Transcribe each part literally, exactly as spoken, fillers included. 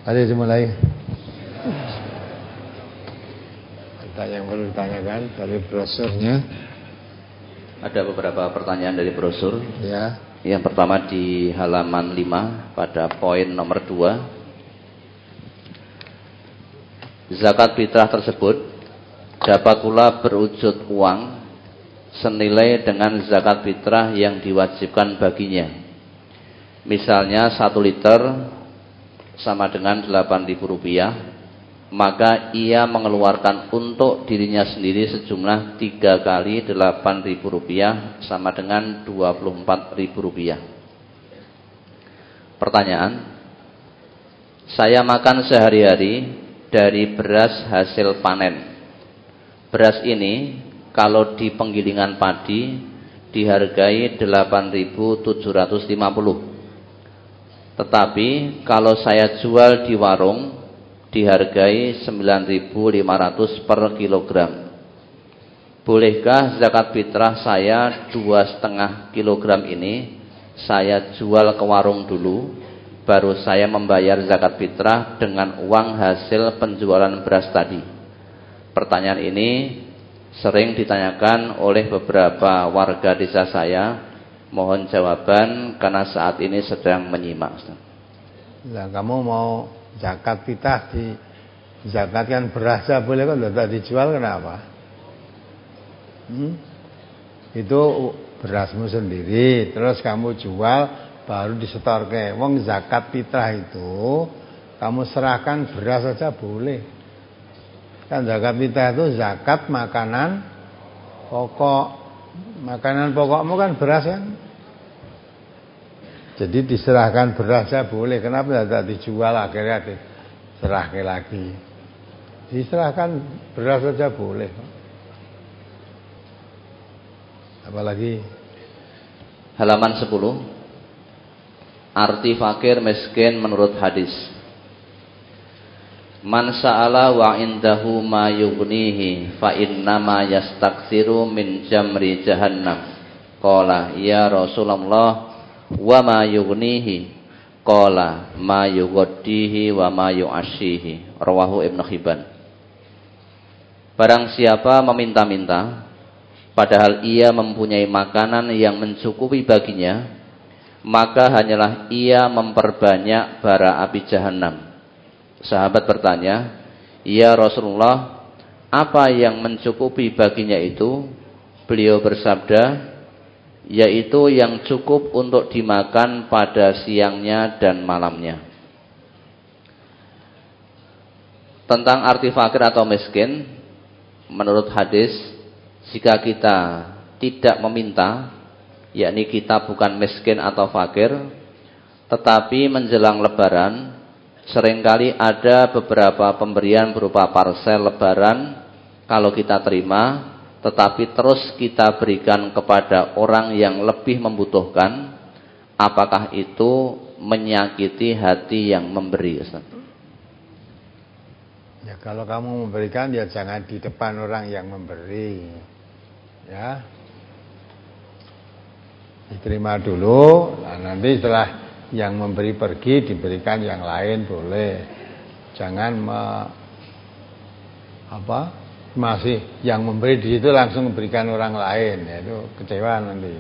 Mari dimulai. Ada yang perlu ditanyakan dari brosurnya? Ada beberapa pertanyaan dari brosur. Ya. Yang pertama di halaman lima pada poin nomor dua. Zakat fitrah tersebut dapat pula berwujud uang senilai dengan zakat fitrah yang diwajibkan baginya. Misalnya satu liter sama dengan delapan ribu rupiah, maka ia mengeluarkan untuk dirinya sendiri sejumlah tiga kali delapan ribu rupiah sama dengan dua puluh empat ribu rupiah. Pertanyaan, saya makan sehari-hari dari beras hasil panen. Beras ini kalau di penggilingan padi dihargai delapan ribu tujuh ratus lima puluh. Tetapi kalau saya jual di warung dihargai sembilan ribu lima ratus per kilogram. Bolehkah zakat fitrah saya dua setengah kilogram ini saya jual ke warung dulu, baru saya membayar zakat fitrah dengan uang hasil penjualan beras tadi? Pertanyaan ini sering ditanyakan oleh beberapa warga desa saya. Mohon jawaban karena saat ini sedang menyimak. Nah, kamu mau zakat fitrah di zakatkan beras saja boleh kan, tidak dijual kenapa? Hmm? Itu berasmu sendiri, terus kamu jual baru disetorke. Wong zakat fitrah itu kamu serahkan beras saja boleh. Kan zakat fitrah itu zakat makanan pokok. Makanan pokokmu kan beras kan? Jadi diserahkan beras saja boleh. Kenapa tidak dijual akhirnya diserahkan lagi? Diserahkan beras saja boleh. Apalagi halaman sepuluh. Arti fakir miskin menurut hadis. Man sa'ala wa indahu ma yughnihi fa innama yastaksiru min jamri jahannam. Qala ya Rasulullah wa ma yughnihi, qala ma yughaddihi wa ma yu'ashihi. Rawahu Ibnu Hibban. Barang siapa meminta-minta padahal ia mempunyai makanan yang mencukupi baginya, maka hanyalah ia memperbanyak bara api jahanam. Sahabat bertanya, ya Rasulullah, apa yang mencukupi baginya itu? Beliau bersabda, yaitu yang cukup untuk dimakan pada siangnya dan malamnya. Tentang arti fakir atau miskin, menurut hadis, jika kita tidak meminta, yakni kita bukan miskin atau fakir, tetapi menjelang lebaran seringkali ada beberapa pemberian berupa parsel lebaran, kalau kita terima tetapi terus kita berikan kepada orang yang lebih membutuhkan, apakah itu menyakiti hati yang memberi? Ya, kalau kamu memberikan ya jangan di depan orang yang memberi. Ya. Diterima dulu, nah nanti setelah yang memberi pergi diberikan yang lain boleh. Jangan me, apa? Masih yang memberi di situ langsung memberikan orang lain, ya itu kecewa nanti.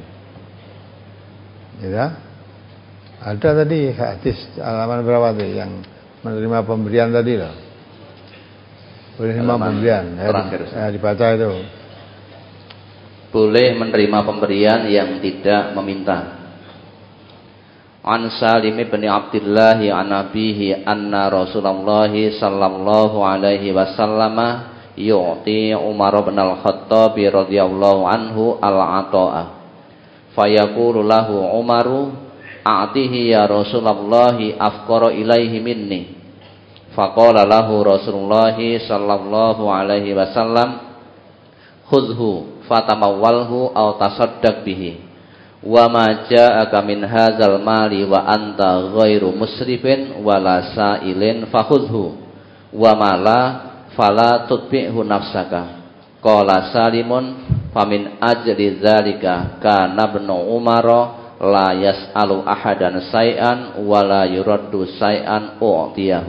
Ya. Ada tadi hadis halaman berapa tuh yang menerima pemberian tadi loh. Menerima pemberian, ya, terakhir, ya dibaca itu. Boleh menerima pemberian yang tidak meminta. An Salim bin Abdullah an abihi anna Rasulullah sallallahu alaihi wasallam yu'ti Umar bin Al-Khattab radhiyallahu anhu al-ata'a. Fayaqulu lahu Umaru a'tihi ya Rasulullah afqara ilaihi minni. Faqala lahu Rasulullah sallallahu alaihi wasallam khudhu fatamawwalhu aw tasaddaq bihi. Wa ma ja'aka min hadzal mali wa anta ghairu musrifin wala sa'ilin fakhudhu wa ma la fala tutbi'hu nafsaka. Qala Salimun famin ajli dzalika kana ibnu Umar la yas'alu ahadan sai'an wala yuraddu sai'an u'tiyahu.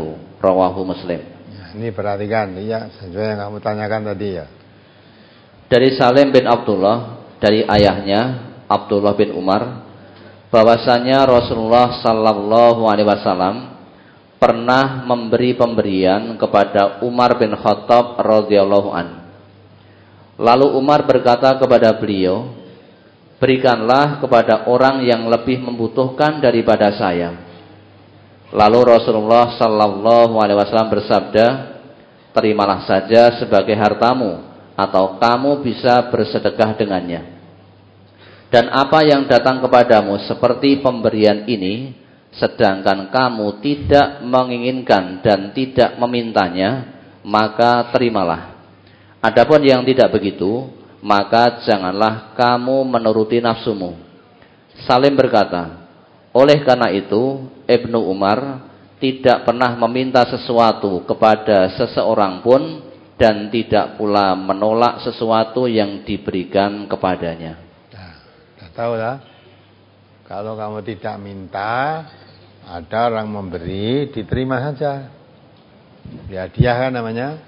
Rawahu Muslim. Nah, ini perhatikan ya, sesuai yang kamu tanyakan tadi ya. Dari Salim bin Abdullah, dari ayahnya Abdullah bin Umar, bahwasanya Rasulullah sallallahu alaihi wasallam pernah memberi pemberian kepada Umar bin Khattab radhiyallahu an. Lalu Umar berkata kepada beliau, berikanlah kepada orang yang lebih membutuhkan daripada saya. Lalu Rasulullah sallallahu alaihi wasallam bersabda, terimalah saja sebagai hartamu, atau kamu bisa bersedekah dengannya. Dan apa yang datang kepadamu seperti pemberian ini, sedangkan kamu tidak menginginkan dan tidak memintanya, maka terimalah. Adapun yang tidak begitu, maka janganlah kamu menuruti nafsumu. Salim berkata, oleh karena itu Ibnu Umar tidak pernah meminta sesuatu kepada seseorang pun dan tidak pula menolak sesuatu yang diberikan kepadanya. Nah, sudah tahu lah. Kalau kamu tidak minta, ada orang memberi, diterima saja. Ya hadiah kan namanya.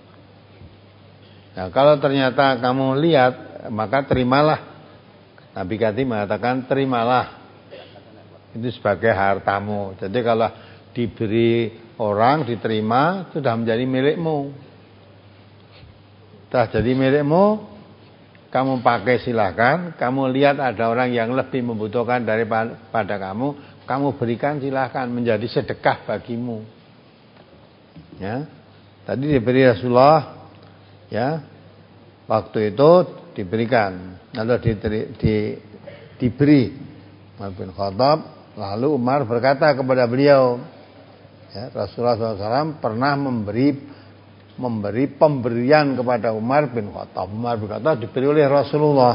Nah, kalau ternyata kamu lihat, maka terimalah. Nabi Katim mengatakan terimalah. Itu sebagai hartamu. Jadi kalau diberi orang, diterima, sudah menjadi milikmu. Sudah jadi milikmu, kamu pakai silakan. Kamu lihat ada orang yang lebih membutuhkan daripada kamu, kamu berikan silahkan, menjadi sedekah bagimu. Ya, tadi diberi Rasulullah, ya, waktu itu diberikan, atau di, di, diberi Umar bin Khattab. Lalu Umar berkata kepada beliau, ya, Rasulullah shallallahu alaihi wasallam pernah memberi memberi pemberian kepada Umar bin Khattab. Umar berkata diberi oleh Rasulullah.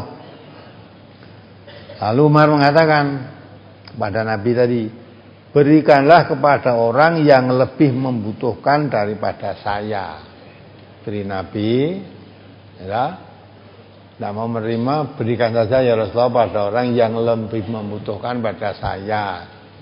Lalu Umar mengatakan kepada Nabi tadi, berikanlah kepada orang yang lebih membutuhkan daripada saya. Beri Nabi, ya, tidak mau menerima, berikan saja ya Rasulullah pada orang yang lebih membutuhkan pada saya.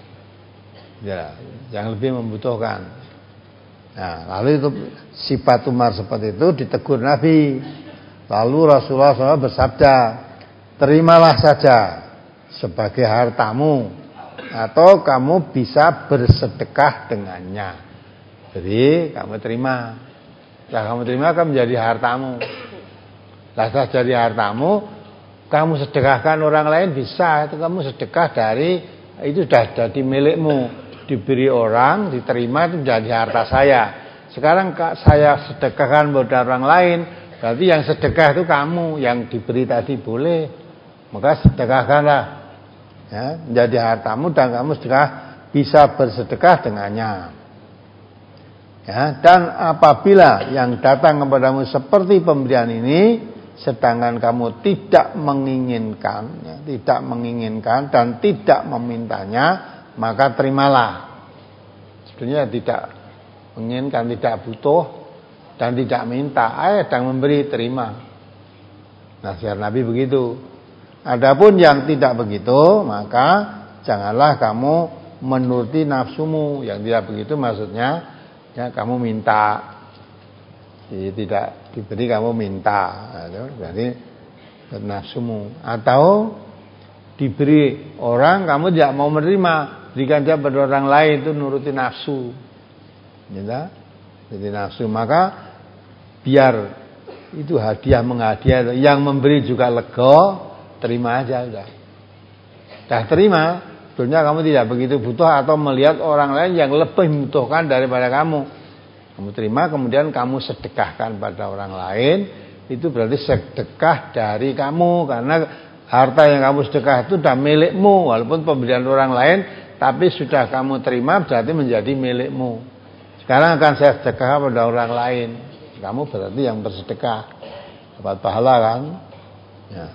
Ya, yang lebih membutuhkan. Nah, lalu itu sifat Umar seperti itu ditegur Nabi. Lalu Rasulullah shallallahu alaihi wasallam bersabda, terimalah saja sebagai hartamu, atau kamu bisa bersedekah dengannya. Jadi kamu terima. Setelah kamu terima akan menjadi hartamu. Setelah jadi hartamu, kamu sedekahkan orang lain bisa. Itu kamu sedekah dari, itu sudah jadi milikmu. Diberi orang, diterima, itu menjadi harta saya. Sekarang saya sedekahkan pada orang lain, berarti yang sedekah itu kamu, yang diberi tadi boleh, maka sedekahkanlah, ya, menjadi hartamu dan kamu sedekah bisa bersedekah dengannya. Ya, dan apabila yang datang kepadamu seperti pemberian ini, sedangkan kamu tidak menginginkan, ya, tidak menginginkan dan tidak memintanya, maka terimalah. Sebenarnya tidak menginginkan, tidak butuh dan tidak minta, ayat yang memberi, terima. Nasihat Nabi begitu. Adapun yang tidak begitu, maka janganlah kamu menuruti nafsumu. Yang tidak begitu maksudnya, ya, kamu minta, jadi tidak diberi kamu minta, berarti nafsumu. Atau diberi orang kamu tidak mau menerima, berikan dia pada orang lain, itu nuruti nafsu, ya, jadi nafsu. Maka biar itu hadiah menghadiah, yang memberi juga lega, terima aja udah. Dah terima, sebenarnya kamu tidak begitu butuh atau melihat orang lain yang lebih membutuhkan daripada kamu. Kamu terima, kemudian kamu sedekahkan pada orang lain, itu berarti sedekah dari kamu, karena harta yang kamu sedekah itu sudah milikmu, walaupun pemberian orang lain, tapi sudah kamu terima berarti menjadi milikmu. Sekarang akan saya sedekah pada orang lain, kamu berarti yang bersedekah, dapat pahala kan? Ya.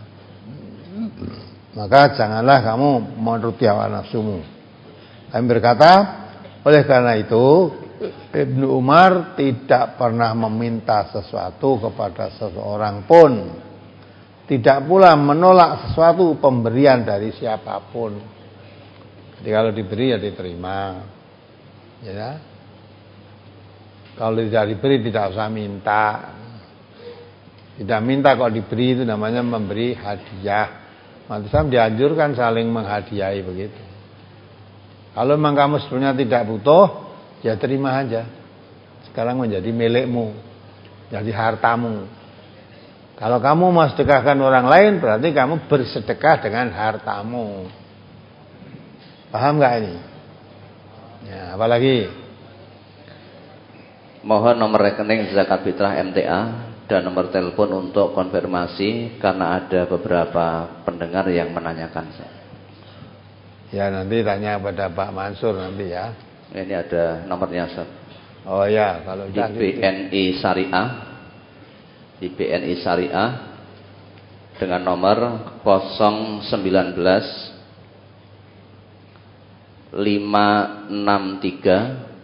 Maka janganlah kamu menuruti hawa nafsumu. Kami berkata, oleh karena itu Ibnu Umar tidak pernah meminta sesuatu kepada seseorang pun, tidak pula menolak sesuatu pemberian dari siapapun. Jadi kalau diberi ya diterima, ya. Kalau tidak diberi tidak usah minta. Tidak minta kok diberi, itu namanya memberi hadiah. Umat Islam dianjurkan saling menghadiahi begitu. Kalau memang kamu sebenarnya tidak butuh, ya terima aja. Sekarang menjadi milikmu, jadi hartamu. Kalau kamu mau sedekahkan orang lain, berarti kamu bersedekah dengan hartamu. Paham nggak ini? Ya, apalagi? Mohon nomor rekening zakat fitrah M T A dan nomor telepon untuk konfirmasi karena ada beberapa pendengar yang menanyakan. Ya, nanti tanya pada Pak Mansur nanti ya. Ini ada nomornya, Ustaz. Oh ya, kalau di B N I Syariah, di B N I Syariah dengan nomor nol satu sembilan lima enam tiga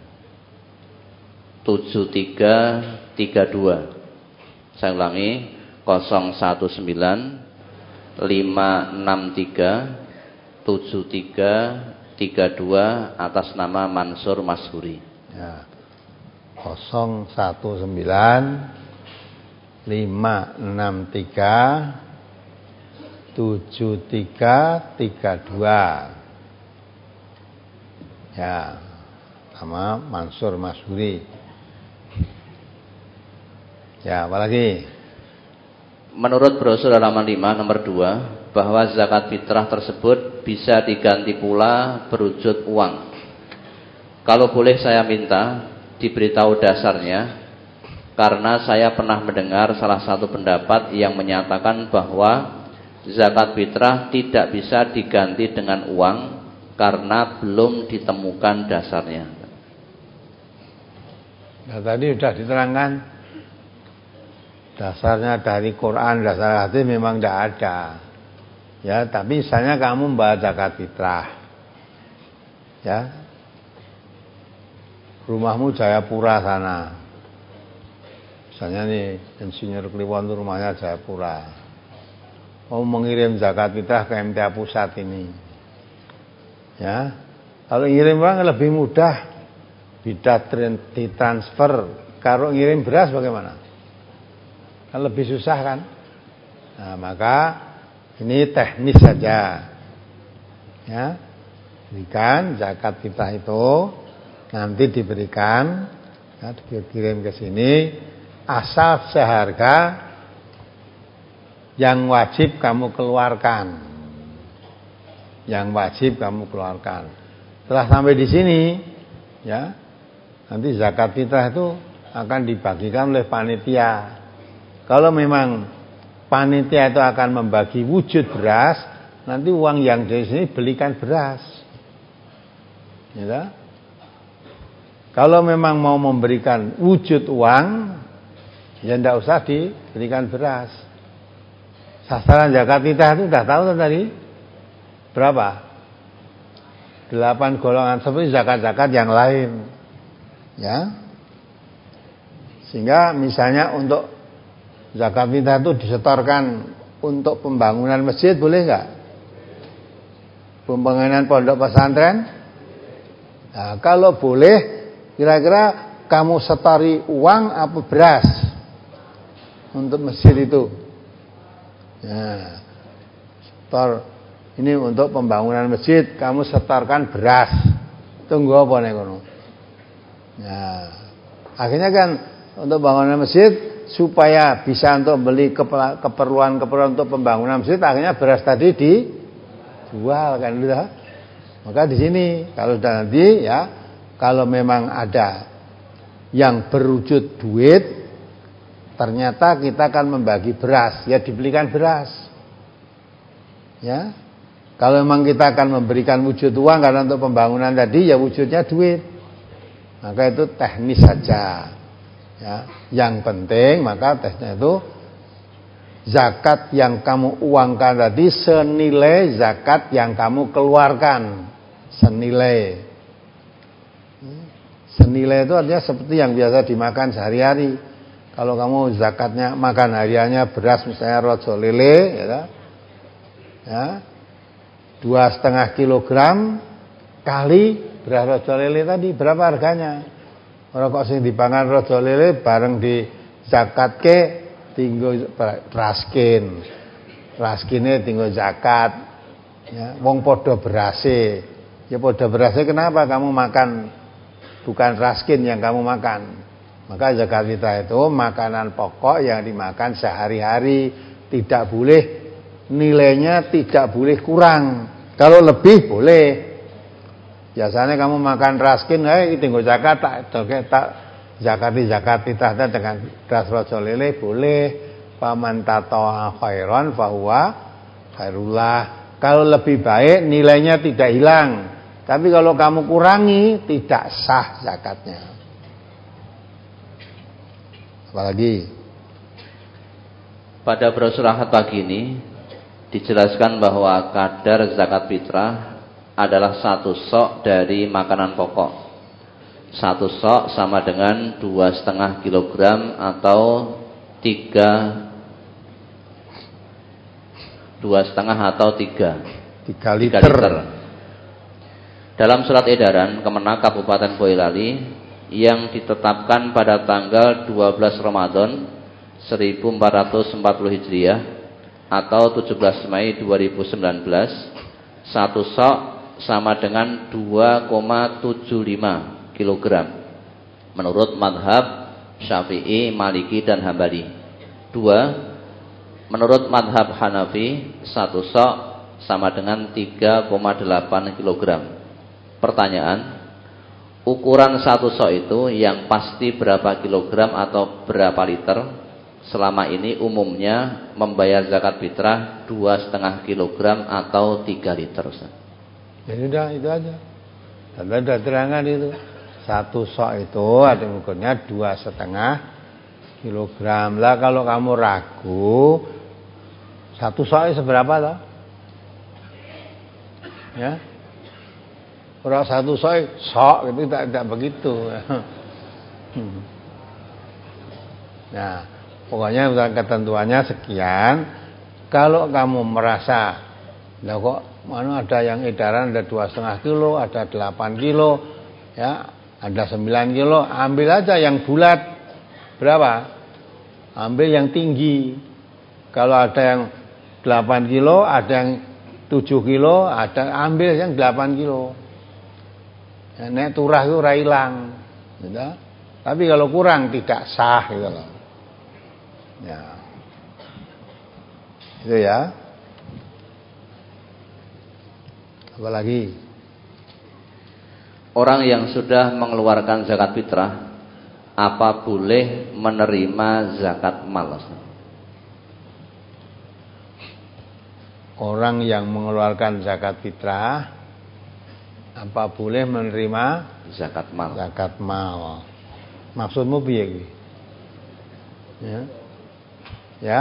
tujuh tiga tiga dua. Saya ulangi, nol satu sembilan lima enam tiga tujuh tiga tiga dua atas nama Mansur Mashuri. Ya. nol satu sembilan lima enam tiga tujuh tiga tiga dua. Ya, nama Mansur Mashuri. Ya, apalagi? Menurut brosur halaman lima nomor dua, bahwa zakat fitrah tersebut bisa diganti pula berwujud uang. Kalau boleh saya minta diberitahu dasarnya, karena saya pernah mendengar salah satu pendapat yang menyatakan bahwa zakat fitrah tidak bisa diganti dengan uang karena belum ditemukan dasarnya. Nah, tadi sudah diterangkan dasarnya dari Quran, dasar hadis memang tidak ada. Ya, tapi misalnya kamu membawa zakat fitrah, ya, rumahmu Jayapura sana, misalnya nih Insinyur Kliwon itu rumahnya Jayapura, mau mengirim zakat fitrah ke M T A Pusat ini, ya, kalau ngirim uang lebih mudah, bisa ditransfer. Kalau ngirim beras bagaimana? Kan lebih susah kan? Nah, maka ini teknis saja, ya, berikan zakat fitrah itu nanti diberikan, ya, dikirim ke sini asal seharga yang wajib kamu keluarkan, yang wajib kamu keluarkan. Setelah sampai di sini, ya, nanti zakat fitrah itu akan dibagikan oleh panitia. Kalau memang panitia itu akan membagi wujud beras, nanti uang yang dari sini belikan beras, ya. Kalau memang mau memberikan wujud uang, ya tidak usah diberikan beras. Sasaran zakat fitrah itu sudah tahu tadi berapa? Delapan golongan seperti zakat-zakat yang lain, ya. Sehingga misalnya untuk zakat fitrah itu disetorkan untuk pembangunan masjid, boleh enggak? Pembangunan pondok pesantren? Nah, kalau boleh, kira-kira kamu setori uang apa beras untuk masjid itu? Nah, setor ini untuk pembangunan masjid, kamu setorkan beras. Tunggu apa nih kono? Nah, akhirnya kan untuk bangunan masjid, supaya bisa untuk beli keperluan-keperluan untuk pembangunan masjid, akhirnya beras tadi dijual kan, gitu. Maka di sini kalau sudah nanti, ya, kalau memang ada yang berwujud duit, ternyata kita akan membagi beras, ya dibelikan beras, ya. Kalau memang kita akan memberikan wujud uang karena untuk pembangunan tadi, ya wujudnya duit, maka itu teknis saja. Ya, yang penting maka tesnya itu zakat yang kamu uangkan tadi senilai zakat yang kamu keluarkan, senilai. Senilai itu artinya seperti yang biasa dimakan sehari-hari. Kalau kamu zakatnya makan hariannya beras misalnya rojo lele, ya, ya, dua setengah kilogram kali beras rojo lele tadi berapa harganya? Ora kok sing dipangan raja lele bareng di zakatke tinggo raskin. Raskine tinggo zakat. Ya, wong padha berase. Ya padha berase kenapa kamu makan bukan raskin yang kamu makan? Maka zakat fitrah itu makanan pokok yang dimakan sehari-hari, tidak boleh nilainya tidak boleh kurang. Kalau lebih boleh. Biasanya kamu makan raskin, eh tinggal zakat tak tak zakati zakat fitrah dengan ras raja lele boleh. Faman tata'a khairan fahuwa khairullah. Kalau lebih baik nilainya tidak hilang. Tapi kalau kamu kurangi tidak sah zakatnya. Apalagi pada brosur Ahad pagi ini dijelaskan bahwa kadar zakat fitrah adalah satu sok dari makanan pokok. Satu sok sama dengan dua setengah kilogram atau tiga dua setengah atau tiga tiga liter. liter. Dalam surat edaran Kemenak Kabupaten Boyolali yang ditetapkan pada tanggal dua belas Ramadan seribu empat ratus empat puluh Hijriah atau tujuh belas Mei dua ribu sembilan belas, satu sok sama dengan dua koma tujuh lima kilogram menurut madhab Syafi'i, Maliki dan Hambali. Dua, menurut madhab Hanafi, satu sok sama dengan tiga koma delapan kilogram. Pertanyaan, ukuran satu sok itu yang pasti berapa kilogram atau berapa liter? Selama ini umumnya membayar zakat fitrah dua setengah kilogram atau tiga liter. Jadi udah itu aja. Dan ada terangan itu. Satu sok itu ada ukurnya dua setengah kilogram. Lah kalau kamu ragu, satu sok seberapa lah? Ya, kalau satu sok sok itu tidak tidak begitu. Nah, pokoknya ketentuannya sekian. Kalau kamu merasa, lah kok mana ada yang edaran ada dua setengah kilo, ada delapan kilo, ya, ada sembilan kilo, ambil aja yang bulat. Berapa? Ambil yang tinggi. Kalau ada yang delapan kilo, ada yang tujuh kilo, ada ambil yang delapan kilo. Ya, nek turah itu ora ilang. Gitu. Tapi kalau kurang tidak sah gitu loh. Ya. Itu ya. Apalagi orang yang sudah mengeluarkan zakat fitrah apa boleh menerima zakat mal? Orang yang mengeluarkan zakat fitrah apa boleh menerima zakat mal? Zakat mal. Maksudmu piye iki? Ya. Ya.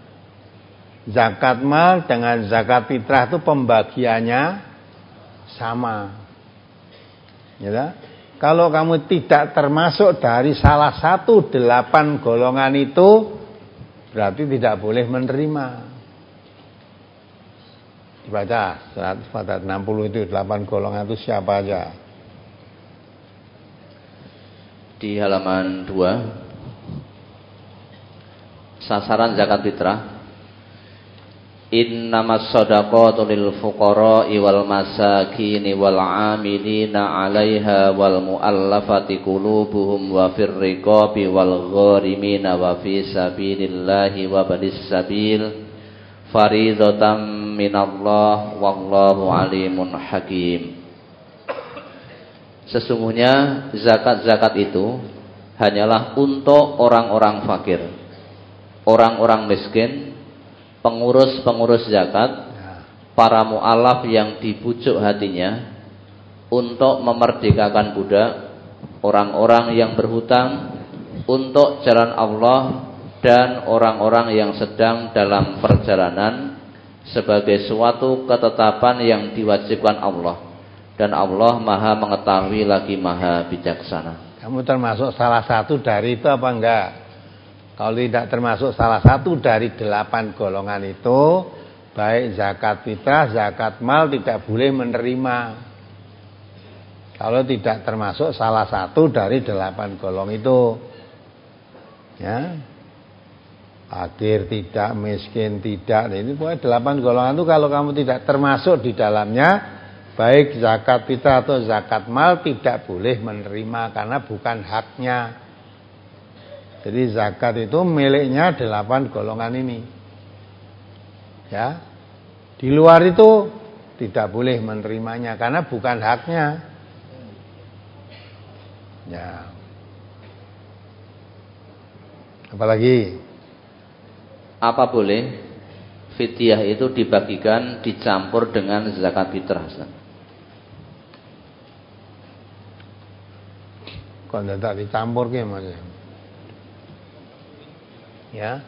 Zakat mal dengan zakat fitrah itu pembagiannya sama. Ya. Kalau kamu tidak termasuk dari salah satu delapan golongan itu, berarti tidak boleh menerima. Dibaca seratus pada enam puluh itu delapan golongan itu siapa aja? Di halaman dua, sasaran zakat fitrah. Innamas shadaqatu lil fuqara'i wal masakini wal 'amilina 'alaiha wal mu'allafati qulubuhum wa fir riqabi wal gharimina wa fi sabilillahi wa banis sabil faridatan minallah wallahu alimun hakim. Sesungguhnya zakat-zakat itu hanyalah untuk orang-orang fakir, orang-orang miskin, pengurus-pengurus zakat, para mu'alaf yang dibujuk hatinya untuk memerdekakan budak, orang-orang yang berhutang untuk jalan Allah, dan orang-orang yang sedang dalam perjalanan sebagai suatu ketetapan yang diwajibkan Allah. Dan Allah Maha mengetahui lagi Maha bijaksana. Kamu termasuk salah satu dari itu apa enggak? Kalau tidak termasuk salah satu dari delapan golongan itu, baik zakat fitrah, zakat mal tidak boleh menerima. kalau tidak termasuk salah satu dari delapan golong itu. Ya. Fakir tidak, miskin tidak. Ini pokoknya delapan golongan itu kalau kamu tidak termasuk di dalamnya, baik zakat fitrah atau zakat mal, tidak boleh menerima karena bukan haknya. Jadi zakat itu miliknya delapan golongan ini. Ya. Di luar itu tidak boleh menerimanya karena bukan haknya. Ya. Apalagi? Apa boleh fidyah itu dibagikan dicampur dengan zakat fitrah? Kok tidak dicampur gimana? Ya.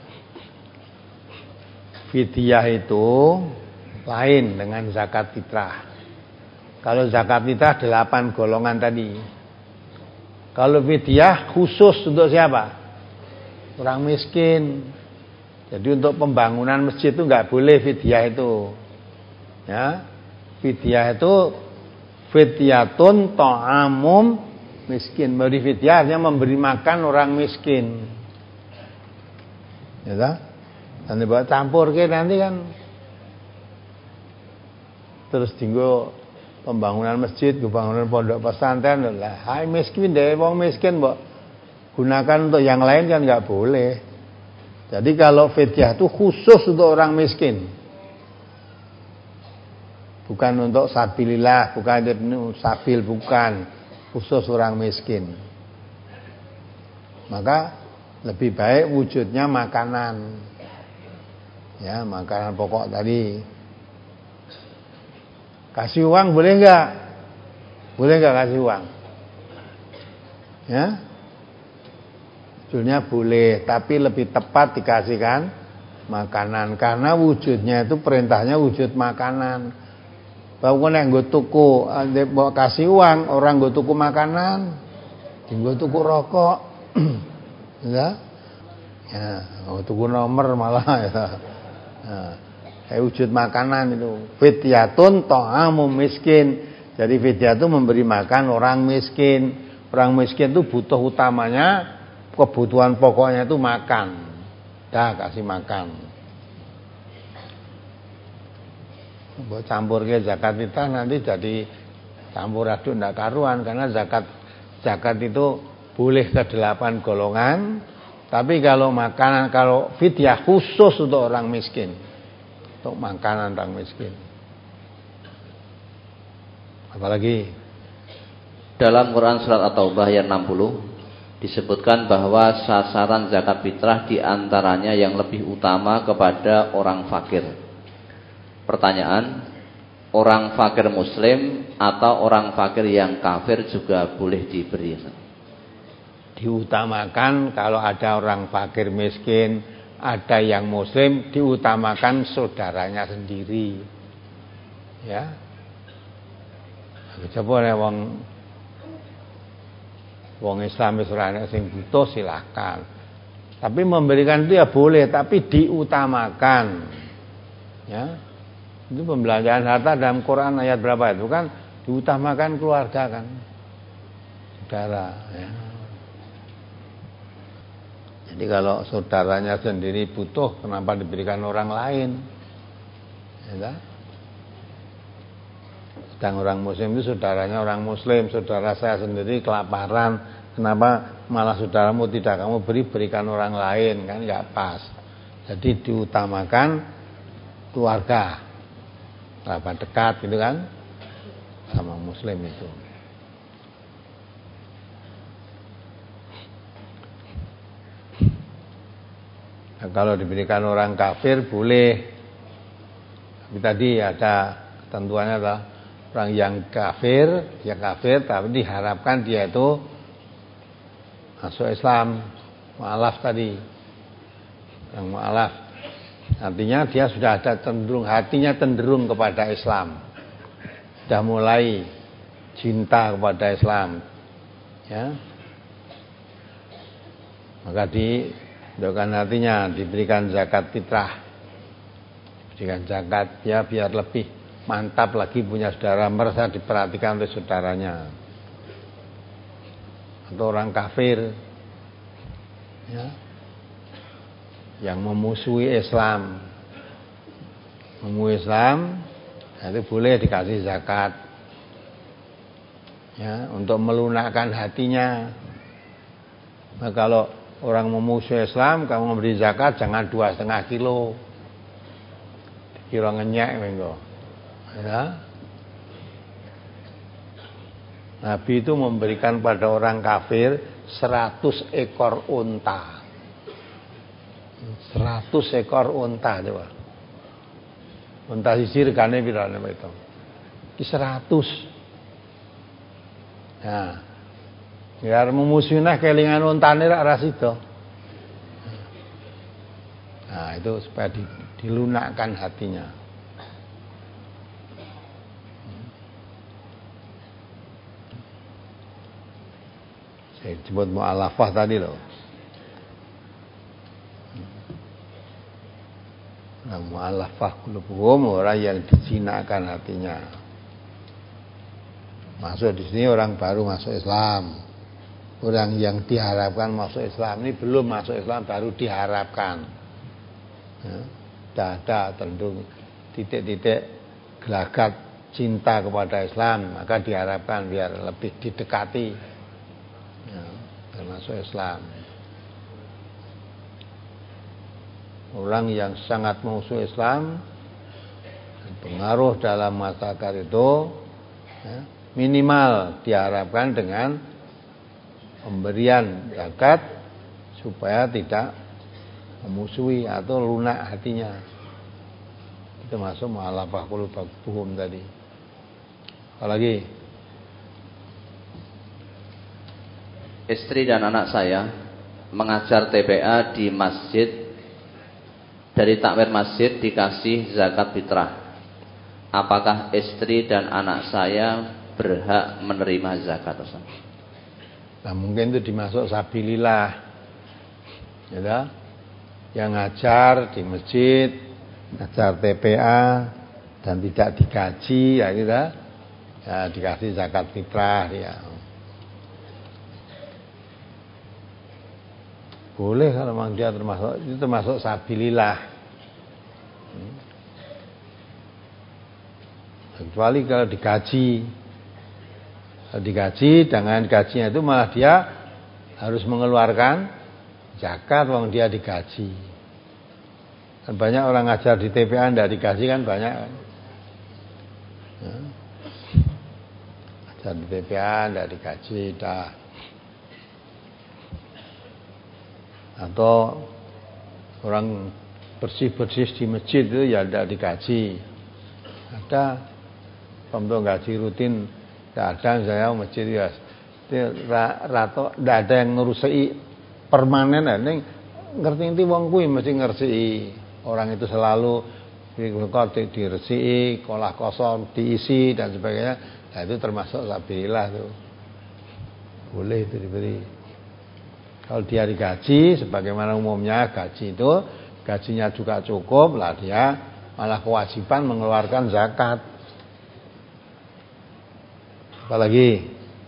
Fidyah itu lain dengan zakat fitrah. Kalau zakat fitrah delapan golongan tadi. Kalau fidyah khusus untuk siapa? Orang miskin. Jadi untuk pembangunan masjid itu enggak boleh fidyah itu. Ya. Fidyah itu fidyatun ta'amum miskin. Memberi fidyah artinya memberi makan orang miskin. Ya tak? Nanti buat campur ke nanti kan. Terus tinggal pembangunan masjid, pembangunan pondok pesantren lah. Hai miskin deh, wong miskin mbok gunakan untuk yang lain kan enggak boleh. Jadi kalau fidyah itu khusus untuk orang miskin. Bukan untuk sabilillah, bukan sabil, bukan. Khusus orang miskin. Maka lebih baik wujudnya makanan. Ya, makanan pokok tadi. Kasih uang boleh enggak? Boleh enggak kasih uang? Ya? Sebetulnya boleh, tapi lebih tepat dikasihkan makanan karena wujudnya itu perintahnya wujud makanan. Bahwa nek nggo tuku, mbok kasih uang, orang nggo tuku makanan, nggo tuku rokok. Ya. Ya, nggo tuku nomor malah ya. Nah, kayak wujud makanan itu. Fidyatun ta'amum miskin. Jadi fidyah itu memberi makan orang miskin. Orang miskin itu butuh utamanya, kebutuhan pokoknya itu makan. Dah kasih makan. Mbok campur ke zakat fitrah nanti jadi campur aduk ndak karuan karena zakat zakat itu boleh ke delapan golongan, tapi kalau makanan kalau fidyah khusus untuk orang miskin. Untuk makanan orang miskin. Apalagi dalam Quran surat At-Taubah ayat enam puluh disebutkan bahwa sasaran zakat fitrah diantaranya yang lebih utama kepada orang fakir. Pertanyaan, orang fakir muslim atau orang fakir yang kafir juga boleh diberi? Diutamakan kalau ada orang fakir miskin, ada yang muslim, diutamakan saudaranya sendiri. Ya. Coba nek wong wong Islam wis ora ana sing butuh silahkan. Tapi memberikan itu ya boleh, tapi diutamakan. Ya. Itu pembelanjaan harta dalam Quran ayat berapa itu kan diutamakan keluarga kan. Saudara, ya. Jadi kalau saudaranya sendiri butuh, kenapa diberikan orang lain? Ya. Sedang orang muslim itu saudaranya orang muslim, saudara saya sendiri kelaparan, kenapa malah saudaramu tidak kamu beri berikan orang lain, kan nggak pas. Jadi diutamakan keluarga, kerabat dekat gitu kan, sama muslim itu. Nah, kalau diberikan orang kafir boleh, tapi tadi ada ketentuannya adalah orang yang kafir, dia kafir, tapi diharapkan dia itu masuk Islam, mu'alaf tadi, yang mu'alaf, artinya dia sudah ada cenderung, hatinya cenderung kepada Islam, sudah mulai cinta kepada Islam, ya, maka diberikan hatinya, diberikan zakat fitrah, diberikan zakat, ya biar lebih mantap lagi punya saudara, merasa diperhatikan oleh saudaranya. atau orang kafir, ya, yang memusuhi Islam, memusuhi Islam, itu boleh dikasih zakat, ya, untuk melunakkan hatinya. Nah, kalau orang memusuhi Islam, kamu memberi zakat jangan dua setengah kilo, kira ngenyek mengko, ya. Nabi itu memberikan pada orang kafir seratus ekor unta. Seratus ekor unta coba. Unta siji regane pira nek itu? Ki seratus. Nah, biar memusuhi nah kelingan untane rak rasida. Nah, itu supaya dilunakkan hatinya. Saya sebut mu'alafah tadi loh. Nah, mu'alafah qulubuhum, orang yang dijinakkan hatinya. Masuk di sini orang baru masuk Islam. Orang yang diharapkan masuk Islam ini belum masuk Islam, baru diharapkan. Ya, dah ada tentu titik-titik gelagat cinta kepada Islam, maka diharapkan biar lebih didekati. Ya, termasuk Islam. Orang yang sangat musuh Islam, pengaruh dalam masyarakat itu, ya, minimal diharapkan dengan pemberian zakat supaya tidak memusuhi atau lunak hatinya. Itu masuk mu'alafah qulubuhum tadi. Apalagi istri dan anak saya mengajar T P A di masjid. Dari takmir masjid dikasih zakat fitrah. Apakah istri dan anak saya berhak menerima zakat? Nah, mungkin itu dimasuk sabilillah, ya, yang ngajar di masjid, ngajar T P A dan tidak digaji, ya, gitu, ya, dikasih zakat fitrah, ya. Boleh kalau memang dia termasuk, itu termasuk sabilillah. Hmm. Kecuali kalau digaji. Kalau digaji, dengan gajinya itu malah dia harus mengeluarkan zakat wong dia digaji. Kan banyak orang ngajar di T P A tidak digaji kan banyak kan. Ya. Ngajar di T P A tidak digaji dah. Atau orang bersih-bersih di masjid itu ya tidak digaji. Ada pembantu gaji rutin, tidak ada saya masjid ya, rato tidak ada yang ngurusi permanen. Neng ngerti itu wong kuwi mesti ngerti orang itu selalu di diresiki, kolah kosong diisi dan sebagainya. Nah, itu termasuk sabilillah tuh. Boleh itu diberi. Kalau dia digaji, sebagaimana umumnya gaji itu, gajinya juga cukup, lah dia malah kewajiban mengeluarkan zakat. Apalagi?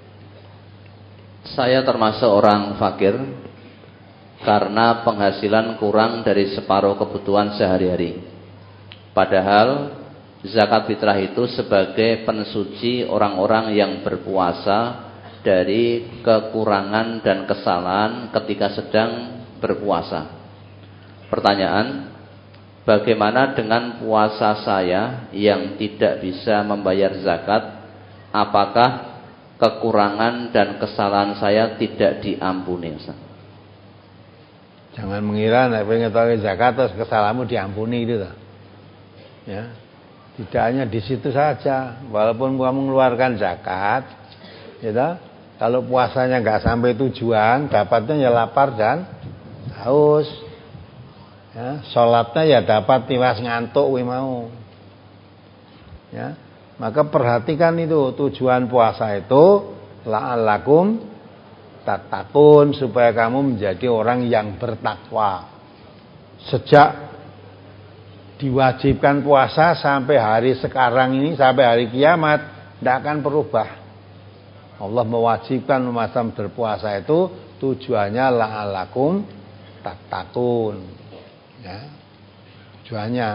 Saya termasuk orang fakir karena penghasilan kurang dari separuh kebutuhan sehari-hari. Padahal zakat fitrah itu sebagai pensuci orang-orang yang berpuasa dari kekurangan dan kesalahan ketika sedang berpuasa. Pertanyaan, bagaimana dengan puasa saya yang tidak bisa membayar zakat? Apakah kekurangan dan kesalahan saya tidak diampuni? Jangan mengira nek pengen tahu zakat terus kesalahanmu diampuni gitu. Ya. Tidak hanya di situ saja, walaupun kamu mengeluarkan zakat, gitu. Kalau puasanya nggak sampai tujuan, dapatnya ya lapar dan haus. Ya, sholatnya ya dapat tiwas ngantuk we mau. Ya, maka perhatikan itu tujuan puasa itu la'allakum tattaqun, supaya kamu menjadi orang yang bertakwa. Sejak diwajibkan puasa sampai hari sekarang ini, sampai hari kiamat tidak akan berubah. Allah mewajibkan umat Islam berpuasa itu tujuannya la'alakum tattaqun. Ya. Tujuannya.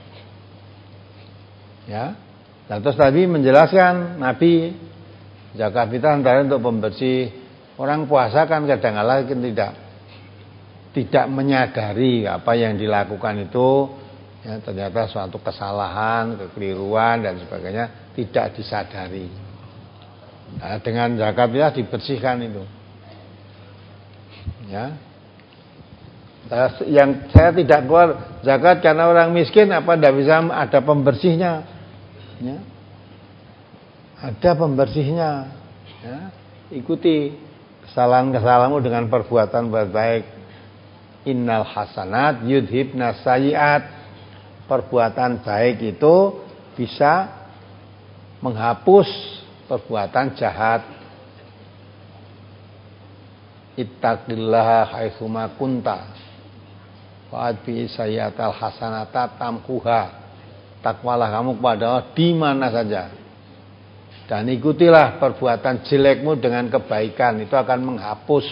Ya. Nah, terus tadi menjelaskan Nabi zakat fitrah antara untuk pembersih. Orang puasa kan kadang-kadang tidak tidak menyadari apa yang dilakukan itu ya, ternyata suatu kesalahan, kekeliruan dan sebagainya tidak disadari. Nah, dengan zakat fitrah dibersihkan itu. Ya. Yang saya tidak keluar zakat karena orang miskin, apa tidak bisa ada pembersihnya? Ya. Ada pembersihnya. Ya. Ikuti kesalahan-kesalahanmu dengan perbuatan baik. Innal hasanat yudhibnas sayyiat. Perbuatan baik itu bisa menghapus perbuatan jahat. Ittaqillaha haitsuma kunta. Fa'atbi sayyatal hasanata tamkuha. Takwalah kamu kepada Allah di mana saja. Dan ikutilah perbuatan jelekmu dengan kebaikan, itu akan menghapus.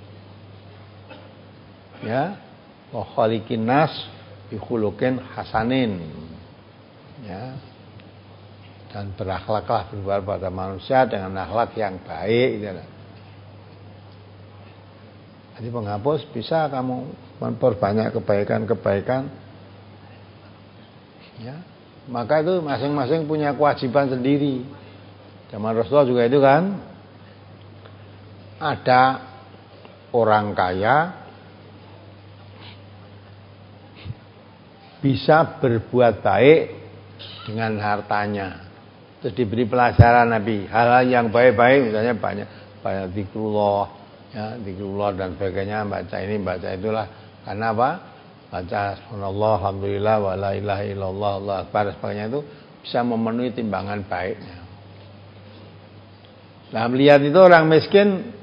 Ya. Wa khaliqin nas bi khuluqin hasanin. Ya. Dan berakhlaklah berbuat pada manusia dengan akhlak yang baik gitu. Jadi penghapus bisa kamu memperbanyak kebaikan-kebaikan. Ya. Maka itu masing-masing punya kewajiban sendiri. Zaman Rasulullah juga itu kan ada orang kaya bisa berbuat baik dengan hartanya. Terus diberi pelajaran Nabi, hal-hal yang baik-baik misalnya banyak banyak zikrullah, ya, zikrullah dan sebagainya, baca ini, baca itulah. Karena apa? Baca subhanallah, alhamdulillah, wa la ilaha illallah, Allahu akbar, sebagainya itu bisa memenuhi timbangan baiknya. Nah, melihat itu orang miskin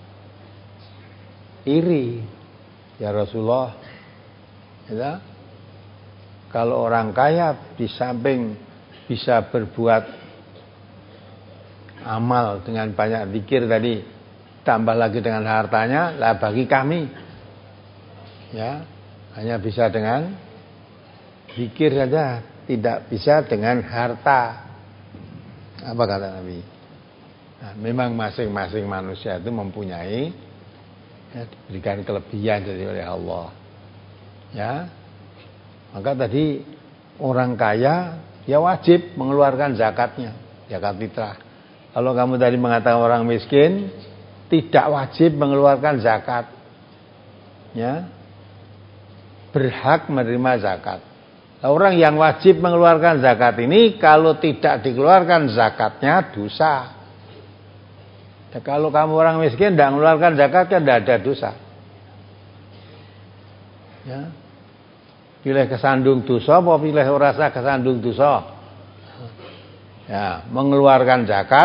iri. Ya Rasulullah, ya, kalau orang kaya di samping bisa berbuat amal dengan banyak zikir tadi, tambah lagi dengan hartanya, lah bagi kami ya hanya bisa dengan zikir saja, tidak bisa dengan harta. Apa kata Nabi? Nah, memang masing-masing manusia itu mempunyai ya, diberikan kelebihan dari oleh Allah. Ya. Maka tadi orang kaya ya wajib mengeluarkan zakatnya, zakat fitrah. Kalau kamu tadi mengatakan orang miskin tidak wajib mengeluarkan zakat. Ya. Berhak menerima zakat. Nah, orang yang wajib mengeluarkan zakat ini kalau tidak dikeluarkan zakatnya dosa. Ya, kalau kamu orang miskin tidak mengeluarkan zakat kan tidak ada dosa. Ya. Pilih kesandung dosa apa pilih rasa kesandung dosa? Ya, mengeluarkan zakat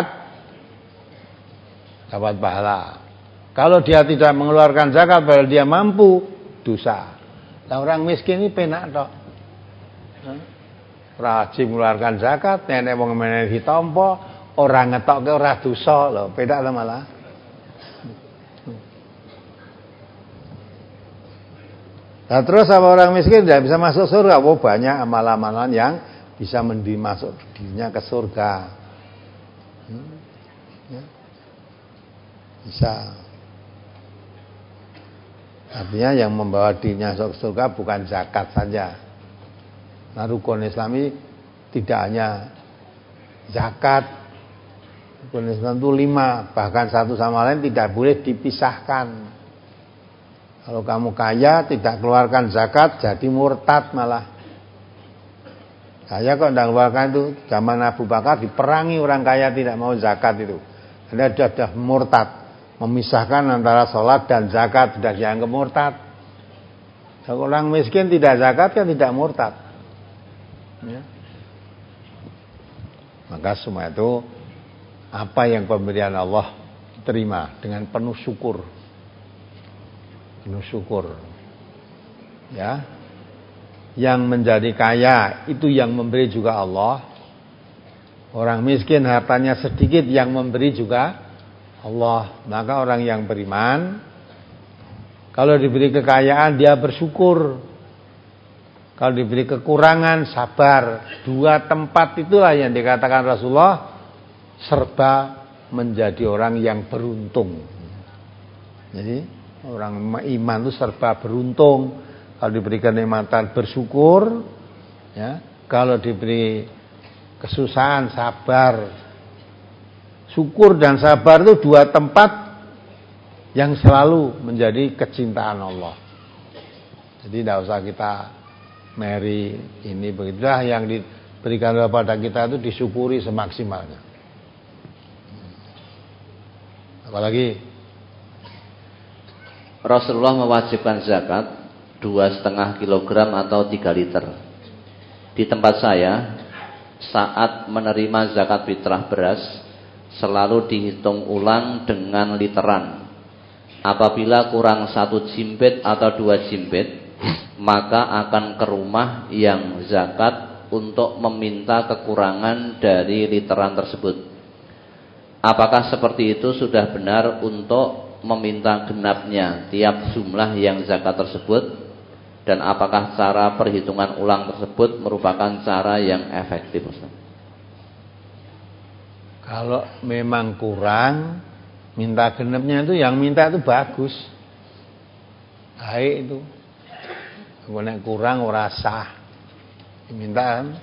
dapat pahala. Kalau dia tidak mengeluarkan zakat padahal dia mampu, dosa. Nah, orang miskin ini penak tok. Wajib mengeluarkan zakat, nenek wong meneh ditampa, orang ngetokke ora dosa lho, pedak lho malah. Nah, terus apa orang miskin tidak bisa masuk surga? Oh, banyak amal-amalan yang bisa mendidik masuk dirinya ke surga. Hmm. Ya. Bisa. Artinya yang membawa dirinya masuk ke surga bukan zakat saja. Nah, rukun Islami tidak hanya zakat. Rukun Islam itu lima, bahkan satu sama lain tidak boleh dipisahkan. Kalau kamu kaya tidak keluarkan zakat jadi murtad malah. Kaya kok tidak keluarkan itu, zaman Abu Bakar diperangi orang kaya tidak mau zakat itu. Ada sudah murtad, memisahkan antara sholat dan zakat sudah dianggap murtad. Kalau orang miskin tidak zakat kan tidak murtad. Ya. Maka semua itu apa yang pemberian Allah terima dengan penuh syukur. Penuh syukur. Ya. Yang menjadi kaya itu yang memberi juga Allah. Orang miskin hartanya sedikit yang memberi juga Allah. Maka orang yang beriman kalau diberi kekayaan dia bersyukur. Kalau diberi kekurangan sabar. Dua tempat itulah yang dikatakan Rasulullah serba menjadi orang yang beruntung. Jadi orang iman itu serba beruntung. Kalau diberi kenikmatan bersyukur, ya. Kalau diberi kesusahan sabar. Syukur dan sabar itu dua tempat yang selalu menjadi kecintaan Allah. Jadi tidak usah kita meri ini begitulah yang diberikan kepada kita itu disyukuri semaksimalnya. Apalagi Rasulullah mewajibkan zakat dua setengah kilogram atau tiga liter. Di tempat saya saat menerima zakat fitrah beras selalu dihitung ulang dengan literan. Apabila kurang satu jimpit atau dua jimpit, maka akan ke rumah yang zakat untuk meminta kekurangan dari literan tersebut. Apakah seperti itu sudah benar untuk meminta genapnya tiap jumlah yang zakat tersebut? Dan apakah cara perhitungan ulang tersebut merupakan cara yang efektif, Ustaz? Kalau memang kurang, minta genapnya itu yang minta itu bagus. Baik itu. Kalau kurang ora sah. Diminta kan.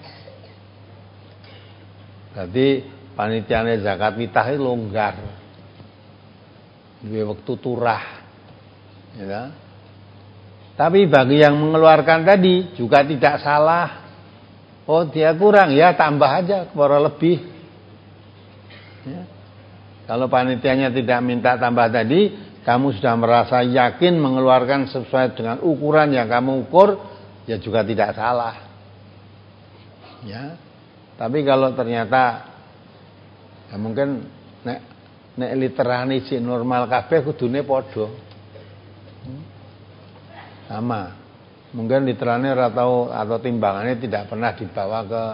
Berarti panitiane zakat fitrah itu longgar. Duwe waktu turah. Ya. Tapi bagi yang mengeluarkan tadi juga tidak salah. Oh, dia kurang ya tambah aja kepada lebih. Ya. Kalau panitianya tidak minta tambah tadi, kamu sudah merasa yakin mengeluarkan sesuai dengan ukuran yang kamu ukur, ya juga tidak salah. Ya. Tapi kalau ternyata ya mungkin nek nek literane si normal kabeh kudune padha. Hmm. Sama. Mungkin literane ora tahu atau timbangannya tidak pernah dibawa ke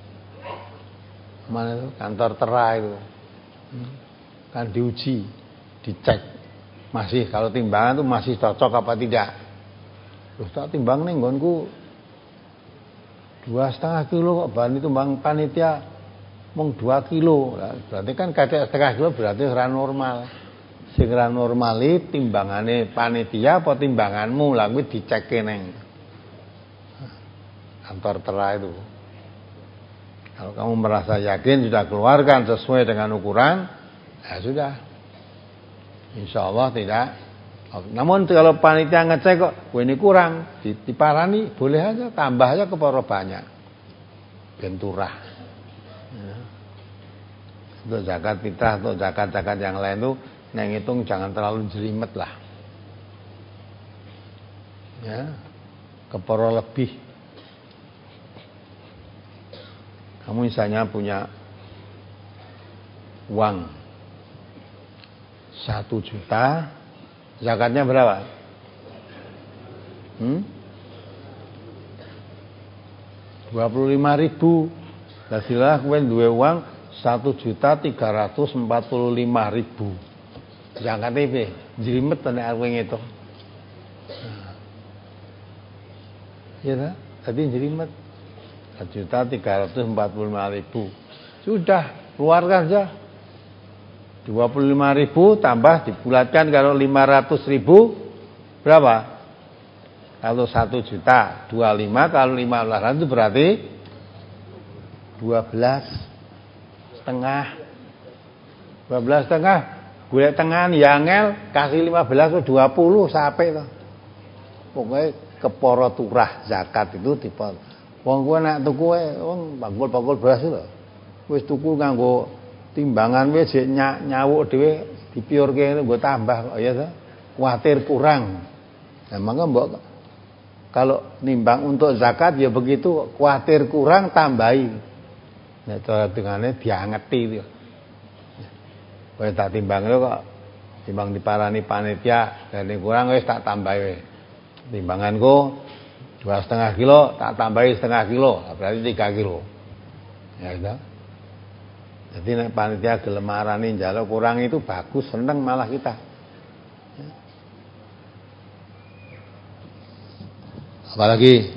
mana itu kantor tera itu. Hmm. Kan diuji, dicek masih kalau timbangan itu masih cocok apa tidak. Terus tak timbang ning nggonku dua setengah kilo kok bahan itu bang panitia mung dua kilo. Nah, berarti kan kadek setengah kilo berarti ora normal. Sing ora normali timbangane panitia apa timbanganmu lah kuwi diceke ning kantor tera itu. Kalau kamu merasa yakin sudah keluarkan sesuai dengan ukuran, ya sudah. Insya Allah tidak. Namun kalau panitia ngecek kok, wah ini kurang, diparani, boleh aja, tambah aja kepada banyak. Benturah. Ya. Untuk zakat fitrah, untuk zakat-zakat yang lain tuh, yang hitung jangan terlalu jelimet lah. Ya, keporo lebih. Kamu misalnya punya uang satu juta, zakatnya berapa? Hmm? dua puluh lima ribu. Dasilah kemudian dua uang satu juta tiga ratus empat puluh lima ribu. Zakatnya apa? Jelimet nek aku ngitung. Ya tak? Tadi jelimet. satu juta tiga ratus empat puluh lima ribu. Sudah, keluarkan saja. dua puluh lima ribu tambah dibulatkan kalau lima ratus ribu berapa? Kalau satu juta dua puluh lima kalau lima belas ratus berarti dua belas setengah. dua belas setengah. Gue tengahan ya angel kasih lima belas ke dua puluh sampai toh. Pokoknya keporo turah zakat itu dipotong. Wong kowe nek tuku wong bakul-bakul beras lho. Wis tuku kanggo timbangan wis nyawuk dhewe dipiurke nggo tambah kok ya to. Kuwatir kurang. Nah, maka mbok kalau nimbang untuk zakat ya begitu, kuwatir kurang tambahi. Nek cara dengane diangeti itu. Kowe tak timbang kok timbang diparani panitia dan kurang wis tak tambahi wae. Timbanganku dua setengah kilo tak tambahi setengah kilo berarti tiga kilo ya itu Jadi nek panitia gelem marani njaluk kurang itu bagus, seneng malah kita. Apalagi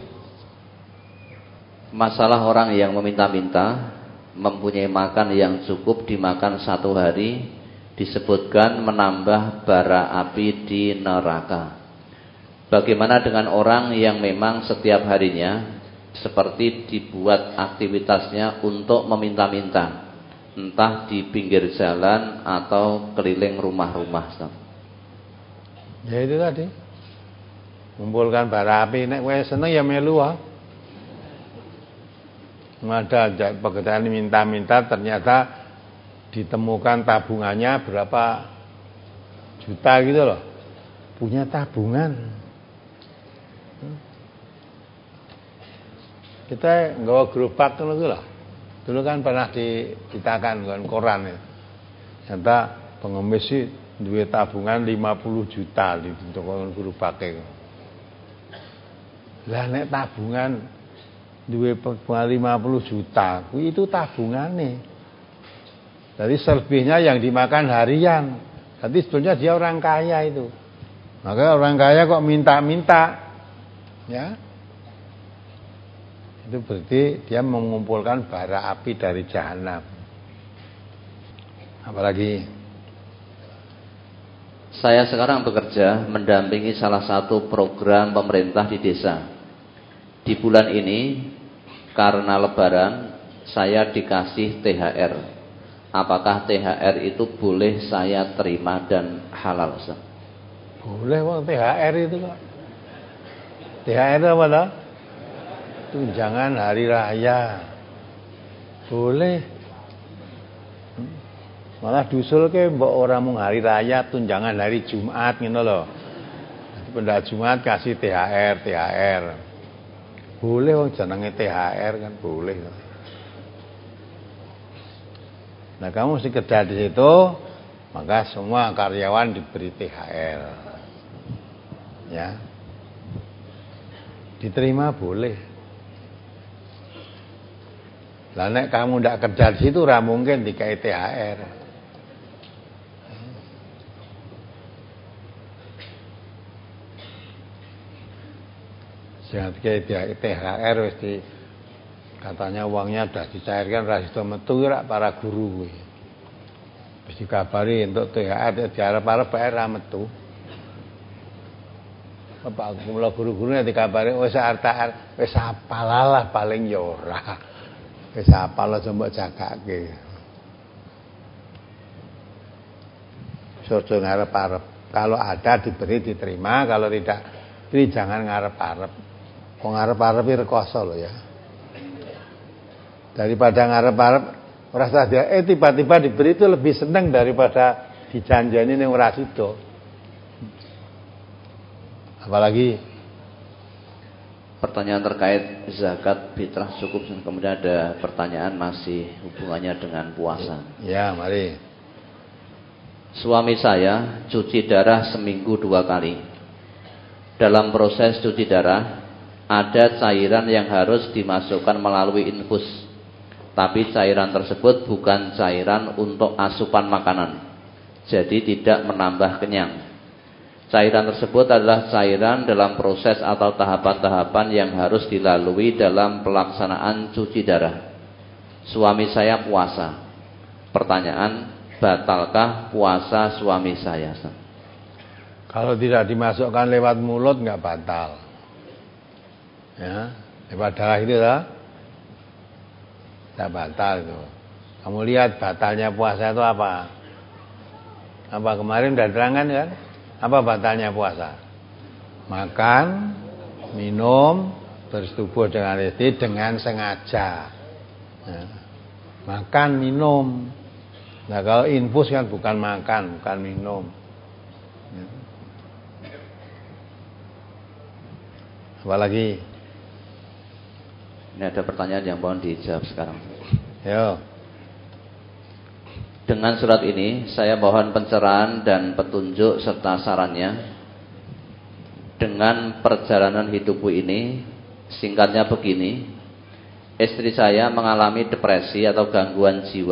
masalah orang yang meminta-minta mempunyai makan yang cukup dimakan satu hari, disebutkan menambah bara api di neraka. Bagaimana dengan orang yang memang setiap harinya seperti dibuat aktivitasnya untuk meminta-minta, entah di pinggir jalan atau keliling rumah-rumah? Ya itu tadi, ngumpulkan bara api, nek kowe seneng ya melu wae. Ada pekerjaan minta-minta, ternyata ditemukan tabungannya berapa juta gitu loh, punya tabungan. Kita nggawa gerobak ngono lah. Dulu kan pernah diceritakan dengan koran ya. Ternyata pengemis sih duwe tabungan lima puluh juta di toko gerobake. Lah nek tabungan duwe tabungan lima puluh juta, itu tabungane. Jadi selebihnya yang dimakan harian. Jadi sebetulnya dia orang kaya itu. Maka orang kaya kok minta-minta, ya? Itu berarti dia mengumpulkan bara api dari jahanam. Apalagi saya sekarang bekerja mendampingi salah satu program pemerintah di desa. Di bulan ini karena lebaran saya dikasih T H R. Apakah T H R itu boleh saya terima dan halal? Boleh bang, T H R itu kok. T H R apa dah? Tunjangan hari raya. Boleh. Malah dusul ke mbok ora mung hari raya, tunjangan hari Jumat ngono lho. Pendak Jumat kasih T H R, T H R. Boleh wong jenenge T H R kan boleh. Nah, kamu mesti kerja di situ, maka semua karyawan diberi T H R. Ya. Diterima boleh. Lah nek kamu ndak kerja di situ ora mungkin dikai T H R. Jangan dikai T H R wis di katanya uangnya sudah dicairkan ra sido metu rak para guru kuwi. Wis dikabari untuk T H R diarep-arep bae ra metu. Bapak kula guru-guru nek dikabari wis arta wis apalalah paling ya ora. Wis apal aja mbok jagake. Sojo ngarep-arep. Kalau ada diberi diterima, kalau tidak ini jangan ngarep-arep. Wong ngarep-arep iki rekoso lho ya. Daripada ngarep-arep ora saja eh tiba-tiba diberi itu lebih seneng daripada dijanjani ning ora sida. Apalagi pertanyaan terkait zakat fitrah cukup, kemudian ada pertanyaan masih hubungannya dengan puasa. Ya, mari. Suami saya cuci darah seminggu dua kali. Dalam proses cuci darah ada cairan yang harus dimasukkan melalui infus. Tapi cairan tersebut bukan cairan untuk asupan makanan, jadi tidak menambah kenyang. Cairan tersebut adalah cairan dalam proses atau tahapan-tahapan yang harus dilalui dalam pelaksanaan cuci darah. Suami saya puasa. Pertanyaan, batalkah puasa suami saya? Kalau tidak dimasukkan lewat mulut nggak batal. Ya, lewat darah itu lah. Tidak batal itu. Kamu lihat batalnya puasa itu apa? Apa kemarin udah terangkan kan? Apa batalnya puasa? Makan, minum, bersetubuh dengan istri dengan sengaja. Ya. Makan, minum. Nah kalau infus kan bukan makan, bukan minum. Ya. Apalagi? Ini ada pertanyaan yang mohon dijawab sekarang. Yo. Dengan surat ini saya mohon pencerahan dan petunjuk serta sarannya. Dengan perjalanan hidupku ini, singkatnya begini, istri saya mengalami depresi atau gangguan jiwa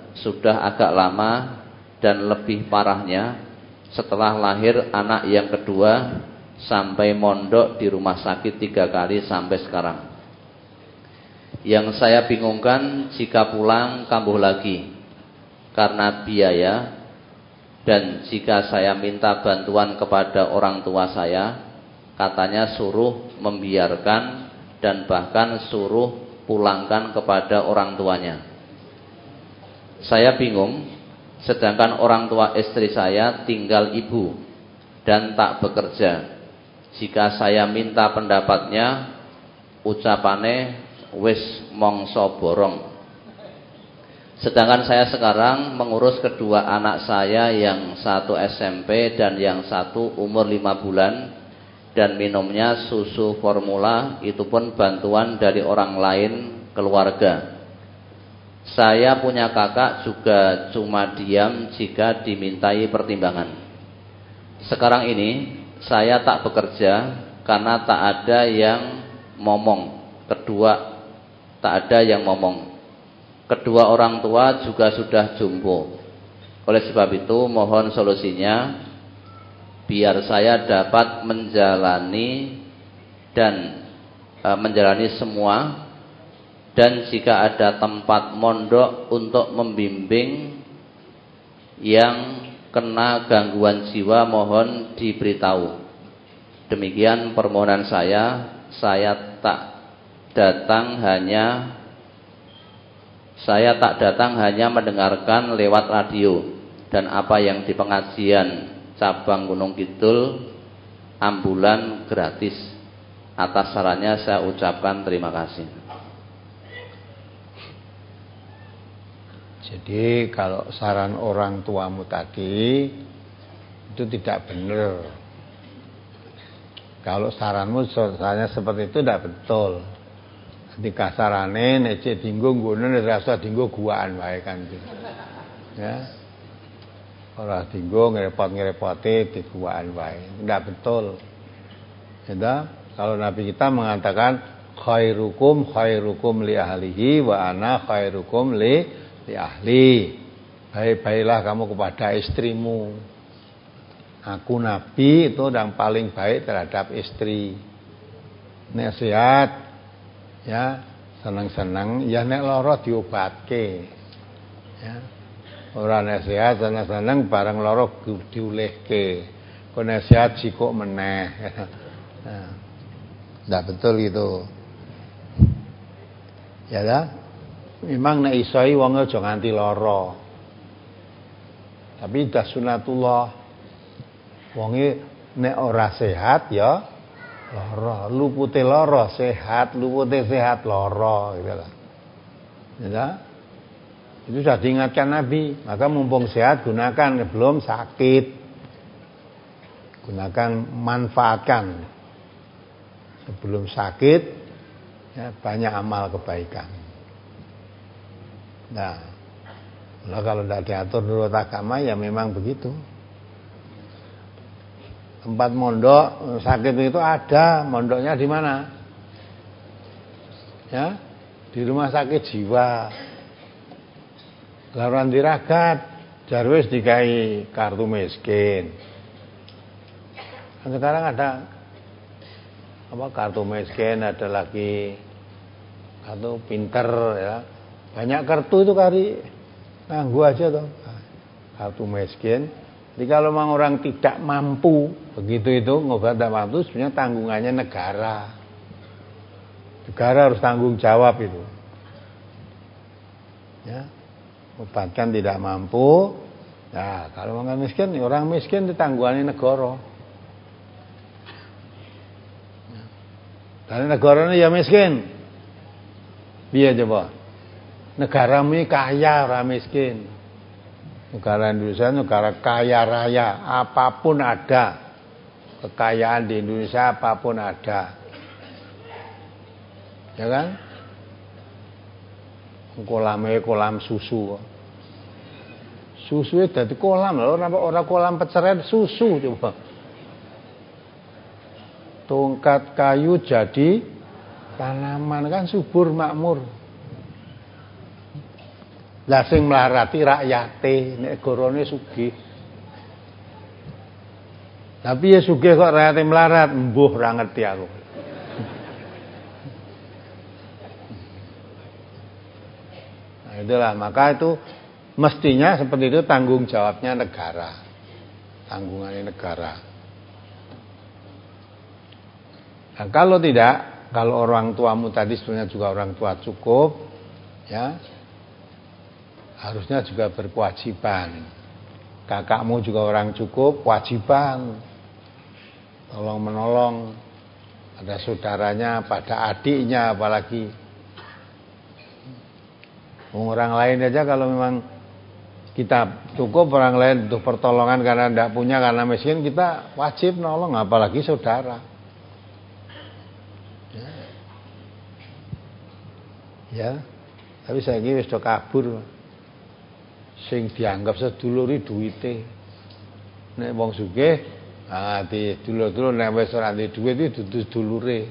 sudah agak lama, dan lebih parahnya setelah lahir anak yang kedua sampai mondok di rumah sakit tiga kali sampai sekarang. Yang saya bingungkan jika pulang kambuh lagi karena biaya, dan jika saya minta bantuan kepada orang tua saya, katanya suruh membiarkan dan bahkan suruh pulangkan kepada orang tuanya. Saya bingung, sedangkan orang tua istri saya tinggal ibu dan tak bekerja. Jika saya minta pendapatnya, ucapane wis mongso borong. Sedangkan saya sekarang mengurus kedua anak saya, yang satu S M P dan yang satu umur lima bulan, dan minumnya susu formula, itu pun bantuan dari orang lain keluarga. Saya punya kakak juga cuma diam jika dimintai pertimbangan. Sekarang ini saya tak bekerja karena tak ada yang momong. Kedua, tak ada yang momong. Kedua orang tua juga sudah jompo. Oleh sebab itu mohon solusinya, biar saya dapat menjalani dan e, menjalani semua, dan jika ada tempat mondok untuk membimbing yang kena gangguan jiwa, mohon diberitahu. Demikian permohonan saya. Saya tak datang hanya Saya tak datang hanya mendengarkan lewat radio dan apa yang di pengajian cabang Gunung Kidul ambulan gratis. Atas sarannya saya ucapkan terima kasih. Jadi kalau saran orang tuamu tadi itu tidak benar. Kalau saranmu soalnya seperti itu tidak betul. Ketika sarane nek cek dinggo ngono nek rasa dinggo guaan wae kan gitu. Ya. Ora dinggo ngerepot-ngerepoti di guaan wae. Tidak betul. Ya, kalau Nabi kita mengatakan khairukum khairukum li ahlihi wa ana khairukum li li ahli. Baik-baiklah kamu kepada istrimu. Aku Nabi itu yang paling baik terhadap istri. Nek sehat, ya seneng-seneng, ya nek lara diobatke. Ya. Ora nek sehat seneng-seneng bareng lara diulihke. Kok nek sehat sikuk meneh. Nah, ndak betul gitu. Ya dah. Memang nek isoi wong aja nganti lara. Tapi dah sunatullah. Wonge nek ora sehat ya lara, lupute lara sehat, lupute sehat lara gitu lah. Ya. Itu sudah diingatkan Nabi, maka mumpung sehat gunakan, belum sakit. Gunakan, manfaatkan. Sebelum sakit ya, banyak amal kebaikan. Nah, kalau tidak diatur menurut agama ya memang begitu. Tempat mondok sakit itu ada, mondoknya di mana? Ya, di rumah sakit jiwa. Lawan diragat, jarwis dikai kartu miskin. Dan sekarang ada apa kartu miskin, ada lagi kartu pinter ya. Banyak kartu itu kali nganggu aja toh. Kartu miskin. Jadi kalau memang orang tidak mampu begitu itu ngobat tidak mampu, sebenarnya tanggungannya negara. Negara harus tanggung jawab itu. Ya, obatkan tidak mampu. Nah, kalau orang miskin, orang miskin itu tanggungannya negara. Karena negara ini ya miskin. Biar coba. Negara ini kaya, orang miskin. Negara Indonesia negara kaya raya, apapun ada. Kekayaan di Indonesia apapun ada. Ya kan? Kolamnya kolam susu. Susu itu dari kolam loh, orang kolam peceren susu coba. Tongkat kayu jadi tanaman kan subur makmur. Lah sing mlarati rakyate nek gorone sugih. Tapi ya sugih kok rakyate melarat, mbuh ora ngerti aku. Nah, itulah maka itu mestinya seperti itu tanggung jawabnya negara. Tanggungannya negara. Nah, kalau tidak, kalau orang tuamu tadi sebenarnya juga orang tua cukup, ya, harusnya juga berkewajiban. Kakakmu juga orang cukup, kewajiban tolong menolong. Ada saudaranya, pada adiknya apalagi. Orang lain aja kalau memang kita cukup, orang lain butuh pertolongan karena tidak punya, karena miskin, kita wajib nolong, apalagi saudara. Ya, ya. Tapi saya ini sudah kabur. Sing dianggap seduluri duwite. Nek wong sugih, ah di dulur-dulur nek wis ora duwe duit itu dudu dulure.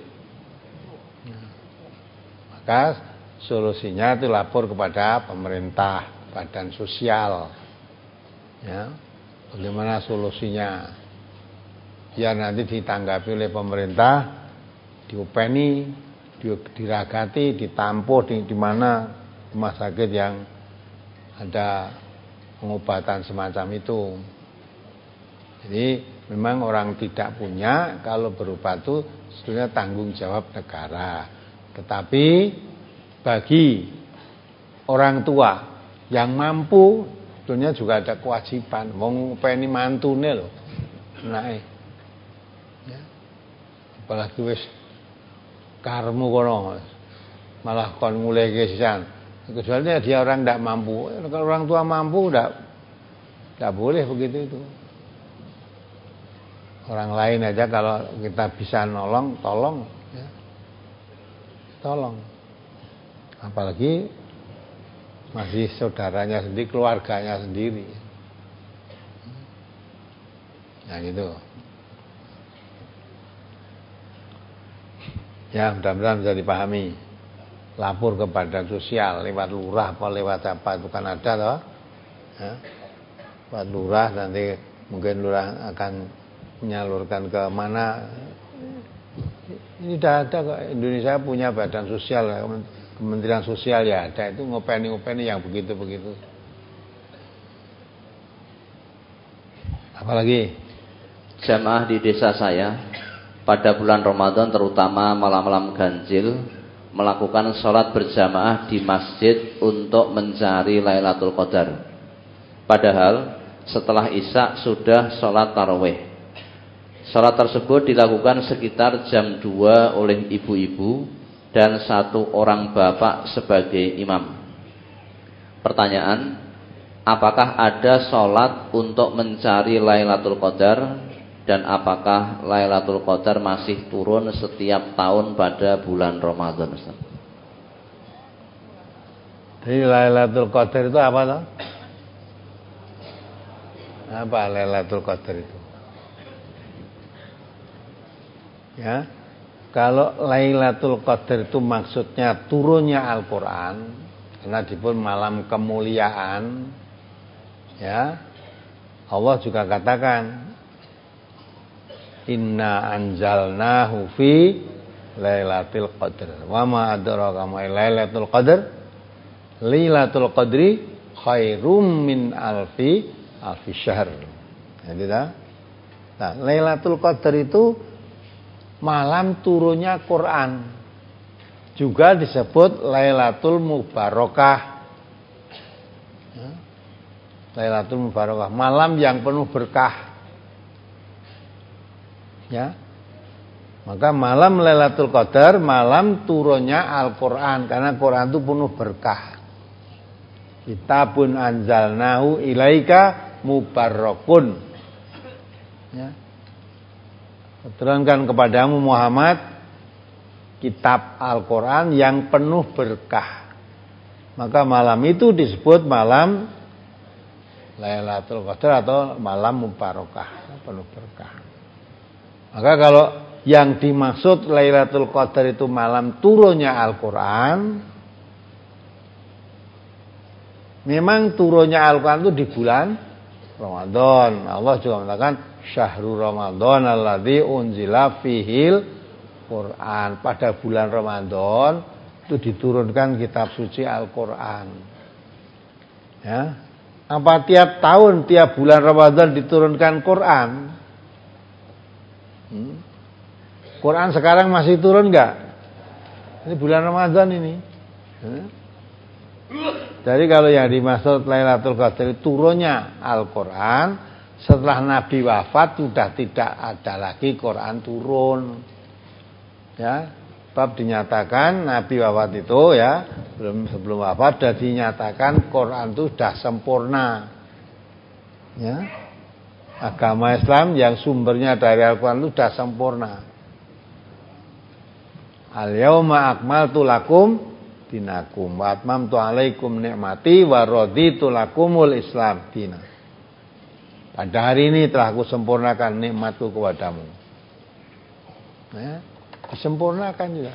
Maka solusinya itu lapor kepada pemerintah, badan sosial. Ya. Bagaimana solusinya? Biar nanti ditanggapi oleh pemerintah, diupeni, diragati, ditampuh di, di mana rumah sakit yang ada pengobatan semacam itu. Jadi memang orang tidak punya, kalau berobat itu sebetulnya tanggung jawab negara. Tetapi bagi orang tua yang mampu sebetulnya juga ada kewajiban. Wong ngopeni mantune lho. Anake. Ya. Apalagi wis karmu kono. Malah kon ngulehke sisan. Kecuali dia orang tidak mampu. Kalau orang tua mampu tidak tidak boleh begitu itu. Orang lain aja kalau kita bisa nolong, tolong, ya. Tolong. Apalagi masih saudaranya sendiri, keluarganya sendiri. Nah gitu. Ya, mudah-mudahan bisa dipahami. Lapor ke badan sosial lewat lurah apa lewat apa itu kan ada toh, ya. Lewat lurah nanti mungkin lurah akan menyalurkan ke mana. Ini sudah ada kok, Indonesia punya badan sosial, Kementerian Sosial ya ada, itu ngopeni-ngopeni yang begitu-begitu. Apalagi jamaah di desa saya pada bulan Ramadan terutama malam-malam ganjil melakukan sholat berjamaah di masjid untuk mencari Lailatul Qadar. Padahal setelah Isya sudah sholat tarawih. Sholat tersebut dilakukan sekitar jam dua oleh ibu-ibu dan satu orang bapak sebagai imam. Pertanyaan, apakah ada sholat untuk mencari Lailatul Qadar? Dan apakah Lailatul Qadar masih turun setiap tahun pada bulan Ramadan? Jadi Lailatul Qadar itu apa toh? Apa Lailatul Qadar itu? Ya, kalau Lailatul Qadar itu maksudnya turunnya Al-Quran, karena disebut malam kemuliaan, ya, Allah juga katakan, Inna anzalnahu fi Lailatul Qadar. Wa ma adraka ma Lailatul Qadar? Lailatul Qadri khairum min alfi alfi syahr. Jadi dah. Nah, Lailatul Qadar itu malam turunnya Quran. Juga disebut Lailatul Mubarakah. Ya. Lailatul Mubarakah, malam yang penuh berkah. Ya, maka malam Lailatul Qadar malam turunnya Al-Quran, karena Quran itu penuh berkah. Kitabun anzalnahu ilaika mubarakun. Ya, turunkan kepadamu Muhammad kitab Al-Quran yang penuh berkah. Maka malam itu disebut malam Lailatul Qadar atau malam mubarakah, penuh berkah. Maka kalau yang dimaksud Lailatul Qadar itu malam turunnya Al-Quran, Memang turunnya Al-Quran itu di bulan Ramadan. Allah juga mengatakan syahrul Ramadan alladzi unzila fihil Quran. Pada bulan Ramadan itu diturunkan kitab suci Al-Quran. Ya. Apa tiap tahun, tiap bulan Ramadan diturunkan Quran? Hmm? Quran sekarang masih turun enggak? Ini bulan Ramadan ini. Hmm? Jadi kalau yang dimaksud Lailatul Qadar turunnya Al-Quran setelah Nabi wafat sudah tidak ada lagi Quran turun. Ya, bab dinyatakan Nabi wafat itu ya belum sebelum wafat sudah dinyatakan Quran itu sudah sempurna. Ya, agama Islam yang sumbernya dari Al-Quran itu sudah sempurna. Al-yauma akmaltu lakum dinakum wa atmamtu alaikum nikmati wa raditu lakumul Islam dina. Pada hari ini telah aku sempurnakan nikmatku kepadamu. Ya, disempurnakan juga.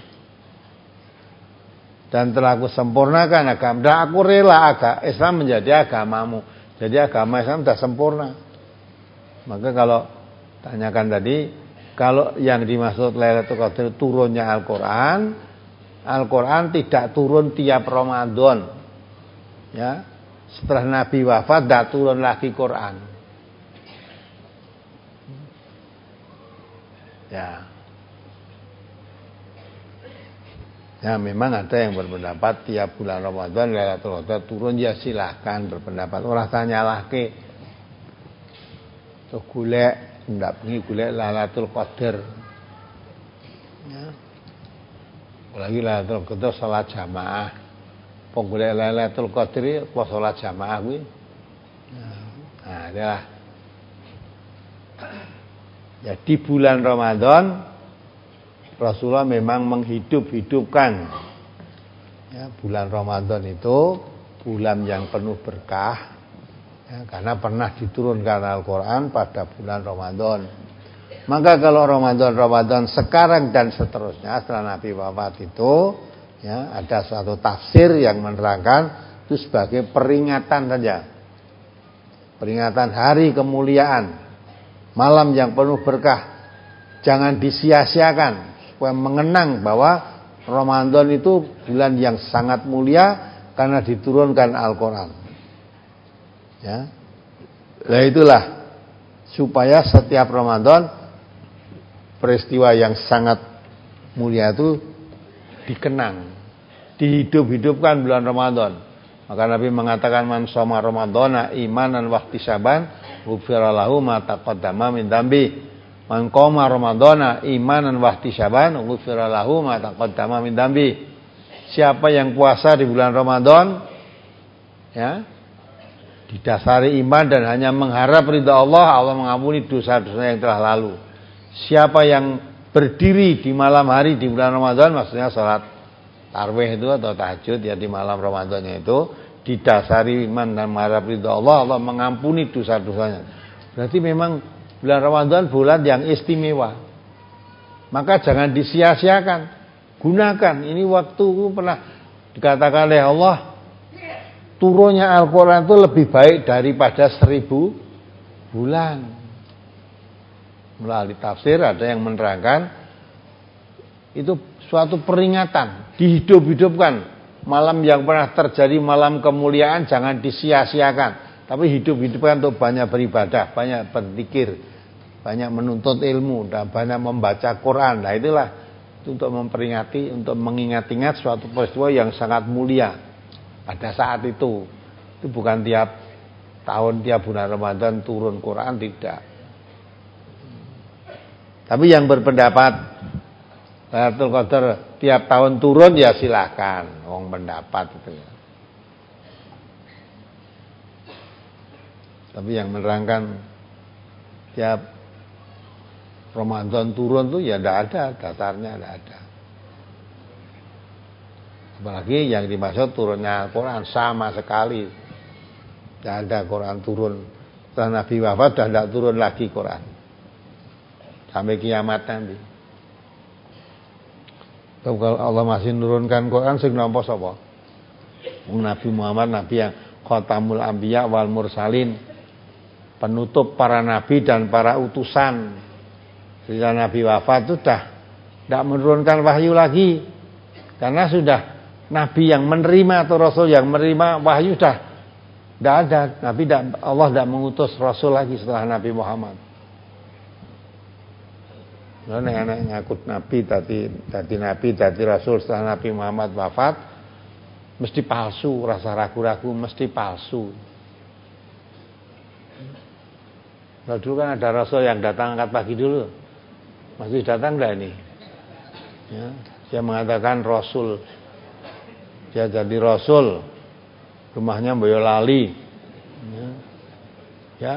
Dan telah aku sempurnakan agama. Dan aku rela agama Islam menjadi agamamu. Jadi agama Islam sudah sempurna. Maka kalau tanyakan tadi, kalau yang dimaksud Lailatul Qadar turunnya Al-Quran, Al-Quran tidak turun tiap Ramadan. Ya, setelah Nabi wafat tidak turun lagi Quran. Ya. Ya memang ada yang berpendapat tiap bulan Ramadan Lailatul Qadar turun, ya silahkan berpendapat. Orang tanya lagi, tuh golek ndak bengi golek Lailatul Qadar. Ya. Apalagi Lailatul Qadar salat jamaah. Pok golek Lailatul Qadar apa salat jamaah kuwi. Nah, adalah. Ya di bulan Ramadan Rasulullah memang menghidup-hidupkan. Ya, bulan Ramadan itu bulan yang penuh berkah. Ya, karena pernah diturunkan Al-Quran pada bulan Ramadan. Maka kalau Ramadan-Ramadan sekarang dan seterusnya setelah Nabi wafat itu, ya, ada suatu tafsir yang menerangkan itu sebagai peringatan saja. Peringatan hari kemuliaan, malam yang penuh berkah. Jangan disia-siakan, supaya mengenang bahwa Ramadan itu bulan yang sangat mulia karena diturunkan Al-Quran. Ya. Nah itulah supaya setiap Ramadan peristiwa yang sangat mulia itu dikenang, dihidup-hidupkan bulan Ramadan. Maka Nabi mengatakan man shoma ramadhana imanan wa ihtisaban ghufira lahu ma taqaddama min dzambi. Man qoma ramadhana imanan wa ihtisaban ghufira lahu ma taqaddama min dzambi. Siapa yang puasa di bulan Ramadan, ya, didasari iman dan hanya mengharap ridha Allah, Allah mengampuni dosa-dosa yang telah lalu. Siapa yang berdiri di malam hari di bulan Ramadan, maksudnya salat tarawih itu atau tahajud ya di malam Ramadannya itu, didasari iman dan mengharap ridha Allah, Allah mengampuni dosa-dosanya. Berarti memang bulan Ramadan bulan yang istimewa. Maka jangan disia-siakan. Gunakan ini waktu. Pernah dikatakan oleh Allah, turunnya Al-Quran itu lebih baik daripada seribu bulan. Melalui tafsir ada yang menerangkan itu suatu peringatan, dihidup-hidupkan. Malam yang pernah terjadi malam kemuliaan jangan disia-siakan, tapi hidup-hidupkan untuk banyak beribadah, banyak berzikir, banyak menuntut ilmu dan banyak membaca Quran. Nah itulah itu untuk memperingati, untuk mengingat-ingat suatu peristiwa yang sangat mulia pada saat itu. Itu bukan tiap tahun, tiap bulan Ramadan turun Quran, tidak. Tapi yang berpendapat Lailatul Qadar tiap tahun turun ya silahkan, wong pendapat itu ya. Tapi yang menerangkan tiap Ramadan turun tuh ya tidak ada, dasarnya tidak ada. Apalagi yang dimaksud turunnya Al-Quran sama sekali tidak ada Quran turun. Setelah Nabi wafat sudah tidak turun lagi Quran sampai kiamat nanti. Kalau Allah masih menurunkan Quran sing nampa sapa? Nabi Muhammad, Nabi yang Khatamul Anbiya wal Mursalin, penutup para nabi dan para utusan. Setelah Nabi wafat sudah tidak menurunkan wahyu lagi, karena sudah nabi yang menerima atau rasul yang menerima wahyu sudah tidak ada. Nabi tidak, Allah tidak mengutus rasul lagi setelah Nabi Muhammad. Nek ngakut nabi tadi tadi nabi tadi rasul setelah Nabi Muhammad wafat mesti palsu, rasa ragu-ragu mesti palsu. Nah, dulu kan ada rasul yang datang angkat pagi dulu, masih datang enggak ini? Ya, dia mengatakan rasul, dia jadi rasul, rumahnya Boyolali, ya, ya.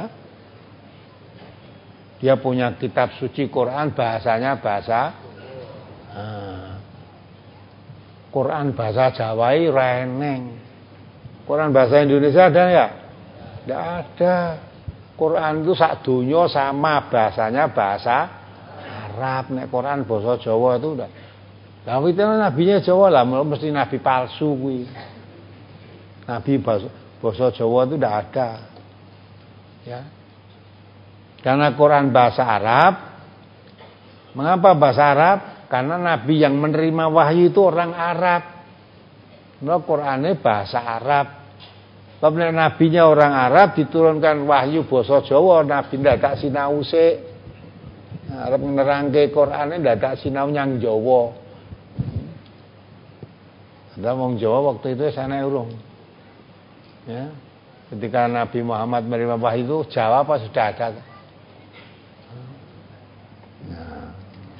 Dia punya kitab suci Quran, bahasanya bahasa nah, Quran bahasa Jawai reneng. Quran bahasa Indonesia ada ya? Tidak ada. Quran itu sak dunya sama bahasanya bahasa Arab. Nek Quran bahasa Jawa itu udah. Lah itu nabinya Jawa lah, mesti nabi palsu kuwi. Nabi bahasa, bahasa Jawa itu tidak ada. Ya. Karena Quran bahasa Arab. Mengapa bahasa Arab? Karena nabi yang menerima wahyu itu orang Arab. Nah, Qurannya bahasa Arab. Kalau nabinya orang Arab diturunkan wahyu bahasa Jawa, nabi ndak tak sinau sik. Arab nerangke Qur'ane ndak tak sinau nyang Jawa. Ada wong Jawa waktu itu sana urung. Ya. Ketika Nabi Muhammad menerima wahyu itu Jawa apa sudah ada? Nah.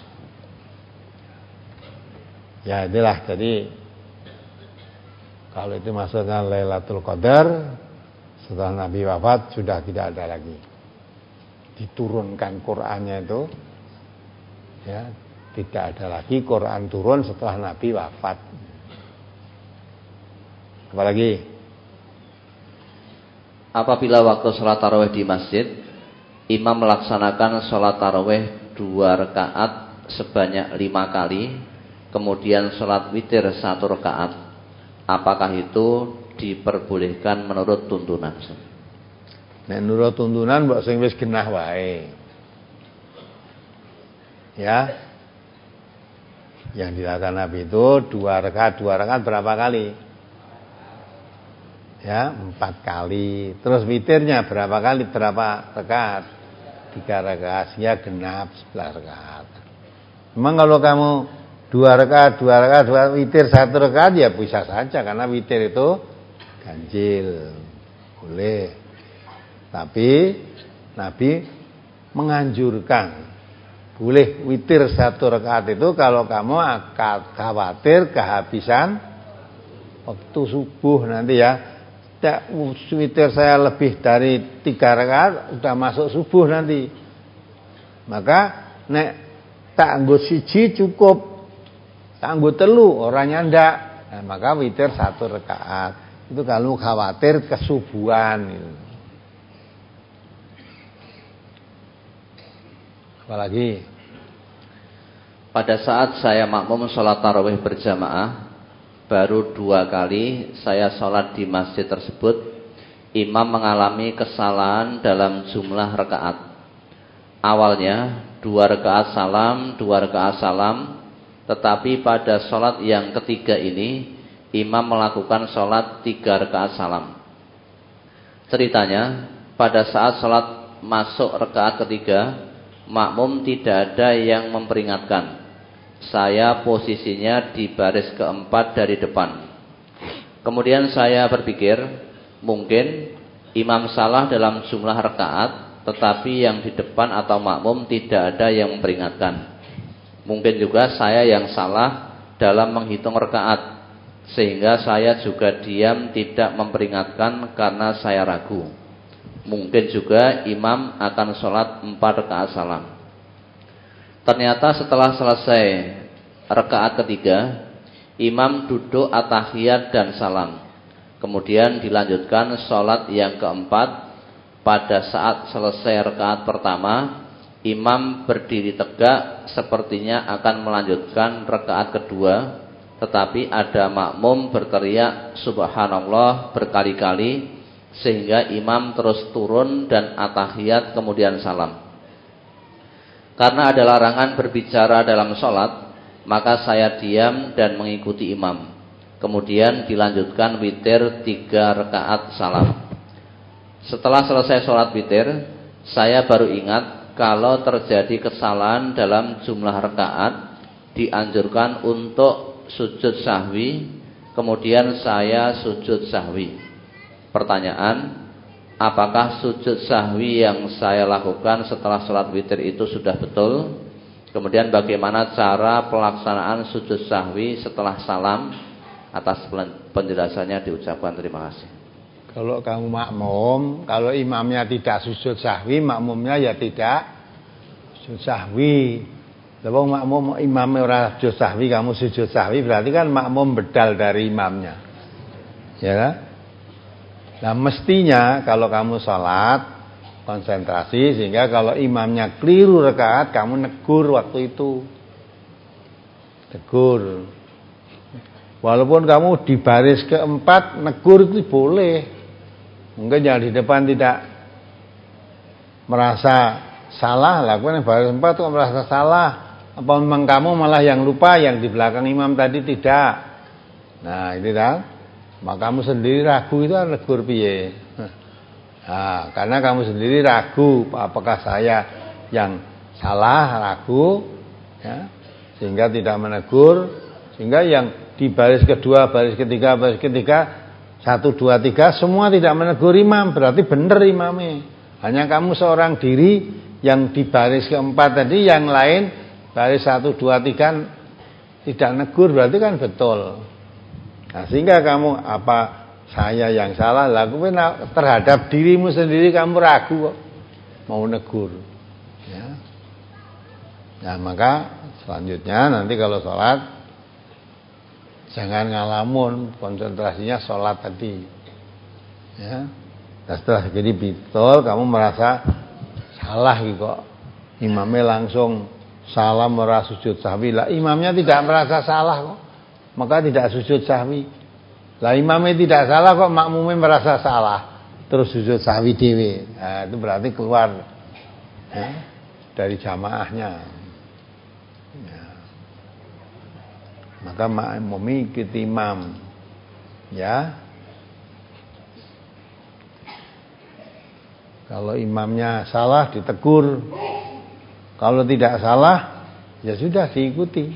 Ya itulah, jadi kalau itu maksudnya Lailatul Qadar, setelah Nabi wafat sudah tidak ada lagi. Diturunkan Qur'annya itu, ya tidak ada lagi Qur'an turun setelah Nabi wafat. Apalagi? Apabila waktu sholat tarawih di masjid, imam melaksanakan sholat tarawih dua rakaat sebanyak lima kali, kemudian sholat witir satu rakaat, apakah itu diperbolehkan menurut tuntunan? Nek menurut tuntunan mbok sing wis genah wae. Ya. Yang dilakukan Nabi itu dua rakaat, dua rakaat berapa kali? Ya, empat kali. Terus witirnya berapa kali? Berapa rakaat? Tiga rakaat, ya genap sebelas rakaat. Memang kalau kamu dua rakaat, dua rakaat, dua witir satu rakaat ya bisa saja, karena witir itu ganjil, boleh. Tapi Nabi menganjurkan boleh witir satu rakaat itu kalau kamu akan khawatir kehabisan waktu subuh nanti ya. Tak witir saya lebih dari tiga rakaat udah masuk subuh nanti. Maka nek tak anggo siji cukup, tak anggo telu orangnya ndak. Nah, maka witir satu rakaat. Itu kalau khawatir kesubuhan gitu. Apalagi pada saat saya makmum sholat tarawih berjamaah, baru dua kali saya sholat di masjid tersebut, imam mengalami kesalahan dalam jumlah rakaat. Awalnya dua rakaat salam, dua rakaat salam, tetapi pada sholat yang ketiga ini imam melakukan sholat tiga rakaat salam. Ceritanya, pada saat sholat masuk rakaat ketiga, makmum tidak ada yang memperingatkan. Saya posisinya di baris keempat dari depan. Kemudian saya berpikir, mungkin imam salah dalam jumlah rakaat, tetapi yang di depan atau makmum tidak ada yang memperingatkan. Mungkin juga saya yang salah dalam menghitung rakaat, sehingga saya juga diam tidak memperingatkan karena saya ragu. Mungkin juga imam akan sholat empat rakaat salam. Ternyata setelah selesai rakaat ketiga, imam duduk at-tahiyat dan salam. Kemudian dilanjutkan sholat yang keempat. Pada saat selesai rakaat pertama, imam berdiri tegak sepertinya akan melanjutkan rakaat kedua. Tetapi ada makmum berteriak subhanallah berkali-kali sehingga imam terus turun dan atahiyat kemudian salam. Karena ada larangan berbicara dalam sholat, maka saya diam dan mengikuti imam. Kemudian dilanjutkan witir tiga rakaat salam. Setelah selesai sholat witir, saya baru ingat kalau terjadi kesalahan dalam jumlah rakaat, dianjurkan untuk sujud sahwi. Kemudian saya sujud sahwi. Pertanyaan, apakah sujud sahwi yang saya lakukan setelah sholat witir itu sudah betul? Kemudian bagaimana cara pelaksanaan sujud sahwi setelah salam? Atas penjelasannya diucapkan terima kasih. Kalau kamu makmum, kalau imamnya tidak sujud sahwi, makmumnya ya tidak sujud sahwi. Kalau makmum imamnya ora sujud sahwi, kamu sujud sahwi, berarti kan makmum bedal dari imamnya. Ya kan? Nah mestinya kalau kamu sholat konsentrasi, sehingga kalau imamnya keliru rakaat, kamu negur waktu itu. Tegur. Walaupun kamu di baris keempat, negur itu boleh. Mungkin yang di depan tidak merasa salah, lakukan yang baris keempat itu merasa salah. Apa memang kamu malah yang lupa, yang di belakang imam tadi tidak? Nah ini kan, maka kamu sendiri ragu itu negur piye? Nah, karena kamu sendiri ragu, apakah saya yang salah, ragu, ya, sehingga tidak menegur, sehingga yang di baris kedua, baris ketiga, baris ketiga, satu, dua, tiga, semua tidak menegur imam, berarti benar imamnya. Hanya kamu seorang diri yang di baris keempat tadi, yang lain baris satu, dua, tiga tidak negur, berarti kan betul. Nah, sehingga kamu apa saya yang salah lakukan terhadap dirimu sendiri, kamu ragu kok mau negur. Ya. Nah maka selanjutnya nanti kalau sholat jangan ngalamun, konsentrasinya sholat tadi. Ya. Nah, setelah jadi betul, kamu merasa salah gitu kok. Imamnya langsung salam merasa sujud sahwi. Lah imamnya tidak merasa salah kok, maka tidak sujud sahwi. Lah imamnya tidak salah kok, makmumnya merasa salah, terus sujud sahwi dewe. Nah, itu berarti keluar ya, dari jamaahnya. Ya. Maka makmum ikut imam, ya. Kalau imamnya salah ditegur, kalau tidak salah ya sudah diikuti.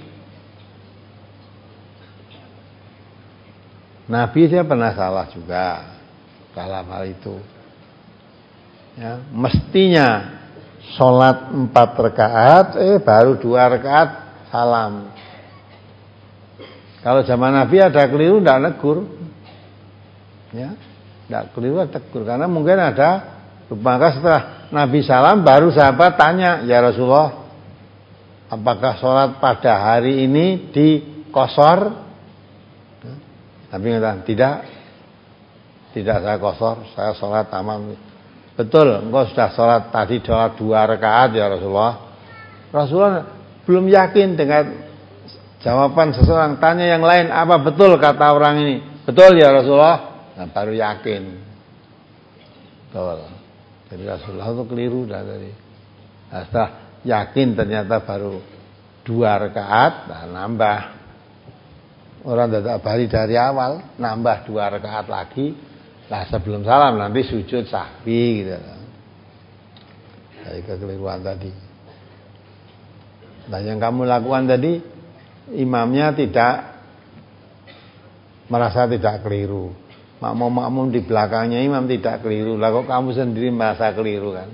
Nabi saya pernah salah juga dalam hal itu. Ya, mestinya sholat empat rakaat, eh baru dua rakaat salam. Kalau zaman Nabi ada keliru, tidak negur, ya, tidak keliru, tegur, karena mungkin ada. Maka setelah Nabi salam, baru sahabat tanya, ya Rasulullah, apakah sholat pada hari ini dikosor? Nabi mengatakan tidak, tidak saya kosor, saya sholat tamam. Betul, engkau sudah sholat tadi sholat dua rakaat ya Rasulullah. Rasulullah belum yakin dengan jawaban seseorang, tanya yang lain, apa betul kata orang ini? Betul ya Rasulullah. Nah, baru yakin. Betul. Jadi Rasulullah itu keliru dah tadi. Nah, setelah yakin ternyata baru dua rakaat, nah, nambah. Orang tidak balik dari awal, nambah dua rakaat lagi. Nah sebelum salam nanti sujud sahwi gitu. Dari kekeliruan tadi. Nah yang kamu lakukan tadi, imamnya tidak merasa tidak keliru. Makmum-makmum di belakangnya imam tidak keliru. Lah kok kamu sendiri merasa keliru kan?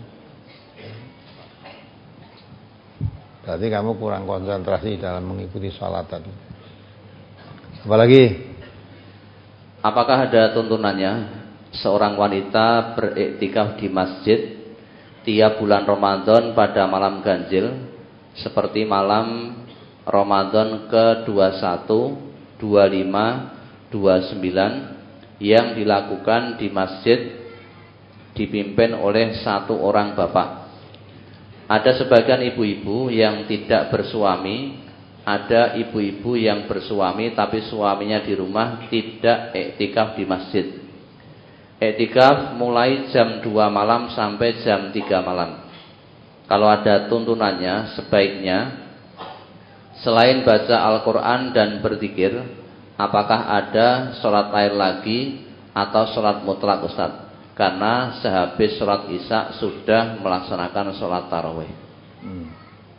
Berarti kamu kurang konsentrasi dalam mengikuti sholat tadi. Apalagi? Apakah ada tuntunannya seorang wanita beriktikaf di masjid tiap bulan Ramadan pada malam ganjil seperti malam Ramadan ke dua puluh satu, dua puluh lima, dua puluh sembilan yang dilakukan di masjid dipimpin oleh satu orang bapak. Ada sebagian ibu-ibu yang tidak bersuami, ada ibu-ibu yang bersuami tapi suaminya di rumah tidak iktikaf di masjid. Iktikaf mulai jam dua malam sampai jam tiga malam. Kalau ada tuntunannya, sebaiknya selain baca Al-Quran dan berzikir, apakah ada sholat lain lagi atau sholat mutlak Ustaz? Karena sehabis sholat isya sudah melaksanakan sholat tarawih. Hmm.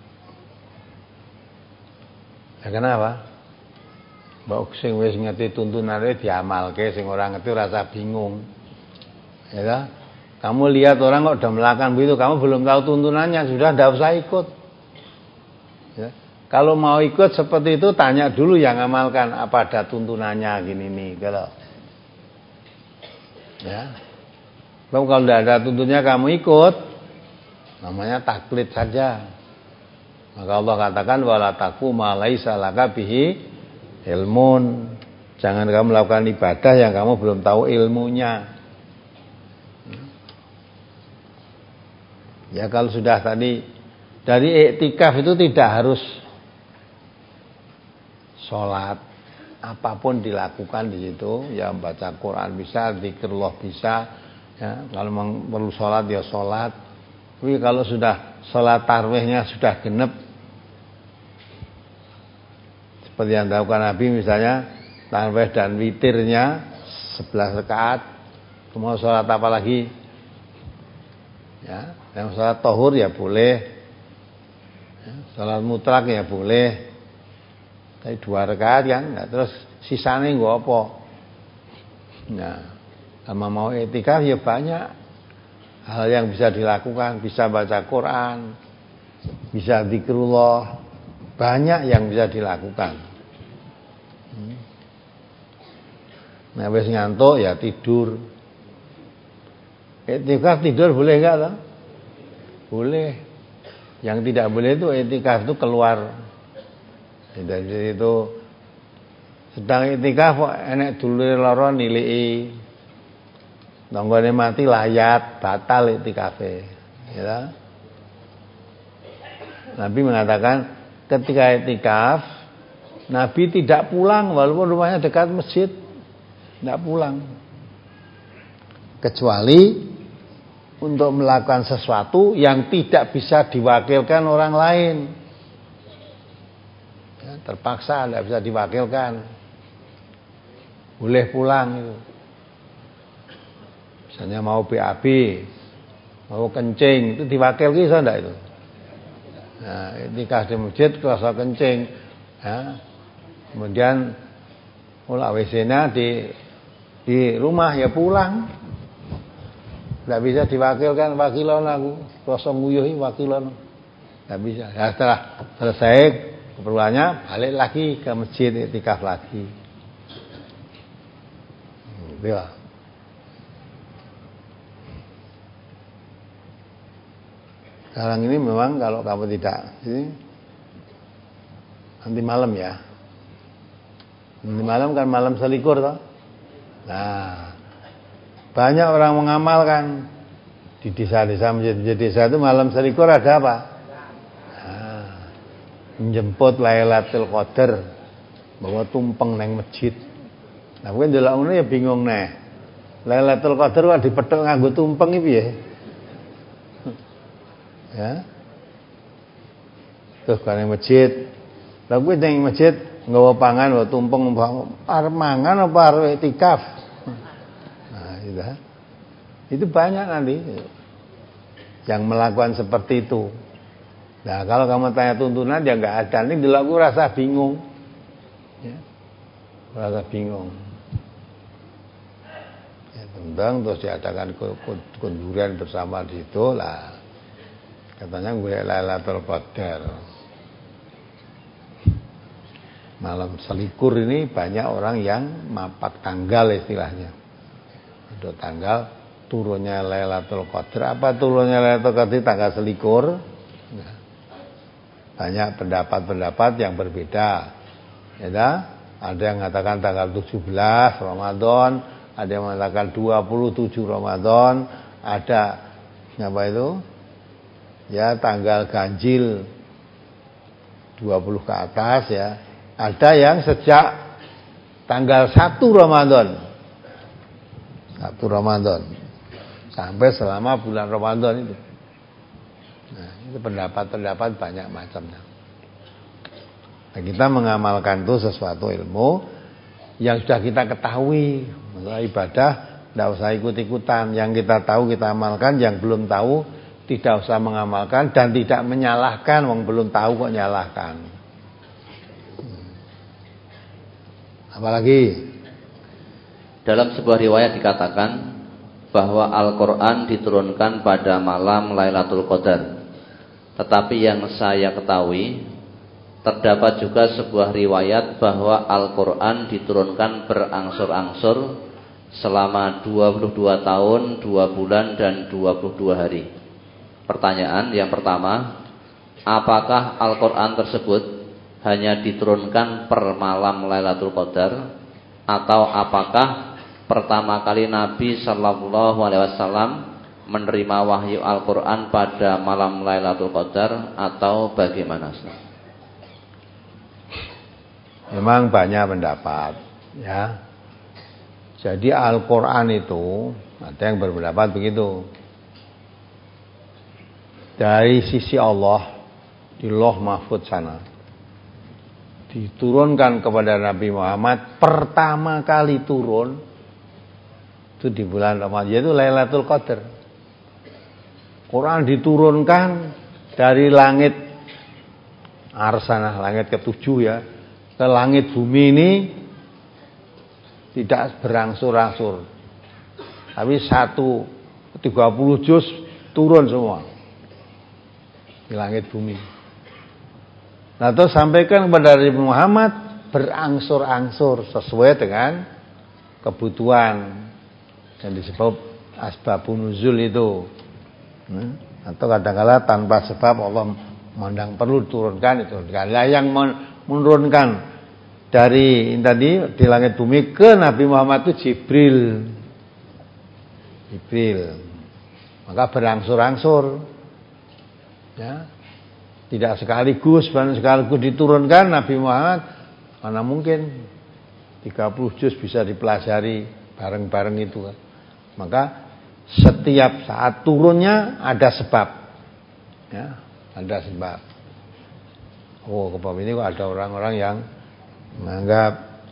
Ya kenapa? Mbok sing wis ngerti tuntunane diamalke, sing ora ngerti rasa bingung. Ya kan? Kamu lihat orang kok udah melakukan begitu, kamu belum tahu tuntunannya, sudah tidak usah ikut. Ya. Kalau mau ikut seperti itu, tanya dulu yang amalkan apa ada tuntunannya gini nih, kalau. Ya. Kalau tidak ada tuntunnya kamu ikut, namanya taklid saja. Maka Allah katakan wala taqfu ma laisa laka bihi ilmun. Jangan kamu melakukan ibadah yang kamu belum tahu ilmunya. Ya kalau sudah tadi dari iktikaf itu tidak harus sholat, apapun dilakukan di situ. Ya baca Quran bisa, zikrullah bisa. Ya, kalau memang perlu sholat ya sholat. Tapi kalau sudah sholat tarawihnya sudah genep, seperti yang dilakukan Nabi misalnya tarawih dan witirnya sebelas rakaat, mau sholat apa lagi? Ya, yang sholat tohur ya boleh, ya, sholat mutlak ya boleh. Tapi dua rakaat kan, nah, terus sisanya nggak apa? Nah. Sama mau iktikaf ya banyak hal yang bisa dilakukan, bisa baca Quran, bisa zikrullah, banyak yang bisa dilakukan. Nah, wis ngantuk ya tidur. Iktikaf tidur boleh enggak toh? Boleh. Yang tidak boleh itu iktikaf itu keluar. Dari itu sedang iktikaf kok enek dulure lara niliki. Nanggone mati layat, batal iktikafe. Ya. Nabi mengatakan ketika iktikaf, Nabi tidak pulang walaupun rumahnya dekat masjid, tidak pulang. Kecuali untuk melakukan sesuatu yang tidak bisa diwakilkan orang lain. Ya, terpaksa tidak bisa diwakilkan. Boleh pulang itu. Misalnya mau B A B, mau kencing, itu diwakil bisa enggak itu? Nah, iktikaf di masjid kerasa kencing, ya. Kemudian mulai W C-nya di di rumah ya pulang. Enggak bisa diwakilkan, wakilon aku, kerasa nguyuhi wakilon. Enggak bisa. Ya, setelah selesai keperluannya balik lagi ke masjid iktikaf lagi. Gitu ya. Sekarang ini memang kalau kamu tidak ini nanti malam ya. Nanti malam kan malam selikur toh. Nah, banyak orang mengamalkan di desa-desa masjid-masjid desa itu malam selikur ada apa? Nah, menjemput Lailatul Qadar bawa tumpeng neng masjid. Nah, mungkin delok ngono ya bingung neh. Lailatul Qadar kok dipethuk nganggo tumpeng iki piye? Ya. Terus kan masjid. Lah kuwi nang masjid nggawa pangan, nggawa tumpeng, arep mangan apa arep iktikaf. Nah, itu. Itu banyak nanti yang melakukan seperti itu. Nah, kalau kamu tanya tuntunan ya enggak ada. Ini delok aku rasa bingung. Ya. Rasa bingung. Ya, tembang terus diadakan kunduran bersama di situ lah. Katanya gue Lailatul Qadar. Malam selikur ini banyak orang yang mapak tanggal istilahnya. Ada tanggal turunnya Lailatul Qadar. Apa turunnya Lailatul Qadar tanggal selikur? Nah, banyak pendapat-pendapat yang berbeda. Ya, ada yang mengatakan tanggal tujuh belas Ramadan, ada yang mengatakan dua puluh tujuh Ramadan, ada apa itu? Ya tanggal ganjil dua puluh ke atas ya. Ada yang sejak tanggal satu Ramadan satu Ramadan sampai selama bulan Ramadan itu. Nah, itu pendapat-pendapat banyak macamnya. Nah, kita mengamalkan itu sesuatu ilmu yang sudah kita ketahui. Masalah ibadah tidak usah ikut-ikutan. Yang kita tahu kita amalkan, yang belum tahu tidak usah mengamalkan dan tidak menyalahkan. Wong belum tahu kok nyalahkan. Apalagi dalam sebuah riwayat dikatakan bahwa Al-Quran diturunkan pada malam Lailatul Qadar. Tetapi yang saya ketahui, terdapat juga sebuah riwayat bahwa Al-Quran diturunkan berangsur-angsur selama dua puluh dua tahun, dua bulan, dan dua puluh dua hari. Pertanyaan yang pertama, apakah Al-Quran tersebut hanya diturunkan per malam Lailatul Qadar, atau apakah pertama kali Nabi Sallallahu Alaihi Wasallam menerima wahyu Al-Quran pada malam Lailatul Qadar, atau bagaimana? Memang banyak pendapat, ya. Jadi Al-Quran itu ada yang berpendapat begitu. Dari sisi Allah di Lauh Mahfudz sana diturunkan kepada Nabi Muhammad pertama kali turun itu di bulan Ramadan, yaitu Lailatul Qadar. Quran diturunkan dari langit Arsanah, langit ketujuh ya, ke langit bumi ini tidak berangsur-angsur, tapi satu tiga puluh juz turun semua di langit bumi. Nah, terus sampaikan kepada Nabi Muhammad berangsur-angsur sesuai dengan kebutuhan yang disebut asbabun nuzul itu. Hmm? Atau kadang-kadang tanpa sebab Allah memandang perlu diturunkan itu. Nah, yang menurunkan dari tadi di langit bumi ke Nabi Muhammad itu Jibril. Jibril. Maka berangsur-angsur. Ya. Tidak sekaligus, bukan sekaligus diturunkan Nabi Muhammad. Mana mungkin tiga puluh juz bisa dipelajari bareng-bareng itu kan. Maka setiap saat turunnya ada sebab. Ya, ada sebab. Oh, sebab ini kok ada orang-orang yang menganggap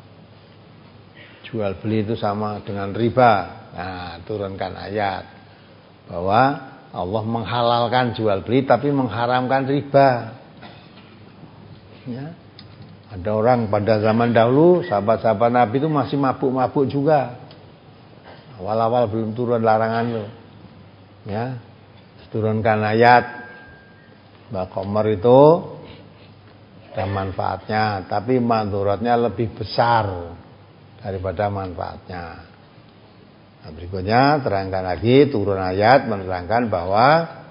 jual beli itu sama dengan riba. Nah, turunkan ayat bahwa Allah menghalalkan jual beli tapi mengharamkan riba. Ya. Ada orang pada zaman dahulu sahabat-sahabat Nabi itu masih mabuk-mabuk juga. Awal-awal belum turun larangan itu. Ya. Turunkan ayat bahwa khamr itu ada manfaatnya, tapi mandorotnya lebih besar daripada manfaatnya. Nah, berikutnya terangkan lagi turun ayat menerangkan bahwa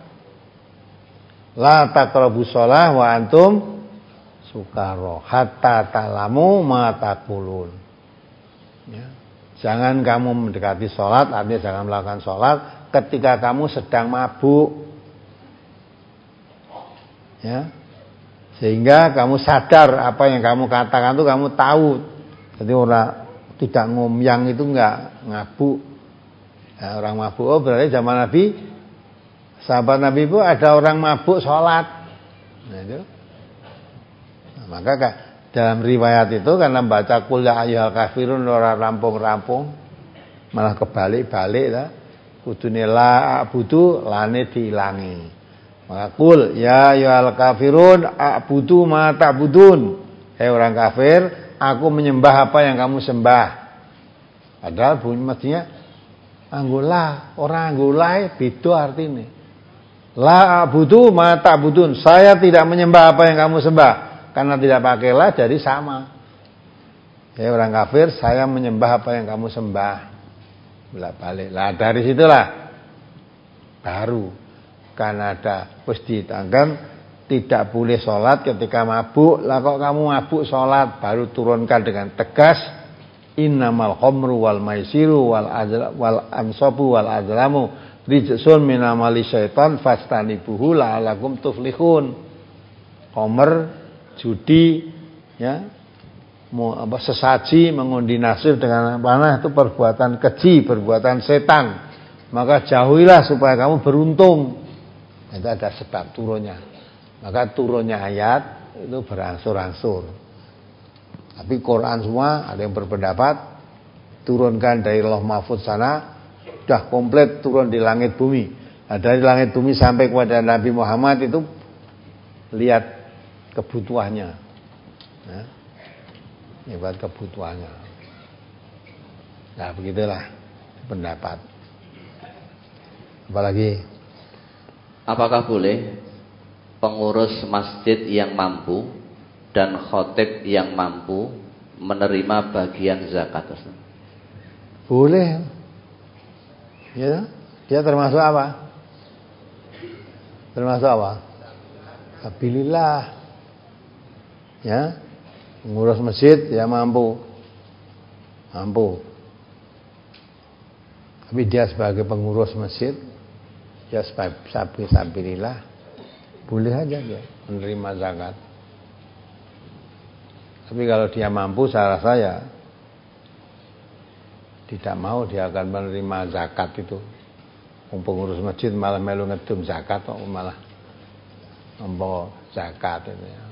la taqrabus shalah wa antum sukara hatta ta'lamu ma taqulun. Ya. Jangan kamu mendekati salat, artinya jangan melakukan salat ketika kamu sedang mabuk. Ya. Sehingga kamu sadar apa yang kamu katakan itu kamu tahu. Jadi orang tidak ngomyang itu enggak ngabuk. Nah, orang mabuk, oh berarti zaman Nabi, sahabat Nabi itu ada orang mabuk sholat. Nah, itu. Nah, maka dalam riwayat itu karena baca qul ya ayyuhal kafirun ora rampung-rampung, malah kebalik-balik lah. Kudune la a'budu lane diilangi. Maka qul ya ayyuhal kafirun a'budu ma ta'budun. Hei orang kafir, aku menyembah apa yang kamu sembah. Padahal bunyi mestinya anggola, orang anggola beda artinya. La a'budu ma ta'budun. Saya tidak menyembah apa yang kamu sembah. Karena tidak pakai la jadi sama. Ya orang kafir, saya menyembah apa yang kamu sembah. Bolak-balik. Lah dari situlah baru karena ada wis ditangkan tidak boleh sholat ketika mabuk. Lah kok kamu mabuk sholat, baru turunkan dengan tegas innamal khamru wal maisiru wal azla, wal ansabu wal azlamu rijsun min amali syaitan fastanibuhu la'alakum tuflihun. Khamr, judi, ya, apa, sesaji, mengundi nasib dengan panah itu perbuatan keji, perbuatan setan. Maka jauhilah supaya kamu beruntung. Itu ada sebab turunnya. Maka turunnya ayat itu berangsur-angsur. Tapi Quran semua ada yang berpendapat turunkan dari Lauh Mahfuz sana sudah komplit turun di langit bumi. Nah, dari langit bumi sampai kepada Nabi Muhammad itu lihat kebutuhannya. Nah, lihat kebutuhannya. Nah, begitulah pendapat. Apalagi? Apakah boleh pengurus masjid yang mampu dan khotib yang mampu menerima bagian zakat? Boleh. Ya, dia termasuk apa? Termasuk apa? Sabilillah. Ya, pengurus masjid ya mampu. Mampu. Tapi dia sebagai pengurus masjid ya sebagai sabilillah boleh aja dia menerima zakat. Tapi kalau dia mampu saya rasa ya tidak mau dia akan menerima zakat itu. Pengurus masjid malah melu ngedum zakat kok malah membawa zakat itu ya.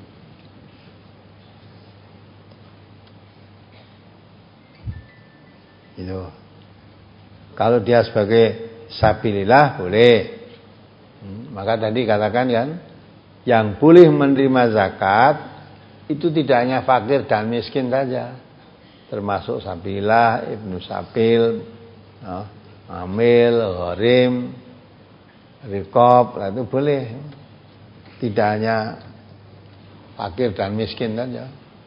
Itu. Kalau dia sebagai sabilillah boleh. Hmm, maka tadi katakan kan yang boleh menerima zakat itu tidak hanya fakir dan miskin saja, termasuk sabilillah, ibnu sabil, oh, amil, gharim, riqab, itu boleh. Tidak hanya fakir dan miskin saja.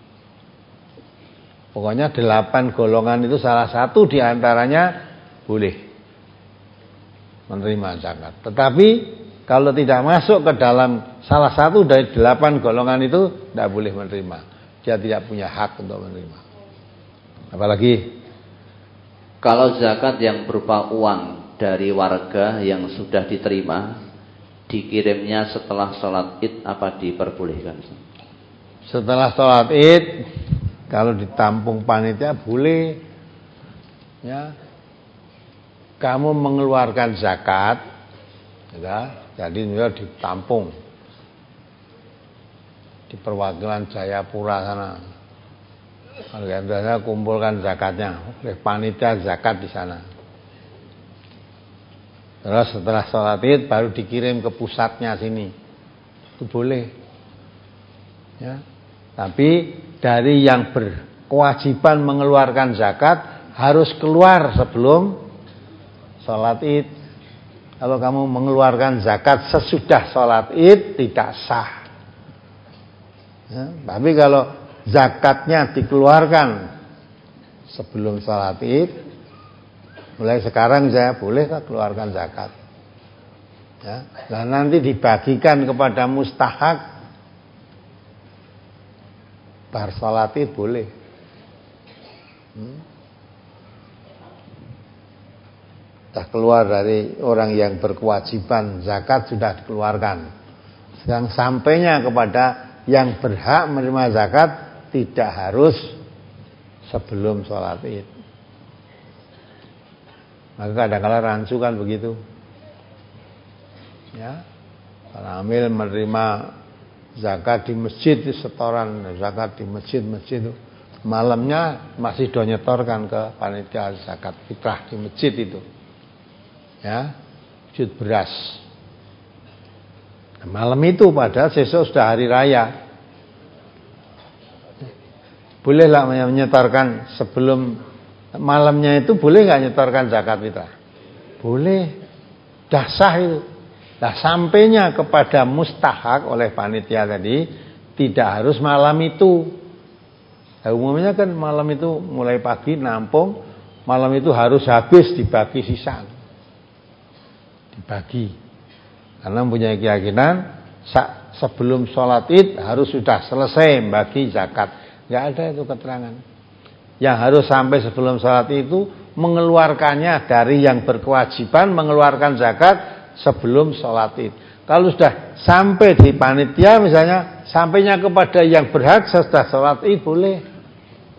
Pokoknya delapan golongan itu salah satu diantaranya boleh menerima zakat. Tetapi kalau tidak masuk ke dalam salah satu dari delapan golongan itu tidak boleh menerima. Dia tidak punya hak untuk menerima. Apalagi kalau zakat yang berupa uang dari warga yang sudah diterima dikirimnya setelah sholat id, apa diperbolehkan? Setelah sholat id kalau ditampung panitia boleh. Ya, kamu mengeluarkan zakat, ya, jadi dia ditampung di perwakilan Jayapura sana. Harganya kumpulkan zakatnya oleh panitia zakat di sana. Terus setelah sholat id baru dikirim ke pusatnya sini, itu boleh. Ya, tapi dari yang berkewajiban mengeluarkan zakat harus keluar sebelum sholat id. Kalau kamu mengeluarkan zakat sesudah sholat id tidak sah. Ya, tapi kalau zakatnya dikeluarkan sebelum sholat id, mulai sekarang saya boleh tak keluarkan zakat. Ya, nah nanti dibagikan kepada mustahak bar sholat id boleh. Hmm. Sudah keluar dari orang yang berkewajiban zakat sudah dikeluarkan. Yang sampainya kepada yang berhak menerima zakat tidak harus sebelum sholat id. Maka kadang-kadang rancu kan begitu. Ya, kalau amil menerima zakat di masjid, setoran zakat di masjid-masjid itu malamnya masih do nyetorkan ke panitia zakat fitrah di masjid itu. Ya, masjid beras. Nah, malam itu padahal besok sudah hari raya. Bolehlah menyetorkan sebelum malamnya itu, boleh nggak nyetorkan zakat fitrah? Boleh. Dah sah itu. Nah, sampainya kepada mustahak oleh panitia tadi tidak harus malam itu. Nah, umumnya kan malam itu mulai pagi nampung, malam itu harus habis dibagi sisa. Dibagi. Karena mempunyai keyakinan sebelum sholat id harus sudah selesai bagi zakat. Enggak ada itu keterangan. Yang harus sampai sebelum sholat itu mengeluarkannya dari yang berkewajiban mengeluarkan zakat sebelum sholat id. Kalau sudah sampai di panitia misalnya, sampainya kepada yang berhak setelah sholat id boleh.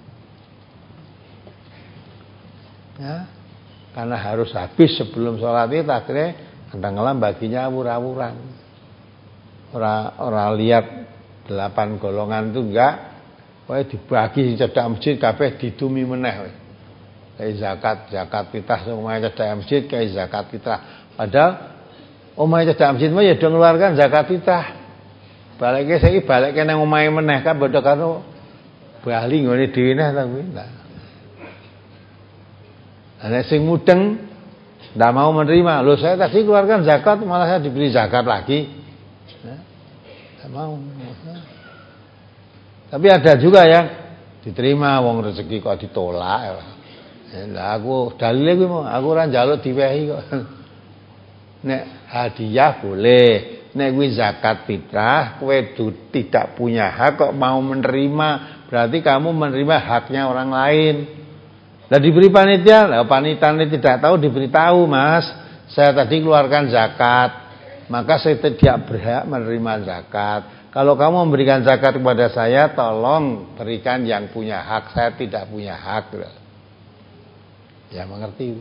Ya. Karena harus habis sebelum sholat itu akhirnya kadang-kadang baginya awur-awuran. Orang orang lihat delapan golongan itu enggak, wae dibagi cedhak masjid kabeh didumi meneh. Kayak zakat, zakat fitrah omahe cedhak masjid kayak zakat fitrah. Padahal omahe cedhak masjid mah ya do ngeluarkan zakat fitrah. Balike saiki balike nang omahe meneh kan padha karo bali ngene dhewe neh ta kuwi. Ada sing mudeng tidak mau menerima. Loh saya tadi keluarkan zakat malah saya diberi zakat lagi. Tidak mau. Tapi ada juga yang diterima wong rezeki kok ditolak. Lah aku dalile kuwi mau aku ora njaluk diwehi kok. Nek hadiah boleh, nek kuwi zakat fitrah kowe tidak punya hak kok mau menerima, berarti kamu menerima haknya orang lain. Lah diberi panitia, lah panitia tidak tahu diberitahu, Mas, saya tadi keluarkan zakat, maka saya tidak berhak menerima zakat. Kalau kamu memberikan zakat kepada saya, tolong berikan yang punya hak, saya tidak punya hak. Ya mengerti.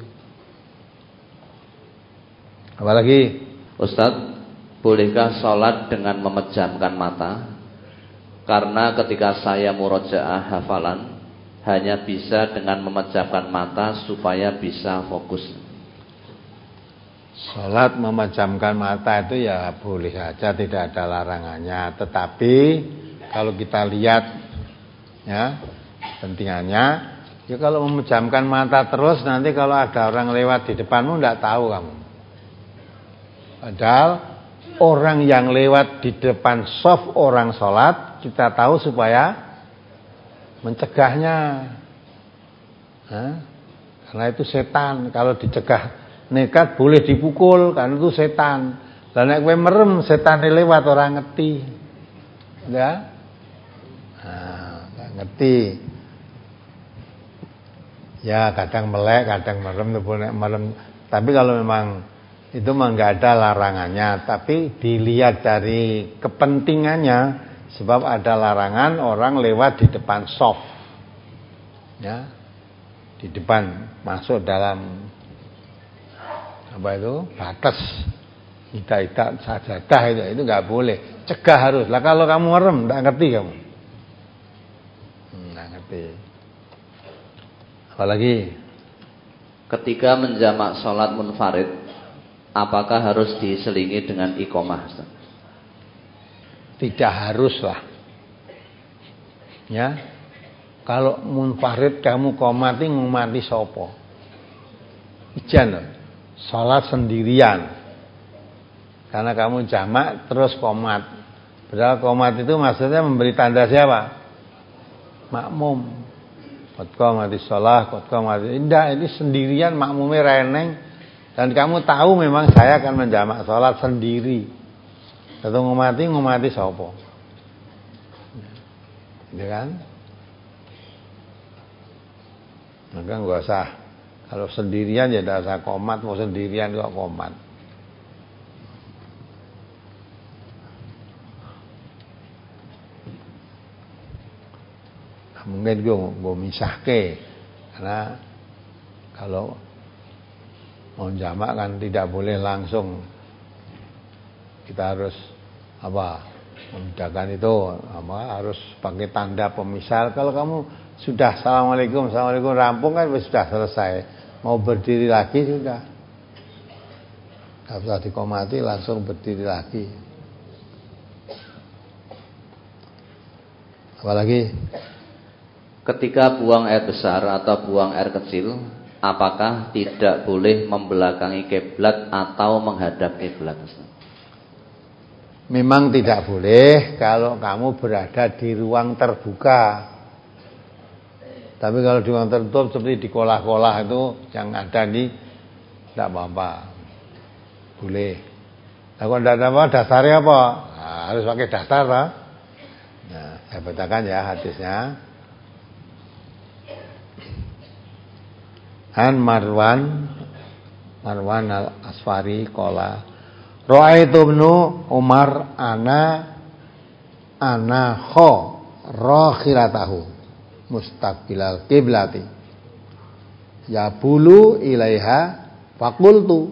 Apalagi, Ustadz, bolehkah sholat dengan memejamkan mata? Karena ketika saya murojaah hafalan hanya bisa dengan memejamkan mata supaya bisa fokus. Sholat memejamkan mata itu ya boleh saja, tidak ada larangannya. Tetapi kalau kita lihat ya pentingannya, ya kalau memejamkan mata terus nanti kalau ada orang lewat di depanmu tidak tahu kamu. Padahal orang yang lewat di depan shaf orang sholat kita tahu supaya mencegahnya. Nah, karena itu setan. Kalau dicegah nekat boleh dipukul karena itu setan. Lah nek kowe merem setan lewat orang ngerti. Ya. Nah, gak ngerti. Ya kadang melek, kadang merem tuh nek merem. Tapi kalau memang itu mah enggak ada larangannya, tapi dilihat dari kepentingannya. Sebab ada larangan orang lewat di depan shaf. Ya. Di depan masuk dalam apa itu? Batas. Tidak-tidak sajadah itu itu enggak boleh. Cegah harus. Lah kalau kamu merem enggak ngerti kamu. Enggak ngerti. Apalagi ketika menjamak sholat munfarid, apakah harus diselingi dengan iqomah, Ustaz? Tidak haruslah. Ya. Kalau munfarid kamu komati ngumati sapa? Ijan loh. Salat sendirian. Karena kamu jamak terus komat. Padahal komat itu maksudnya memberi tanda siapa? Makmum. Qad qamati shalah, qad qamati. Indah ini sendirian makmumnya reneng dan kamu tahu memang saya akan menjamak salat sendiri. Atau ngumati ngumati sapa? Ya kan? Maka enggak usah. Kalau sendirian ya enggak usah komat, mau sendirian kok komat. Nah, mungkin gue mau misahke karena kalau mau jamak kan tidak boleh langsung. Kita harus apa membedakan itu apa harus pakai tanda pemisah. Kalau kamu sudah assalamualaikum assalamualaikum rampung kan sudah selesai, mau berdiri lagi sudah nggak usah dikomati, langsung berdiri lagi. Apalagi ketika buang air besar atau buang air kecil, apakah tidak boleh membelakangi kiblat atau menghadap kiblat? Memang tidak boleh kalau kamu berada di ruang terbuka. Tapi kalau di ruang tertutup seperti di kolah-kolah itu yang ada di tidak apa-apa. Boleh. Nah, kalau tidak ada apa, dasarnya apa? Nah, harus pakai dasar, Pak. Nah, saya bacakan ya hadisnya. An Marwan Marwan al-Asfari qala Ra'aitu ibnu Umar ana ana kho rakhilatahu mustaqbilal qiblati ya bulu ilaiha fakultu.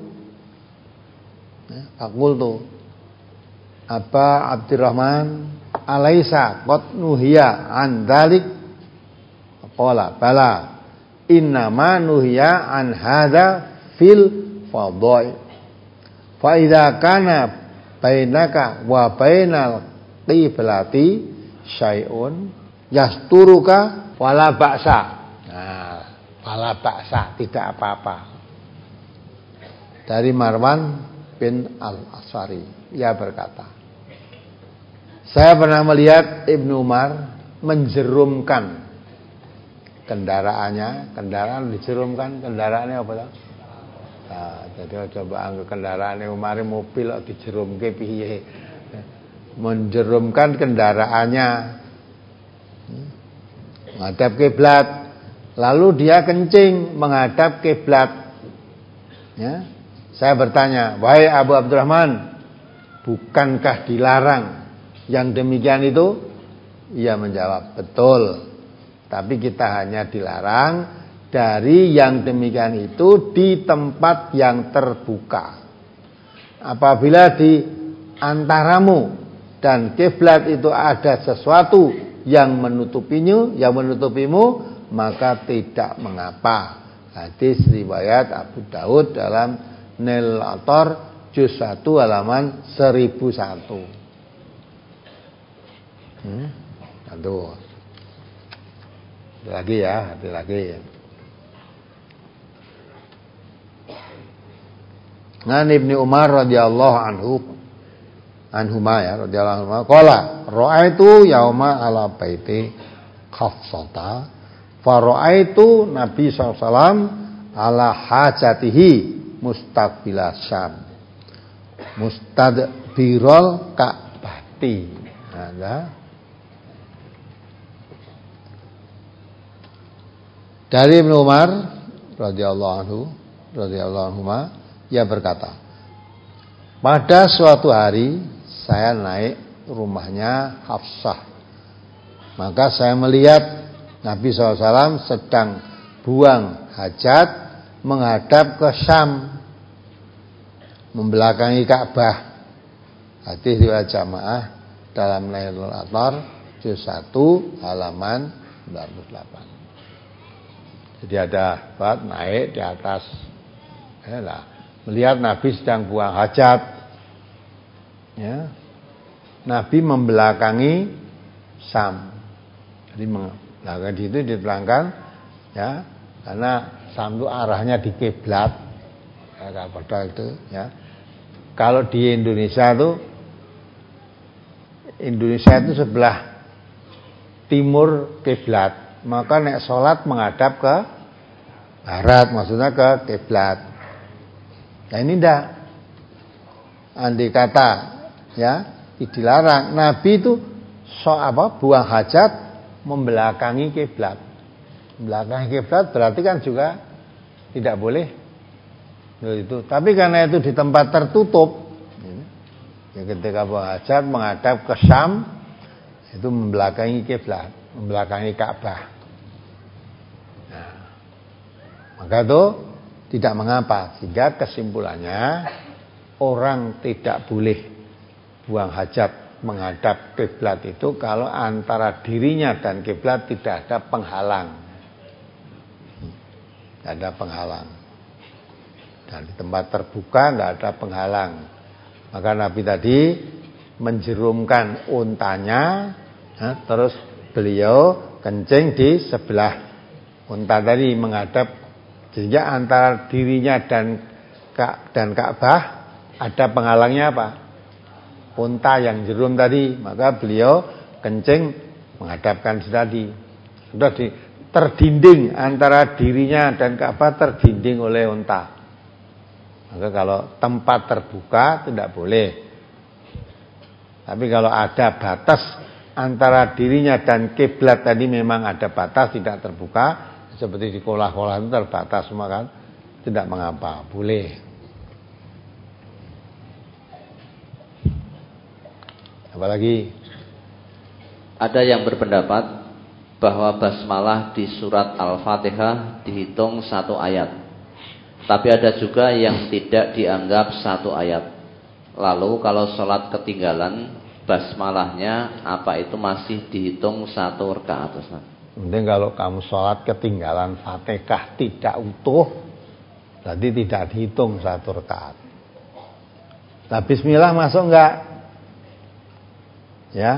Fakultu. Apa Abdurrahman alaisa qad nuhiya an dzalik? Qala bala innama nuhiya an hadza fil fadhail. Fa idza kana bainaka wa bainal qiblati syai'un yasturuka wala ba'sa. Nah, wala ba'sa, tidak apa-apa. Dari Marwan bin Al-Asfari, ia berkata, saya pernah melihat Ibnu Umar menjerumkan kendaraannya, kendaraan dijerumkan, kendaraannya apa tahu? Nah, jadi coba anggap kendaraannya Umar mobil dijerumke piye? Menjerumkan kendaraannya menghadap kiblat, lalu dia kencing menghadap kiblat. Ya. Saya bertanya, wahai Abu Abdurrahman, bukankah dilarang yang demikian itu? Ia menjawab, betul. Tapi kita hanya dilarang dari yang demikian itu di tempat yang terbuka. Apabila di antaramu dan kiblat itu ada sesuatu yang menutupinya, yang menutupimu, maka tidak mengapa. Hadis riwayat Abu Daud dalam Nil Athar juz satu halaman seribu satu. Hmm? Aduh. Lagi ya, hati lagi. Ngan Ibnu Umar radhiyallahu anhu anhuma ya radhiyallahu anhu qala ra'aitu yauma ala baiti Hafsata fa ra'aitu Nabi sallallahu alaihi wasallam ala hajatihi mustaqbilas Syam mustadbirul Ka'bati. Nah, dari Ibnu Umar radhiyallahu anhu radhiyallahu anhuma ia berkata, pada suatu hari saya naik rumahnya Hafsah, maka saya melihat Nabi shallallahu alaihi wasallam sedang buang hajat menghadap ke Syam, membelakangi Ka'bah. Hadis riwayat jamaah dalam Nailul Athar juz satu halaman sembilan puluh delapan. Jadi ada buat naik di atas, ya lah, melihat Nabi sedang buang hajat, ya. Nabi membelakangi Syam. Jadi membelakangi itu diterangkan, ya, karena Syam itu arahnya di kiblat, ya, pada itu, ya. Kalau di Indonesia itu, Indonesia itu sebelah timur kiblat, maka nek sholat menghadap ke barat, maksudnya ke kiblat. Nah ini ndak, andai kata, ya, dilarang. Nabi itu so apa buang hajat membelakangi kiblat. Membelakangi kiblat berarti kan juga tidak boleh itu. Tapi karena itu di tempat tertutup, ya, ketika buang hajat menghadap ke Syam, itu membelakangi kiblat, membelakangi Ka'bah. Nah, maka itu tidak mengapa. Sehingga kesimpulannya orang tidak boleh buang hajat menghadap kiblat itu kalau antara dirinya dan kiblat tidak ada penghalang. Tidak ada penghalang. Dan di tempat terbuka enggak ada penghalang. Maka Nabi tadi menjerumkan untanya, ya, terus beliau kencing di sebelah unta tadi menghadap, sehingga antara dirinya dan dan Ka'bah ada penghalangnya apa? Unta yang jerum tadi, maka beliau kencing menghadapkan tadi. Sudah di, terdinding antara dirinya dan Ka'bah, terdinding oleh unta. Maka kalau tempat terbuka tidak boleh. Tapi kalau ada batas antara dirinya dan kiblat tadi, memang ada batas tidak terbuka, seperti di kolah-kolah itu terbatas semua kan, tidak mengapa, boleh. Apalagi ada yang berpendapat bahwa basmalah di surat Al-Fatihah dihitung satu ayat. Tapi ada juga yang tidak dianggap satu ayat. Lalu kalau sholat ketinggalan basmalahnya apa itu masih dihitung satu rakaat? Mending kalau kamu sholat ketinggalan Fatihah tidak utuh, berarti tidak dihitung satu rakaat. Nah, bismillah masuk enggak? Ya.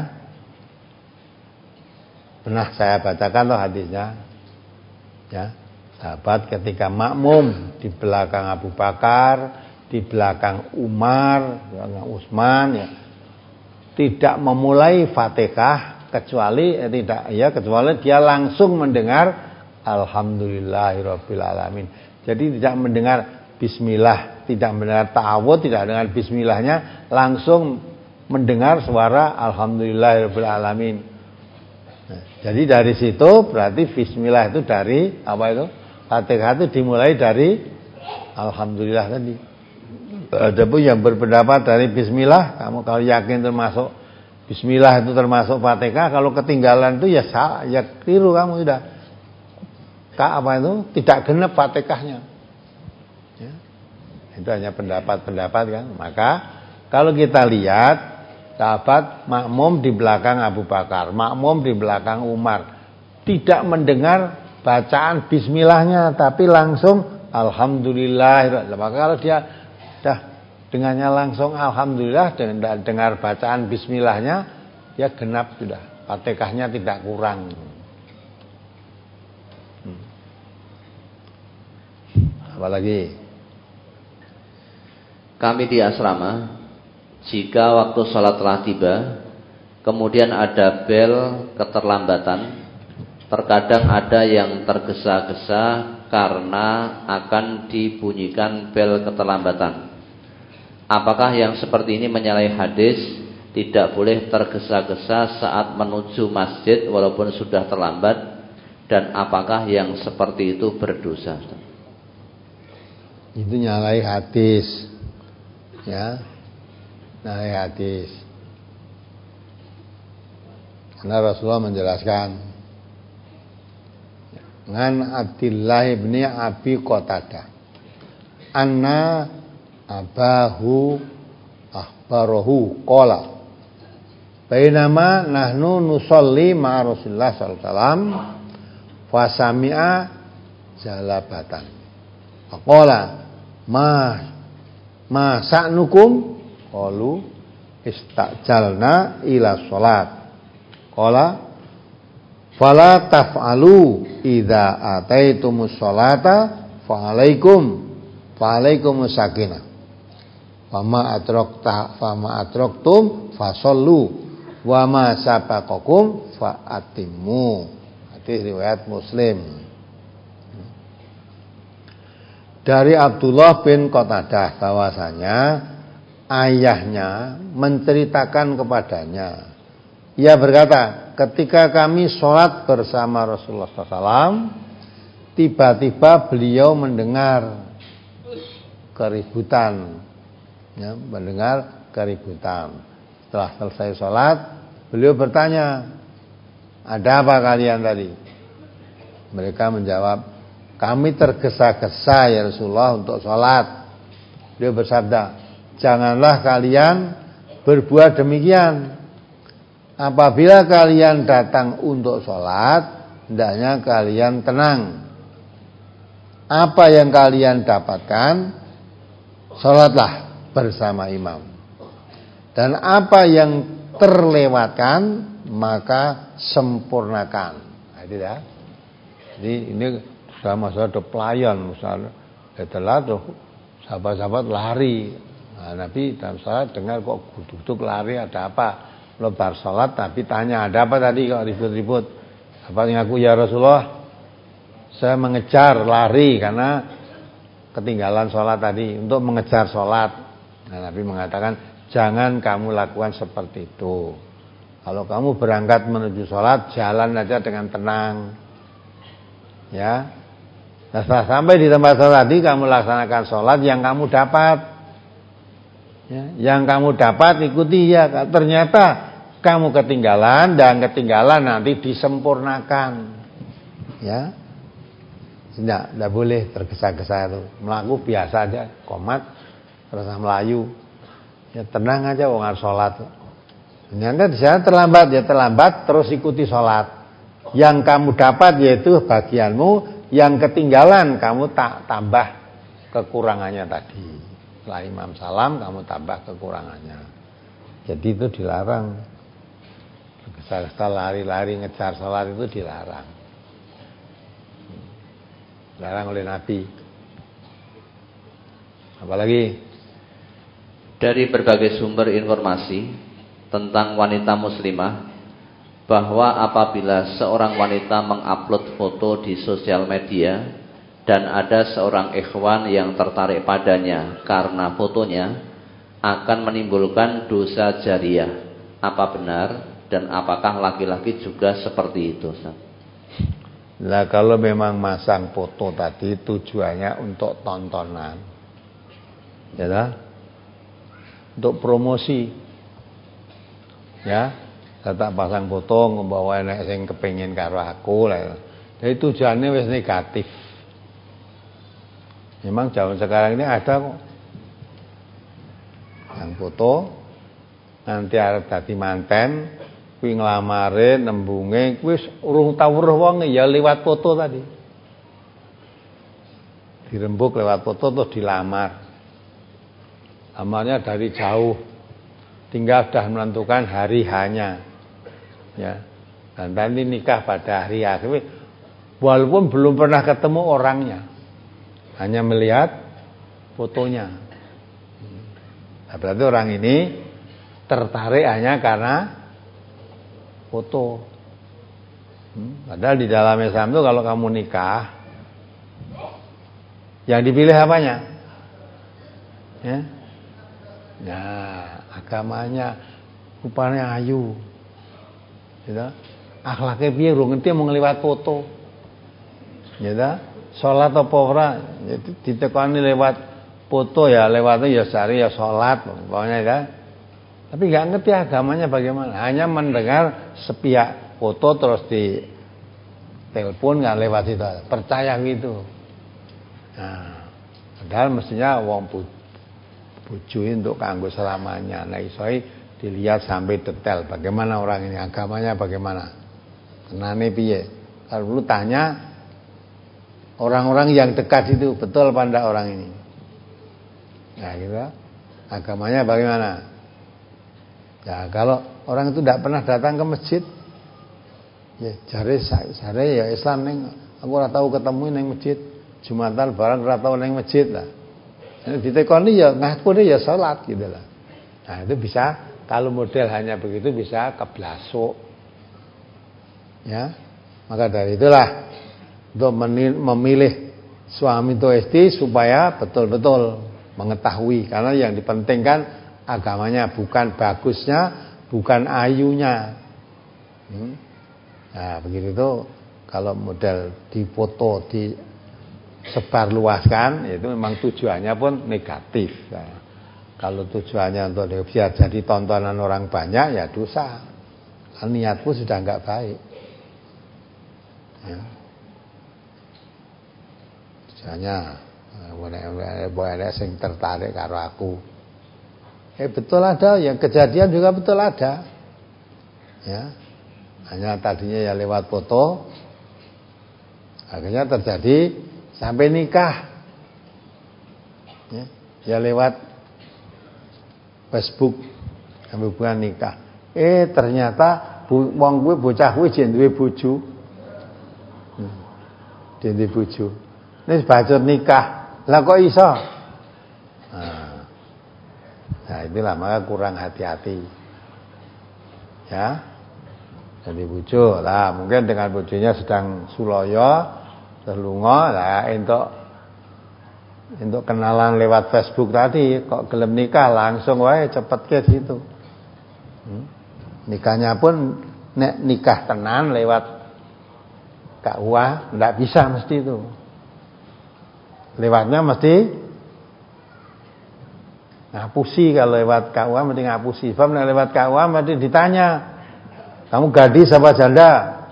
Pernah saya bacakan loh hadisnya. Ya. Sahabat ketika makmum di belakang Abu Bakar, di belakang Umar, di belakang Utsman, ya, tidak memulai Fatihah kecuali eh, tidak ya kecuali dia langsung mendengar alhamdulillahirabbil alamin. Jadi tidak mendengar bismillah, tidak mendengar ta'awudz, tidak dengan bismillahnya, langsung mendengar suara alhamdulillahirabbil alamin. Nah, jadi dari situ berarti bismillah itu dari apa itu? Fatihah itu dimulai dari alhamdulillah tadi. Ada pun yang berpendapat dari bismillah, kamu kalau yakin termasuk bismillah itu termasuk Fatihah, kalau ketinggalan itu ya salah, ya keliru kamu sudah. Kak apa itu? Tidak genap Fatihahnya. Ya. Itu hanya pendapat-pendapat kan. Maka kalau kita lihat sahabat makmum di belakang Abu Bakar, makmum di belakang Umar, tidak mendengar bacaan bismillahnya tapi langsung alhamdulillah. Maka kalau dia dah dengannya langsung alhamdulillah dan dengar bacaan bismillahnya, dia genap sudah, Fatihahnya tidak kurang. hmm. Apalagi kami di asrama, jika waktu sholat telah tiba kemudian ada bel keterlambatan, terkadang ada yang tergesa-gesa karena akan dibunyikan bel keterlambatan. Apakah yang seperti ini menyalahi hadis tidak boleh tergesa-gesa saat menuju masjid walaupun sudah terlambat, dan apakah yang seperti itu berdosa? Itu nyalahi hadis, ya, nyalahi hadis. Karena Rasulullah menjelaskan, ngan Abdillah bin Abi Qatadah anna abahu akhbarahu qala bainama nahnu nusolli ma Rasulullah sallallahu alaihi wasallam fasami'a jalabatan qala ma ma sa'nukum qalu istajalna ila sholat qala fala taf'alu idza ataitumus sholata fa'alaikum fa'alaikumus sakinah fama adrakta fama adraktum fasallu wa ma sabaqakum fa'atimmu. Hadis riwayat Muslim. Dari Abdullah bin Qatadah bahwasanya ayahnya menceritakan kepadanya, ia berkata, ketika kami sholat bersama Rasulullah sallallahu alaihi wasallam, tiba-tiba beliau mendengar keributan, ya, mendengar keributan. Setelah selesai sholat, beliau bertanya, ada apa kalian tadi? Mereka menjawab, kami tergesa-gesa ya Rasulullah untuk sholat. Beliau bersabda, janganlah kalian berbuat demikian. Apabila kalian datang untuk sholat, hendaknya kalian tenang. Apa yang kalian dapatkan, sholatlah bersama imam. Dan apa yang terlewatkan, maka sempurnakan. Nah, itu ya. Jadi ini sudah masalah ada pelayan, misalnya setelah tuh sahabat-sahabat lari. Nah, Nabi dalam sholat dengar kok duduk lari, ada apa? Lebar sholat, Nabi tanya, ada apa tadi kok ribut-ribut? Apa yang aku ya Rasulullah? Saya mengejar lari karena ketinggalan sholat tadi, untuk mengejar sholat. Nah, Nabi mengatakan, jangan kamu lakukan seperti itu. Kalau kamu berangkat menuju sholat, jalan aja dengan tenang. Ya. Nah, setelah sampai di tempat sholat tadi, kamu laksanakan sholat yang kamu dapat. Ya, yang kamu dapat ikuti ya. Ternyata kamu ketinggalan dan ketinggalan nanti disempurnakan. Ya. Tidak, tidak boleh tergesa-gesa itu. Melaku biasa aja, komat, terasa Melayu. Ya tenang aja wong arep salat. Ternyata di sana terlambat, ya terlambat terus ikuti salat. Yang kamu dapat yaitu bagianmu, yang ketinggalan kamu tak tambah kekurangannya tadi. Setelah imam salam kamu tambah kekurangannya. Jadi itu dilarang. Tergesa-gesa lari-lari ngejar salat itu dilarang. Dilarang oleh Nabi. Apalagi dari berbagai sumber informasi tentang wanita muslimah bahwa apabila seorang wanita mengupload foto di sosial media dan ada seorang ikhwan yang tertarik padanya karena fotonya, akan menimbulkan dosa jariah. Apa benar dan apakah laki-laki juga seperti itu, Ustaz? Nah, kalau memang masang foto tadi tujuannya untuk tontonan, ya lah, untuk promosi, ya, saya tak pasang foto membawa anak yang kepengin karo aku lah. Jadi tujuannya wis negatif. Memang zaman sekarang ini ada kok yang foto nanti arep dadi manten. Kuwi nglamare nembunge wis urung tau weruh wong ya lewat foto tadi. Dirembuk lewat foto terus dilamar. Amalnya dari jauh. Tinggal sudah menentukan hari hanya. Ya. Dan nanti nikah pada hari akhir. Walaupun belum pernah ketemu orangnya. Hanya melihat fotonya. Nah, berarti orang ini tertarik hanya karena foto. Hmm, padahal di dalam Islam itu kalau kamu nikah, yang dipilih apanya? Ya, nah, agamanya, rupanya ayu, gitu. Akhlaknya piye, rung ngerti mau ngliwat foto, gitu. Sholat apa ora, ditekani lewat foto ya, lewatnya ya sehari ya sholat, pokoknya ya. Tapi nggak ngerti agamanya bagaimana. Hanya mendengar sepihak foto terus di telepon nggak lewat itu. Percaya gitu. Nah, padahal mestinya wong bujui untuk kanggo selamanya. Nah, isoi dilihat sampai detail. Bagaimana orang ini, agamanya bagaimana. Kenane piye. Kalau lu tanya orang-orang yang dekat itu betul apa enggak orang ini. Nah, gitu. Agamanya bagaimana? Ya, kalau orang itu tidak pernah datang ke masjid, ya jare jare ya Islam neng, aku ora tahu ketemu neng masjid, Jumatan barang ora tahu neng masjid lah. Jadi ditekoni ya ngaku ya salat gitu lah. Nah, itu bisa kalau model hanya begitu bisa keblasuk. Ya. Maka dari itulah untuk memilih suami atau istri supaya betul-betul mengetahui, karena yang dipentingkan agamanya, bukan bagusnya, bukan ayunya. Hmm? Nah, begitu itu kalau model difoto, disebar luaskan, itu memang tujuannya pun negatif. Nah, kalau tujuannya untuk biar jadi tontonan orang banyak, ya dosa. Niatku sudah enggak baik. Ya. Tujuannya boleh sing tertarik karo aku. Eh betul ada, yang kejadian juga betul ada. Ya. Hanya tadinya ya lewat foto, akhirnya terjadi sampai nikah. Ya, ya lewat Facebook sampai bukan nikah. Eh ternyata wong kuwi bocah kuwi jen duwe bojo. Hmm. Jen duwe bojo. Nek bacot nikah, lah kok iso? Nah. Nah, itulah maka kurang hati-hati. Ya. Jadi bojo lah, mungkin dengan bojonya sedang suloyo, terlunga lah entuk entuk kenalan lewat Facebook tadi, kok gelem nikah langsung wae cepet ke situ. Hmm. Nikahnya pun nek nikah tenan lewat K U A enggak bisa mesti itu. Lewatnya mesti ngapusi, kalau lewat K U A mesti ngapusi. Sebab lewat K U A mesti ditanya, Kamu gadis apa janda?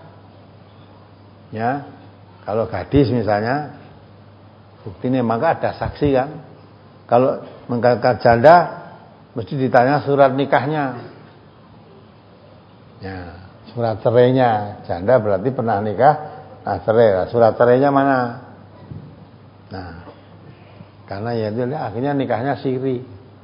Ya. Kalau gadis misalnya, buktinya maka ada saksi kan. Kalau mengangkat janda, mesti ditanya surat nikahnya. Ya, surat cerainya. Janda berarti pernah nikah, nah cerai. Surat cerainya mana? Nah, karena ya itu akhirnya nikahnya siri.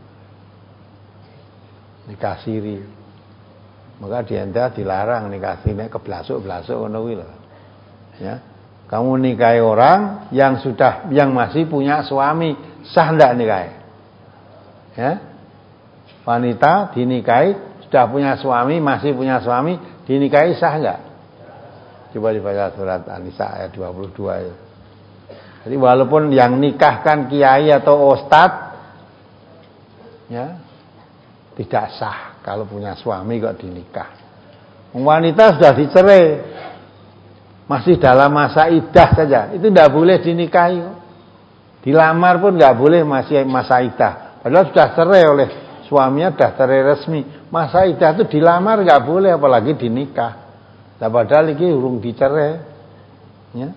Nikah siri. Maka diantara dilarang nikah siri keblasuk-blasuk ngono kuwi lho. Ya. Kamu nikahi orang yang sudah yang masih punya suami, sah enggak nikahi? Ya. Wanita dinikahi sudah punya suami, masih punya suami, dinikahi sah enggak? Coba dibaca surat An-Nisa ayat dua puluh dua itu. Jadi walaupun yang nikahkan kiai atau ustadz ya, tidak sah kalau punya suami kok dinikah. Wanita sudah dicerai, masih dalam masa iddah saja, itu tidak boleh dinikahi. Dilamar pun tidak boleh masih masa iddah. Padahal sudah cerai oleh suaminya, sudah cerai resmi. Masa iddah itu dilamar tidak boleh, apalagi dinikah. Nah, padahal ini urung dicerai, ya.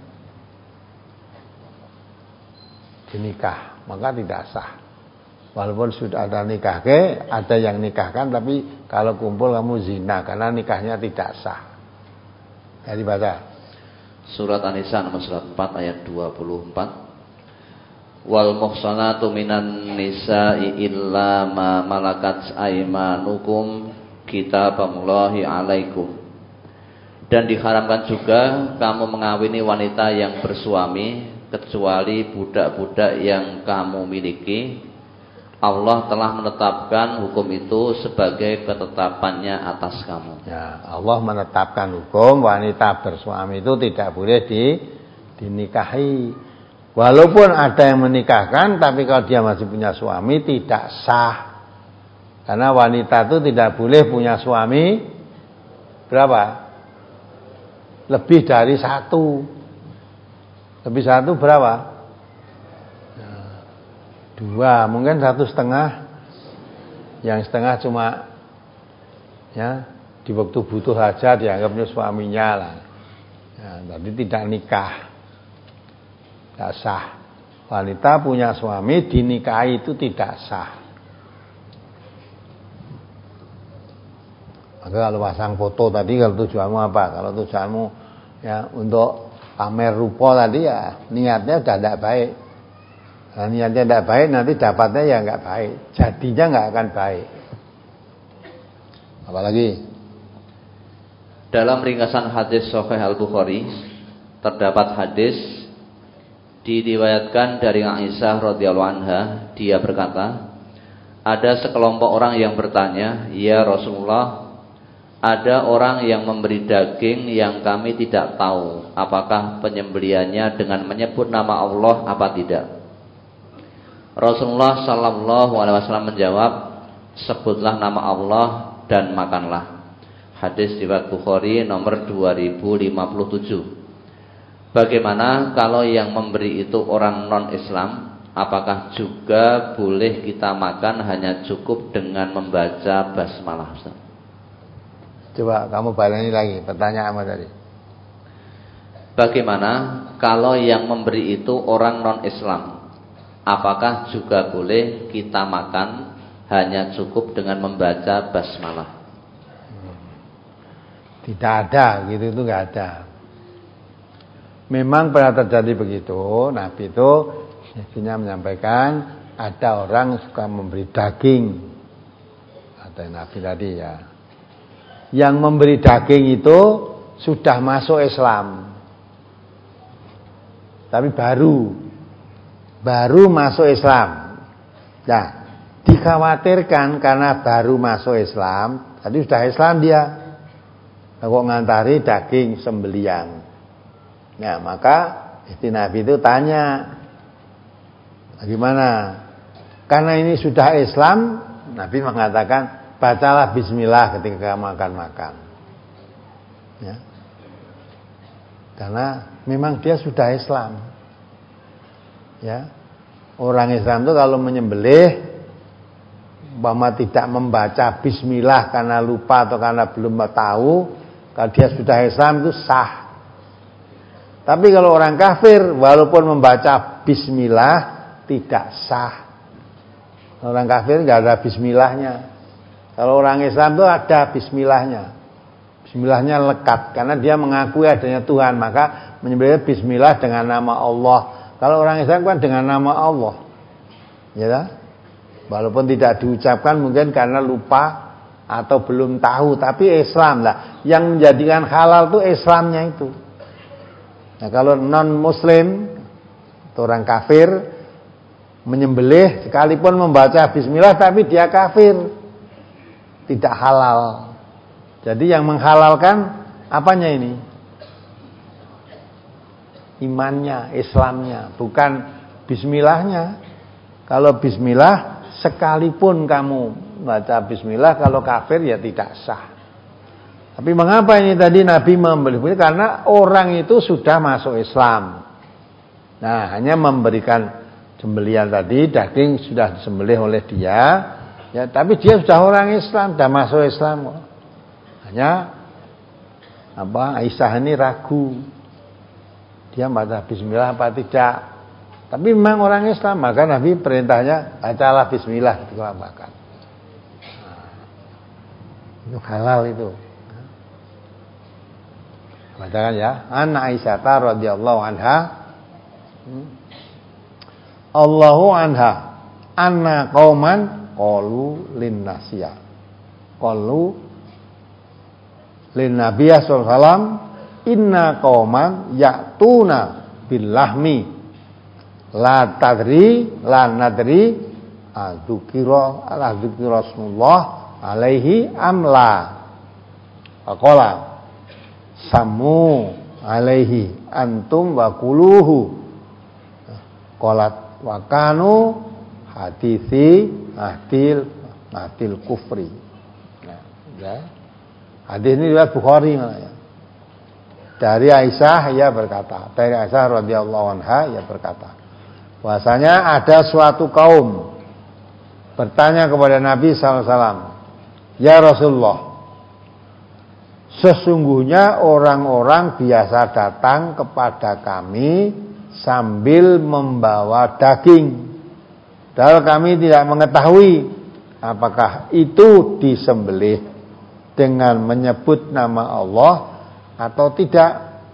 Dinikah, maka tidak sah. Walaupun sudah ada nikah ke, ada yang nikahkan, tapi kalau kumpul kamu zina karena nikahnya tidak sah. Jadi baca Surat An-Nisa nomor surat empat ayat dua puluh empat. Wal muhsanatu minan nisa'i illa ma malakat aymanukum kitaballahi alaikum. Dan diharamkan juga kamu mengawini wanita yang bersuami kecuali budak-budak yang kamu miliki. Allah telah menetapkan hukum itu sebagai ketetapannya atas kamu. Ya, Allah menetapkan hukum wanita bersuami itu tidak boleh di, dinikahi. Walaupun ada yang menikahkan, tapi kalau dia masih punya suami tidak sah. Karena wanita itu tidak boleh punya suami berapa? Lebih dari satu. Lebih satu berapa? Dua, mungkin satu setengah. Yang setengah cuma ya di waktu butuh saja dianggapnya suaminya lah. Ya, tapi tidak nikah, tidak sah. Wanita punya suami dinikahi itu tidak sah. Maka kalau pasang foto tadi, kalau tujuanmu apa? Kalau tujuanmu ya untuk pamer rupa tadi, ya niatnya sudah tidak baik. Nah, niatnya tidak baik, nanti dapatnya ya nggak baik, jadinya nggak akan baik. Apalagi dalam ringkasan hadis Sahih Al-Bukhari terdapat hadis diriwayatkan dari Aisyah radhiyallahu anha, dia berkata, ada sekelompok orang yang bertanya, ya Rasulullah, ada orang yang memberi daging yang kami tidak tahu apakah penyembelihannya dengan menyebut nama Allah apa tidak. Rasulullah sallallahu alaihi wasallam menjawab, sebutlah nama Allah dan makanlah. Hadis riwayat Bukhari nomor dua ribu lima puluh tujuh. Bagaimana kalau yang memberi itu orang non-Islam? Apakah juga boleh kita makan hanya cukup dengan membaca basmalah? Ustaz? Coba kamu balengi lagi pertanyaan apa tadi? Bagaimana kalau yang memberi itu orang non-Islam? Apakah juga boleh kita makan hanya cukup dengan membaca basmalah? Tidak ada, gitu itu nggak ada. Memang pernah terjadi begitu. Nabi itu biasanya menyampaikan ada orang suka memberi daging. Ada Nabi tadi ya. Yang memberi daging itu sudah masuk Islam, tapi baru baru masuk Islam. Nah, dikhawatirkan karena baru masuk Islam, tadi sudah Islam dia, kok ngantari daging sembelian. Nah, maka istri Nabi itu tanya, bagaimana? Karena ini sudah Islam, Nabi mengatakan, bacalah bismillah ketika makan-makan. Ya. Karena memang dia sudah Islam. Ya. Orang Islam itu kalau menyembelih, umpama tidak membaca bismillah karena lupa atau karena belum tahu, Kalau dia sudah Islam itu sah. Tapi kalau orang kafir walaupun membaca bismillah tidak sah. Orang kafir enggak ada bismillahnya. Kalau orang Islam itu ada bismillahnya. Bismillahnya lekat karena dia mengakui adanya Tuhan, maka menyebutnya bismillah dengan nama Allah. Kalau orang Islam kan dengan nama Allah. Ya kan? Walaupun tidak diucapkan mungkin karena lupa atau belum tahu, tapi Islam lah yang menjadikan halal itu Islamnya itu. Nah, kalau non muslim atau orang kafir menyembelih sekalipun membaca bismillah tapi dia kafir, tidak halal. Jadi yang menghalalkan apanya ini? Imannya, Islamnya, bukan bismillahnya. Kalau bismillah sekalipun kamu baca bismillah, kalau kafir ya tidak sah. Tapi mengapa ini tadi Nabi membeli? Karena orang itu sudah masuk Islam. Nah, hanya memberikan sembelihan tadi, daging sudah disembelih oleh dia, ya, tapi dia sudah orang Islam, sudah masuk Islam. Hanya apa? Aisyah ini ragu, dia baca bismillah apa tidak. Tapi memang orang Islam, maka Nabi perintahnya bacalah bismillah ketika makan. Nah, itu halal itu. Bacakan ya. An Aisyah radhiyallahu anha. Allahu anha anna qauman qalu lin nasiya. Qalu lin nabiyya sallallahu alaihi wasallam inna qauman ya'tuna bil lahmi la tadri la nadri adzukira adzukira Rasulullah alaihi amla. Faqala samu alaihi antum wa kuluhu qalat wa kanu hadithi ahdil ahdil kufri. Nah, ya. Hadis ini riwayat Bukhari ya. Dari Aisyah ia berkata, dari Aisyah radhiyallahu anha ia berkata, bahwasanya ada suatu kaum bertanya kepada Nabi sallallahu alaihi wasallam, "Ya Rasulullah, sesungguhnya orang-orang biasa datang kepada kami sambil membawa daging. Padahal kami tidak mengetahui apakah itu disembelih dengan menyebut nama Allah atau tidak."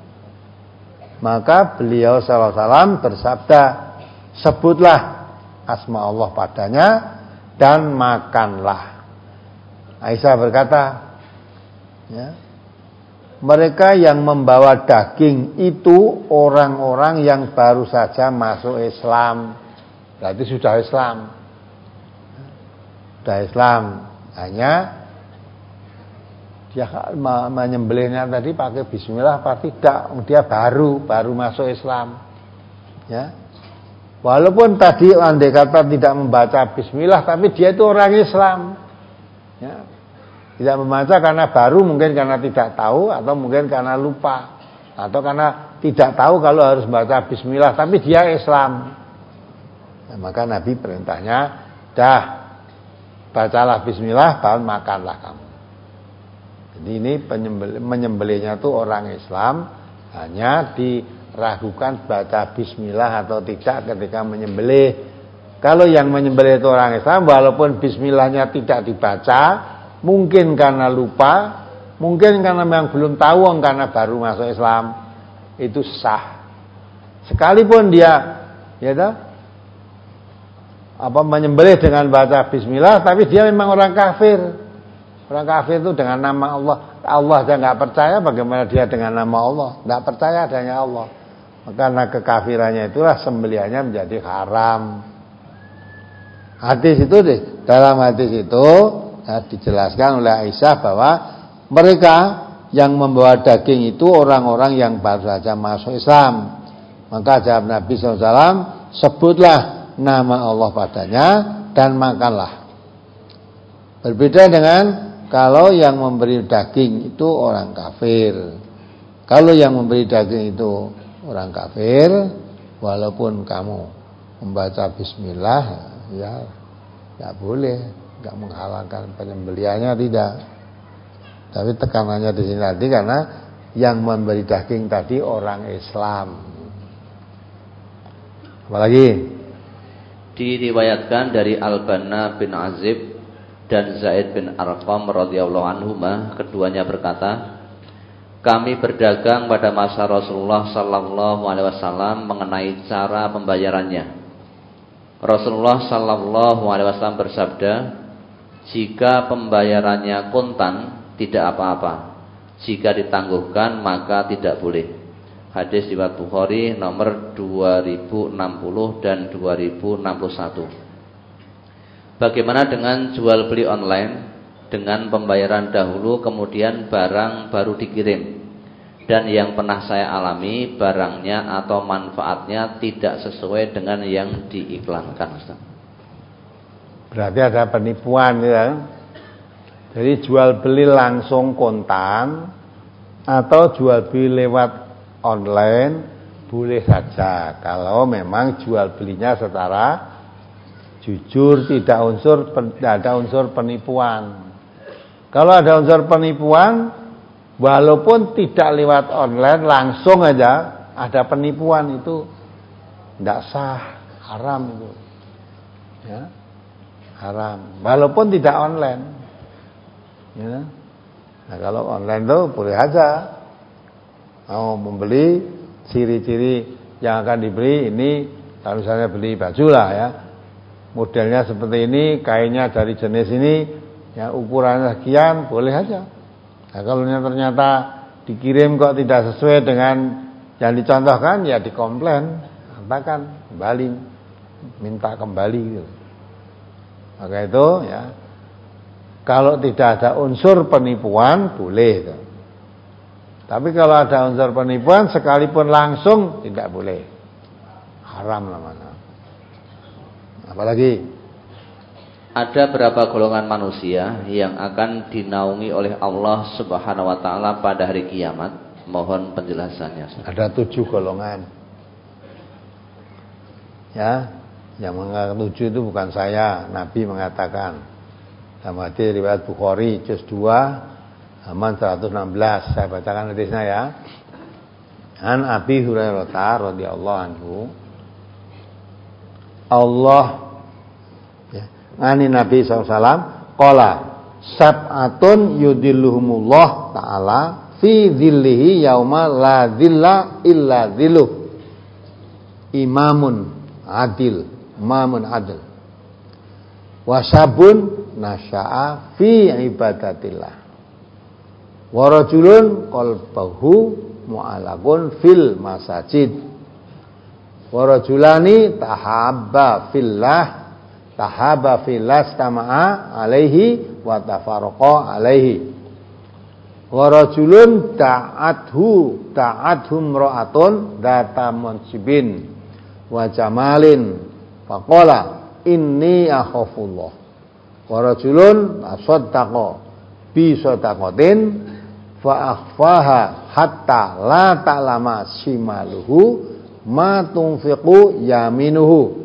Maka beliau sallallahu alaihi wasallam bersabda, "Sebutlah asma Allah padanya dan makanlah." Aisyah berkata, ya, mereka yang membawa daging itu orang-orang yang baru saja masuk Islam. Berarti sudah Islam. Sudah Islam. Hanya dia menyembelihnya tadi pakai bismillah apa tidak? Dia baru baru masuk Islam. Ya. Walaupun tadi andai kata tidak membaca bismillah, tapi dia itu orang Islam. Ya. Tidak membaca karena baru, mungkin karena tidak tahu, atau mungkin karena lupa, atau karena tidak tahu kalau harus baca bismillah, tapi dia Islam. Nah, maka Nabi perintahnya, dah bacalah bismillah, baru makanlah kamu. Jadi ini menyembelihnya itu orang Islam, hanya diragukan baca bismillah atau tidak ketika menyembelih. Kalau yang menyembelih itu orang Islam, walaupun bismillahnya tidak dibaca, mungkin karena lupa, mungkin karena memang belum tahu, karena baru masuk Islam, itu sah. Sekalipun dia, ya tahu, apa menyembelih dengan baca bismillah, tapi dia memang orang kafir. Orang kafir itu dengan nama Allah, Allah saja nggak percaya, bagaimana dia dengan nama Allah? Nggak percaya adanya Allah. Karena kekafirannya itulah sembelihannya menjadi haram. Hadis itu deh, dalam hadis itu ya, dijelaskan oleh Aisyah bahwa mereka yang membawa daging itu orang-orang yang baru saja masuk Islam. Maka jawab Nabi shallallahu alaihi wasallam, sebutlah nama Allah padanya dan makanlah. Berbeda dengan kalau yang memberi daging itu orang kafir. Kalau yang memberi daging itu orang kafir, walaupun kamu membaca bismillah, ya tidak boleh, tidak menghalalkan penyembelihannya, tidak. Tapi tekanannya di sini tadi karena yang memberi daging tadi orang Islam. Apalagi diriwayatkan dari Al-Banna bin Azib dan Zaid bin Arqam radhiyallahu anhuma, keduanya berkata, kami berdagang pada masa Rasulullah sallallahu alaihi wasallam mengenai cara pembayarannya. Rasulullah sallallahu alaihi wasallam bersabda, jika pembayarannya kontan tidak apa-apa, jika ditangguhkan maka tidak boleh. Hadis riwayat Bukhari nomor dua ribu enam puluh dan dua ribu enam puluh satu. Bagaimana dengan jual beli online dengan pembayaran dahulu kemudian barang baru dikirim? Dan yang pernah saya alami, barangnya atau manfaatnya tidak sesuai dengan yang diiklankan, Ustaz. Berarti ada penipuan ya. Jadi jual beli langsung kontan atau jual beli lewat online boleh saja kalau memang jual belinya secara jujur, tidak unsur tidak ada unsur penipuan. Kalau ada unsur penipuan, walaupun tidak lewat online, langsung aja ada penipuan, itu tidak sah, haram itu, ya, haram. Walaupun tidak online. Ya. Nah kalau online tuh boleh aja. Mau membeli, ciri-ciri yang akan dibeli ini, kalau misalnya beli baju lah ya, modelnya seperti ini, kainnya dari jenis ini, ya ukurannya sekian, boleh aja. Nah kalau ternyata dikirim kok tidak sesuai dengan yang dicontohkan, ya dikomplain, katakan kembali, minta kembali gitu. Maka itu ya, kalau tidak ada unsur penipuan boleh itu. Tapi kalau ada unsur penipuan sekalipun langsung tidak boleh, haram namanya. Apalagi ada berapa golongan manusia yang akan dinaungi oleh Allah Subhanahu wa taala pada hari kiamat? Mohon penjelasannya. Ada tujuh golongan. Ya, yang mengatakan tujuh itu bukan saya, Nabi mengatakan. Dalam hadis riwayat Bukhari juz dua halaman seratus enam belas, saya bacakan hadisnya ya. An Abi Hurairah radhiyallahu anhu, Allah ya, ngani Nabi sallallahu alaihi wasallam qala sab'atun yudilluhumullah ta'ala fi dhillihi yauma la dhilla illa dhilluh. Imamun adil, imamun adil. Wasabun nasya'a fi ibadatillah. Wa rajulun qalbuhu mu'allaqun fil masajid. Wa rajulani tahabba fillah tahabba fillah istama'a alaihi wa tafarraqa alaihi. Wa rajulun ta'athu ta'athum ra'atun data mansibin wa jamalin faqala inni akhafullah. Wa rajulun asaddaqa bi sadaqatin fa akhfaha hatta la ta'lama shimaluhu ma tunfiqu yaminuhu.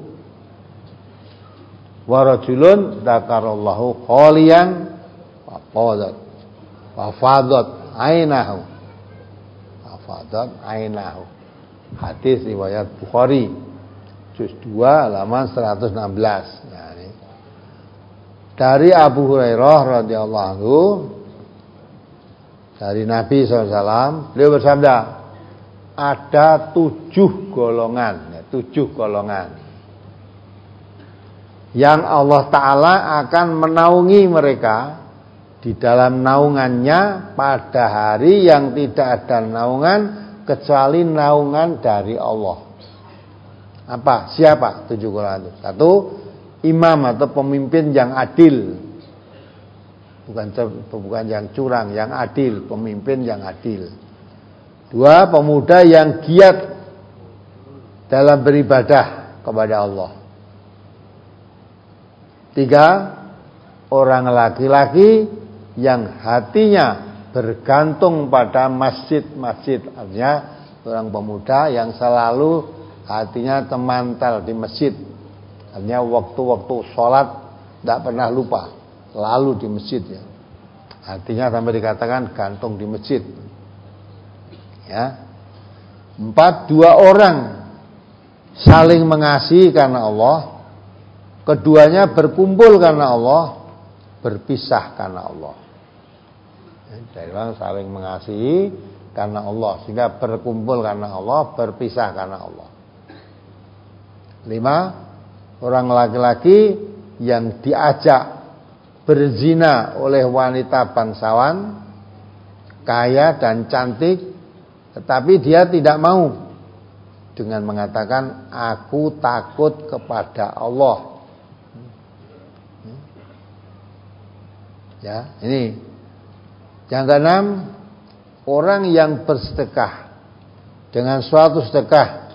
Wa rajulun dzakarallahu khaliyan fa qadat wa fadat ainahu wa fadat ainahu. Hadis riwayat Bukhari juz dua halaman seratus enam belas. Ya, ini. Dari Abu Hurairah radhiyallahu anhu, dari Nabi shallallahu alaihi wasallam, beliau bersabda, ada tujuh golongan, ya, tujuh golongan yang Allah Ta'ala akan menaungi mereka di dalam naungannya pada hari yang tidak ada naungan kecuali naungan dari Allah. Apa? Siapa tujuh golongan itu? Satu, imam atau pemimpin yang adil, bukan bukan yang curang, yang adil, pemimpin yang adil. Dua, pemuda yang giat dalam beribadah kepada Allah. Tiga, orang laki-laki yang hatinya bergantung pada masjid-masjid. Artinya orang pemuda yang selalu hatinya temantel di masjid. Artinya waktu-waktu sholat tidak pernah lupa, selalu di masjid ya. Artinya sampai dikatakan gantung di masjid. Ya. Empat, dua orang saling mengasihi karena Allah, keduanya berkumpul karena Allah, berpisah karena Allah. Ya, dari orang saling mengasihi karena Allah, sehingga berkumpul karena Allah, berpisah karena Allah. Lima, orang laki-laki yang diajak berzina oleh wanita bangsawan, kaya dan cantik, tetapi dia tidak mau, dengan mengatakan aku takut kepada Allah. Ya, ini. Yang keenam, orang yang bersedekah dengan suatu sedekah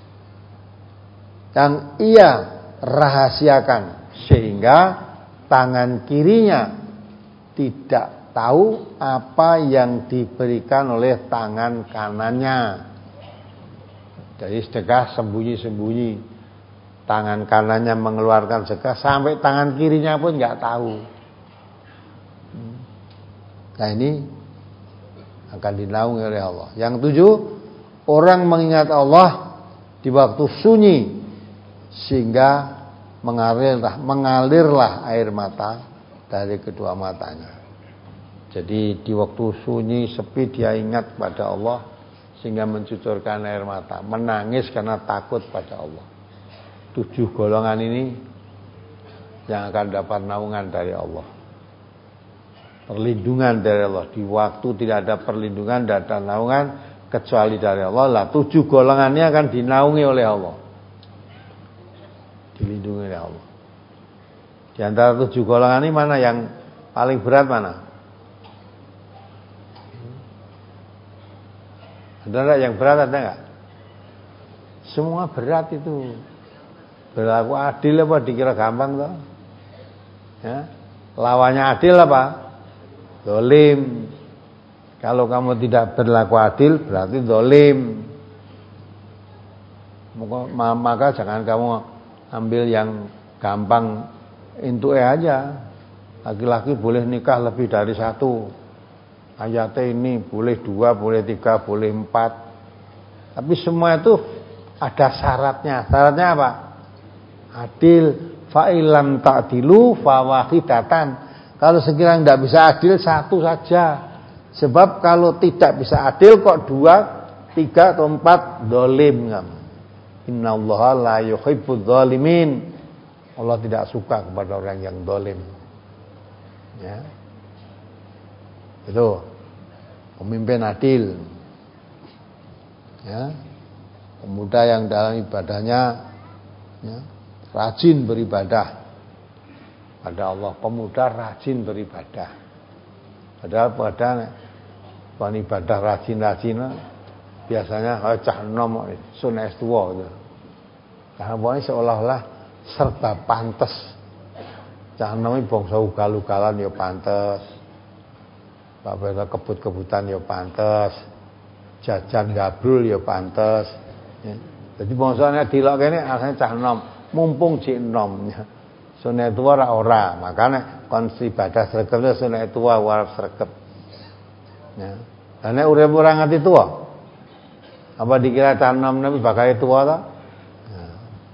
yang ia rahasiakan sehingga tangan kirinya tidak tahu apa yang diberikan oleh tangan kanannya. Jadi sedekah sembunyi-sembunyi, tangan kanannya mengeluarkan sedekah sampai tangan kirinya pun nggak tahu. Nah, ini akan dinaungi oleh Allah. Yang tujuh, orang mengingat Allah di waktu sunyi sehingga mengalirlah mengalirlah air mata dari kedua matanya. Jadi di waktu sunyi sepi dia ingat pada Allah sehingga mencucurkan air mata, menangis karena takut pada Allah. Tujuh golongan ini yang akan dapat naungan dari Allah, perlindungan dari Allah. Di waktu tidak ada perlindungan, tidak ada naungan kecuali dari Allah. Lah tujuh golongan ini akan dinaungi oleh Allah, dilindungi oleh Allah. Di antara tujuh golongan ini mana yang paling berat mana? Ada enggak yang berat, ada enggak? Semua berat itu. Berlaku adil apa dikira gampang toh? Ya. Lawannya adil apa? Zalim. Kalau kamu tidak berlaku adil berarti zalim. Maka jangan kamu ambil yang gampang, intuke aja. Laki-laki boleh nikah lebih dari satu. Ayatnya ini boleh dua, boleh tiga, boleh empat. Tapi semua itu ada syaratnya. Syaratnya apa? Adil. Fa'ilam ta'dilu fawahidatan. Kalau sekiranya tidak bisa adil, satu saja. Sebab kalau tidak bisa adil kok dua, tiga atau empat, zalim kamu. Innallaha la yuhibbudz zalimin. Allah tidak suka kepada orang yang zalim. Ya. Itu pemimpin adil. Ya. Pemuda yang dalam ibadahnya ya, rajin beribadah pada Allah. Pemuda rajin beribadah. Padahal pada bukan ibadah rajin-rajin biasanya oh, cah nom sun es tua gitu. Karena pokoknya seolah-olah serba pantes. Cah nom bangsa ugal-ugalan ya pantes. Bapak kebut-kebutan ya pantes, jajan gabrul ya pantes. Ya. Jadi bangsane dilok kene asane cah enom, mumpung cik enom. Ya. Sunai tua ora ora, makane kon ibadah sregep sunai tua ora sregep. Ya. Lah nek urip ora nganti tua. Apa dikira cah enom nabi bakal tua ta? Ya.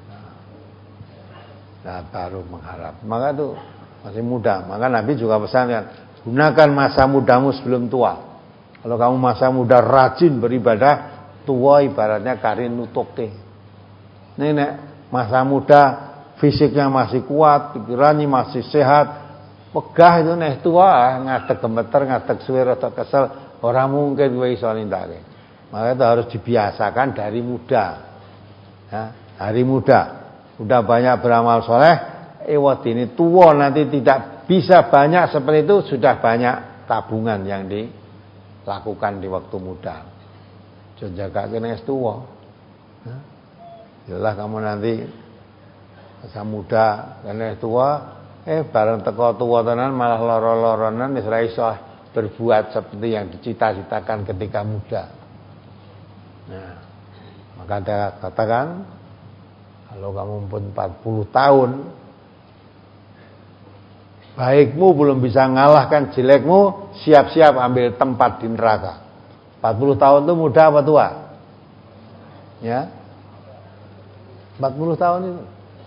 Nah, baru mengharap. Maka itu masih muda. Maka Nabi juga pesankan, gunakan masa mudamu sebelum tua. Kalau kamu masa muda rajin beribadah, tua ibaratnya karin nutuke. Ini nek masa muda fisiknya masih kuat, pikirannya masih sehat, pegah itu nek tua ngadeg gemeter, ngadeg suwe rada kesel, ora mungkin kowe iso nindakake. Maka itu harus dibiasakan dari muda. Ya, dari muda. Udah banyak beramal soleh, ewat ini tua nanti tidak bisa banyak seperti itu, sudah banyak tabungan yang dilakukan di waktu muda. Jaga kena es tua. Yalah kamu nanti masa muda kena es tua, eh bareng teko tua tenan malah loro-loronan wis ora iso berbuat seperti yang dicita-citakan ketika muda. Nah, maka dia katakan kalau kamu pun empat puluh tahun baikmu belum bisa ngalahkan jelekmu, siap-siap ambil tempat di neraka. empat puluh tahun itu muda apa tua? Ya. empat puluh tahun itu.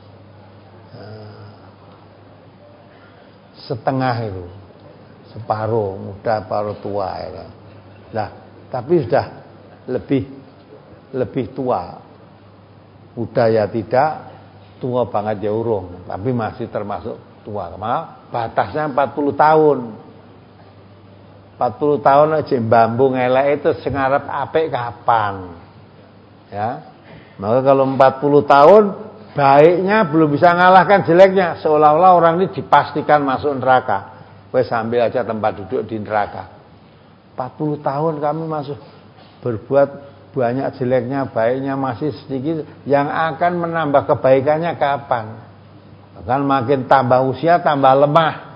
Setengah itu. Separuh muda, separuh tua ya. Nah, tapi sudah lebih lebih tua. Muda ya tidak, tua banget ya urung, tapi masih termasuk tua. Karena batasnya empat puluh tahun. empat puluh tahun aja mbambung elek itu sing arep apik kapan? Ya. Maka kalau empat puluh tahun baiknya belum bisa ngalahkan jeleknya, seolah-olah orang ini dipastikan masuk neraka. Wes ambil aja tempat duduk di neraka. empat puluh tahun kami masuk berbuat banyak jeleknya, baiknya masih sedikit, yang akan menambah kebaikannya kapan? Akan makin tambah usia tambah lemah.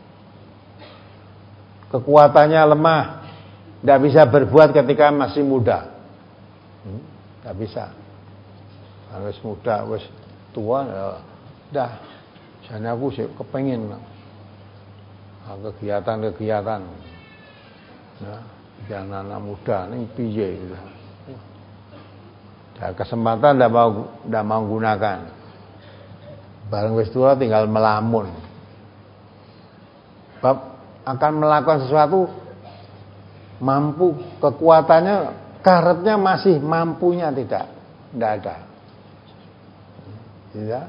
Kekuatannya lemah. Tidak bisa berbuat ketika masih muda. Tidak hmm? bisa. Harus muda, harus tua, ya, dah. Jadi aku sih kepengin kegiatan-kegiatan. Nah, ya, anak-anak muda ini piye gitu. Ya, kesempatan tidak mau tidak mau gunakan. Bareng wis tua tinggal melamun. Bab akan melakukan sesuatu mampu, kekuatannya, karetnya masih, mampunya tidak, tidak ada. Tidak.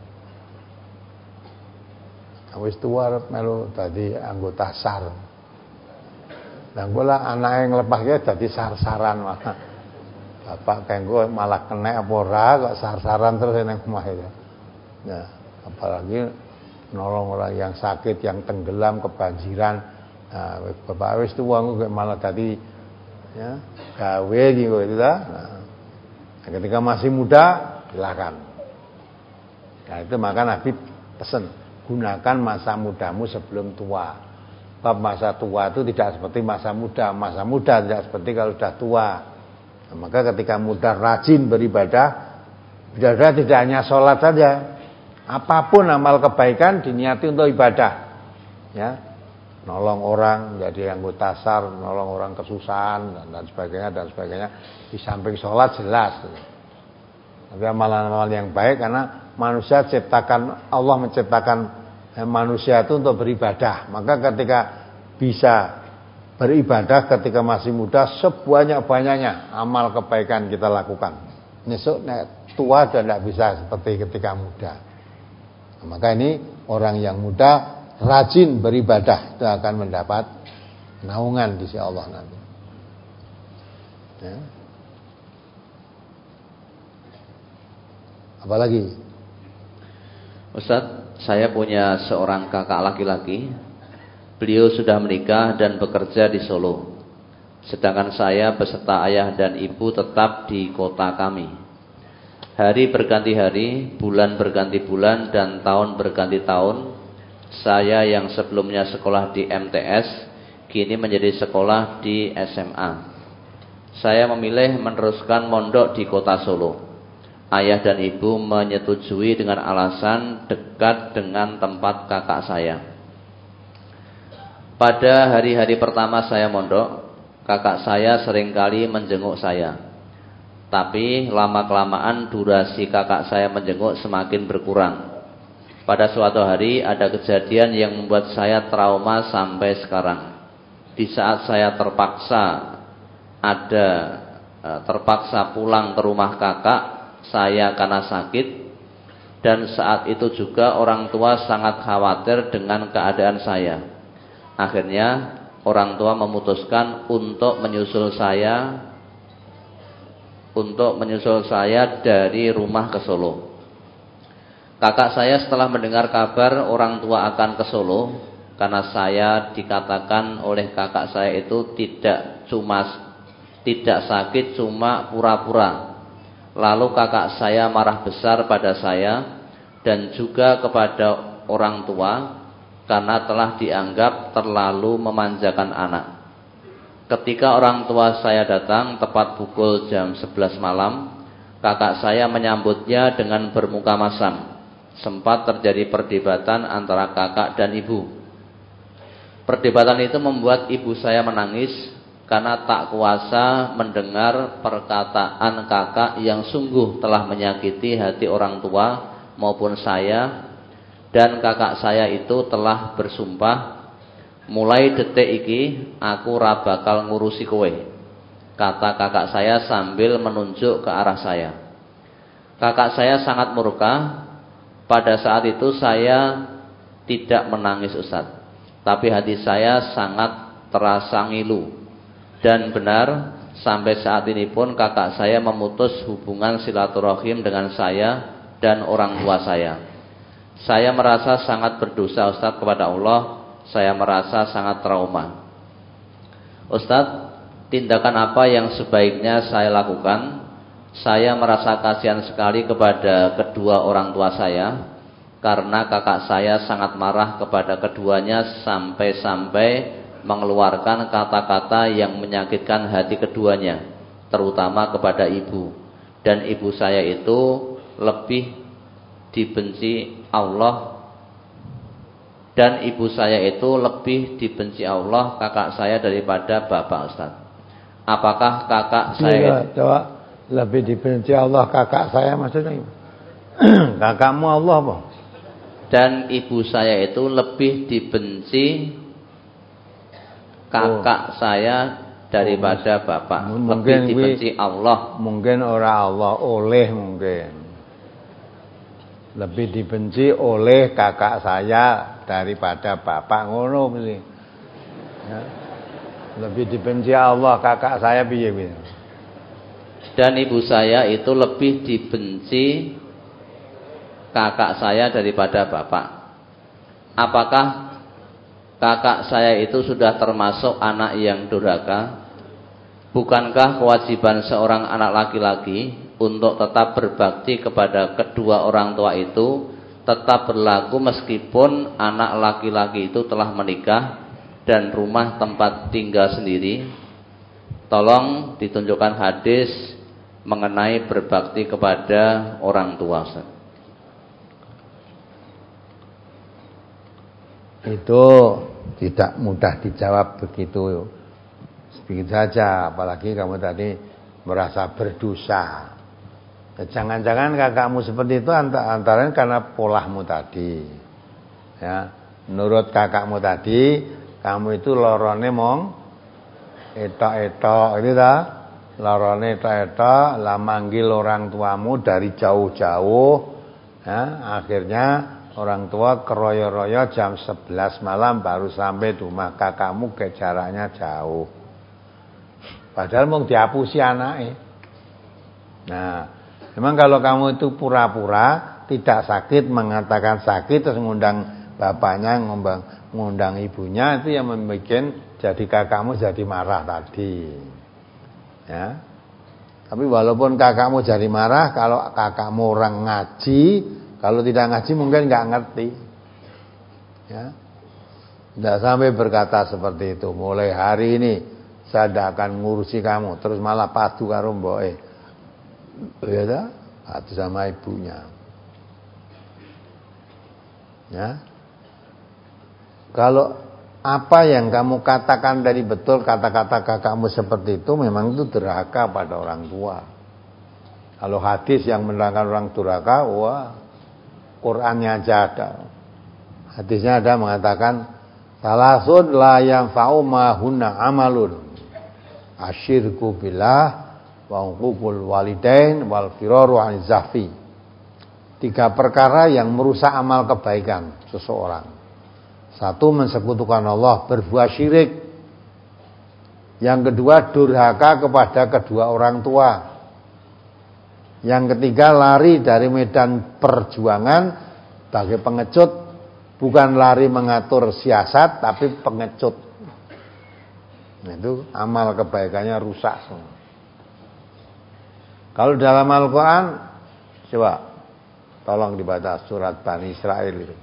Wis tua melu tadi anggota S A R. Lah kula anake nglepaske dadi sar-saran malah. Bapak kengko malah kena apa ora kok sar-saran terus ning omah itu. Nah, apalagi nolong orang yang sakit, yang tenggelam, kebanjiran. Nah, bapak wis tua kok malah dadi ya, gawe gitu itu ta. Nah, ketika masih muda silakan. Nah, itu maka Nabi pesan, gunakan masa mudamu sebelum tua. Bab masa tua itu tidak seperti masa muda. Masa muda tidak seperti kalau sudah tua. Nah, maka ketika muda rajin beribadah, beribadah tidak hanya sholat saja. Apapun amal kebaikan diniati untuk ibadah. Ya, nolong orang, jadi anggota S A R, nolong orang kesusahan dan, dan sebagainya dan sebagainya. Di samping sholat jelas. Tapi amalan-amalan yang baik karena manusia ciptakan, Allah menciptakan manusia itu untuk beribadah. Maka ketika bisa beribadah ketika masih muda, sebanyak-banyaknya amal kebaikan kita lakukan. Besok tua dan tidak bisa seperti ketika muda. Nah, maka ini orang yang muda rajin beribadah itu akan mendapat naungan di sisi Allah nanti. Ya. Apalagi? Ustaz, saya punya seorang kakak laki-laki. Beliau sudah menikah dan bekerja di Solo. Sedangkan saya beserta ayah dan ibu tetap di kota kami. Hari berganti hari, bulan berganti bulan, dan tahun berganti tahun. Saya yang sebelumnya sekolah di M T S, kini menjadi sekolah di S M A. Saya memilih meneruskan mondok di kota Solo. Ayah dan ibu menyetujui dengan alasan dekat dengan tempat kakak saya. Pada hari-hari pertama saya mondok, kakak saya seringkali menjenguk saya. Tapi lama-kelamaan durasi kakak saya menjenguk semakin berkurang. Pada suatu hari ada kejadian yang membuat saya trauma sampai sekarang. Di saat saya terpaksa ada terpaksa pulang ke rumah kakak saya karena sakit, dan saat itu juga orang tua sangat khawatir dengan keadaan saya. Akhirnya orang tua memutuskan untuk menyusul saya untuk menyusul saya dari rumah ke Solo. Kakak saya setelah mendengar kabar orang tua akan ke Solo, karena saya dikatakan oleh kakak saya itu tidak cuma tidak sakit, cuma pura-pura. Lalu kakak saya marah besar pada saya dan juga kepada orang tua karena telah dianggap terlalu memanjakan anak. Ketika orang tua saya datang tepat pukul jam sebelas malam, kakak saya menyambutnya dengan bermuka masam. sempat terjadi perdebatan antara kakak dan ibu. Perdebatan itu membuat ibu saya menangis karena tak kuasa mendengar perkataan kakak yang sungguh telah menyakiti hati orang tua maupun saya. Dan kakak saya itu telah bersumpah, mulai detik iki aku ra bakal ngurusi kowe, kata kakak saya sambil menunjuk ke arah saya. Kakak saya sangat murka. Pada saat itu saya tidak menangis Ustaz, tapi hati saya sangat terasa ngilu. Dan benar, sampai saat ini pun kakak saya memutus hubungan silaturahim dengan saya dan orang tua saya. Saya merasa sangat berdosa Ustaz kepada Allah. Saya merasa sangat trauma. Ustaz, tindakan apa yang sebaiknya saya lakukan? Saya merasa kasihan sekali kepada kedua orang tua saya, karena kakak saya sangat marah kepada keduanya sampai-sampai mengeluarkan kata-kata yang menyakitkan hati keduanya, terutama kepada ibu. Dan ibu saya itu lebih dibenci Allah Dan ibu saya itu lebih dibenci Allah, kakak saya, daripada bapak Ustaz. Apakah kakak saya ya, itu... coba lebih dibenci Allah kakak saya maksudnya? Kakakmu Allah apa? Dan ibu saya itu lebih dibenci kakak oh. saya daripada oh. bapak. Lebih dibenci Allah. Mungkin orang Allah oleh mungkin. Lebih dibenci oleh kakak saya daripada bapak, ngono mesti. Ya. Lebih dibenci Allah kakak saya piye piye. Dan ibu saya itu lebih dibenci kakak saya daripada bapak. Apakah kakak saya itu sudah termasuk anak yang durhaka? Bukankah kewajiban seorang anak laki-laki untuk tetap berbakti kepada kedua orang tua itu tetap berlaku meskipun anak laki-laki itu telah menikah dan rumah tempat tinggal sendiri? Tolong ditunjukkan hadis mengenai berbakti kepada orang tua. Itu tidak mudah dijawab begitu sedikit saja, apalagi kamu tadi merasa berdosa. Jangan-jangan kakakmu seperti itu antara karena polahmu tadi. Ya, menurut kakakmu tadi, kamu itu lorone mong etok-etok, itu dah. Lorone etok-etok, lah manggil orang tuamu dari jauh-jauh. Ya, akhirnya orang tua keroyo-royo jam sebelas malam baru sampai di rumah kakakmu, ke jaraknya jauh. Padahal mau dihapusi anaknya. Nah, memang kalau kamu itu pura-pura tidak sakit, mengatakan sakit, terus ngundang bapaknya, ngundang, ngundang ibunya, itu yang membuat jadi kakakmu jadi marah tadi. Ya. Tapi walaupun kakakmu jadi marah, kalau kakakmu orang ngaji, kalau tidak ngaji mungkin nggak ngerti. Ya. Tidak sampai berkata seperti itu. Mulai hari ini saya tidak akan ngurusi kamu, terus malah padu karo mboke. Ya dah, padu sama ibunya. Ya. Kalau apa yang kamu katakan dari betul kata-kata kakakmu seperti itu, memang itu durhaka pada orang tua. Kalau hadis yang menerangkan orang durhaka, wah, Qur'annya aja ada. Hadisnya ada mengatakan, salasun la yanfa'u ma hunna amalun. Asyirku billah wa uququl walidain wal firaru an zahfi. Tiga perkara yang merusak amal kebaikan seseorang. Satu, mensekutukan Allah, berbuat syirik. Yang kedua, durhaka kepada kedua orang tua. Yang ketiga, lari dari medan perjuangan sebagai pengecut, bukan lari mengatur siasat tapi pengecut. Nah, itu amal kebaikannya rusak semua. Kalau dalam Al-Quran, coba tolong dibaca surat Bani Israil itu.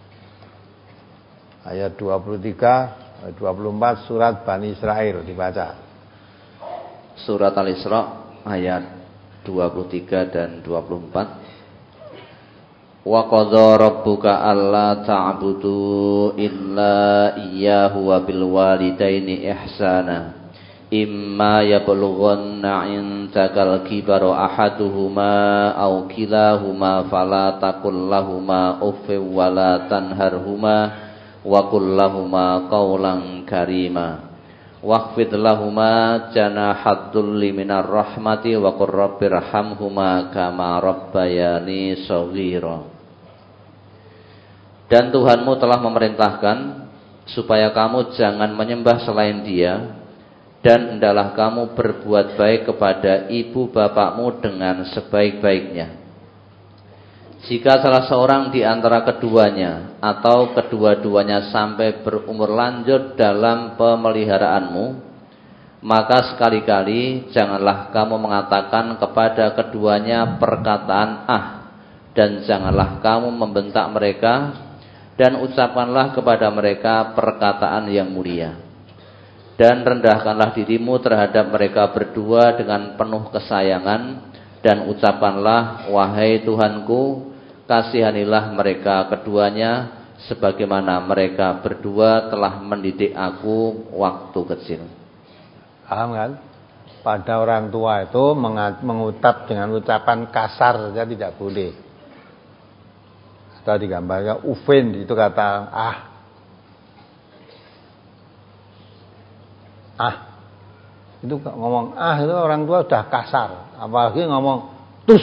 Ayat dua puluh tiga, dua puluh empat surat Bani Israil dibaca. Surat Al-Isra ayat dua puluh tiga dan dua puluh empat. Wa qadha rabbuka alla ta'budu illa iyyahu wa bil walidaini ihsana. Imma yablughanna 'indakal kibaru ahaduhuma aw kilahuma fala taqul lahumā uffin wa la tanharhumā wa qul lahumā qawlan karīmā. Waqfid lahumā janāhad dhulli minar rahmati wa qur rabbirhamhumā kamā rabbayani shaghīrā. Dan Tuhanmu telah memerintahkan supaya kamu jangan menyembah selain Dia, dan hendaklah kamu berbuat baik kepada ibu bapakmu dengan sebaik-baiknya. Jika salah seorang di antara keduanya atau kedua-duanya sampai berumur lanjut dalam pemeliharaanmu, maka sekali-kali janganlah kamu mengatakan kepada keduanya perkataan ah, dan janganlah kamu membentak mereka, dan ucapkanlah kepada mereka perkataan yang mulia. Dan rendahkanlah dirimu terhadap mereka berdua dengan penuh kesayangan, dan ucapkanlah, wahai Tuhanku, kasihanilah mereka keduanya sebagaimana mereka berdua telah mendidik aku waktu kecil. Paham kan? Pada orang tua itu mengucap dengan ucapan kasar saja tidak boleh. Atau digambarkan ufin, itu kata ah. Ah, itu ngomong ah itu orang tua sudah kasar, apalagi ngomong tus.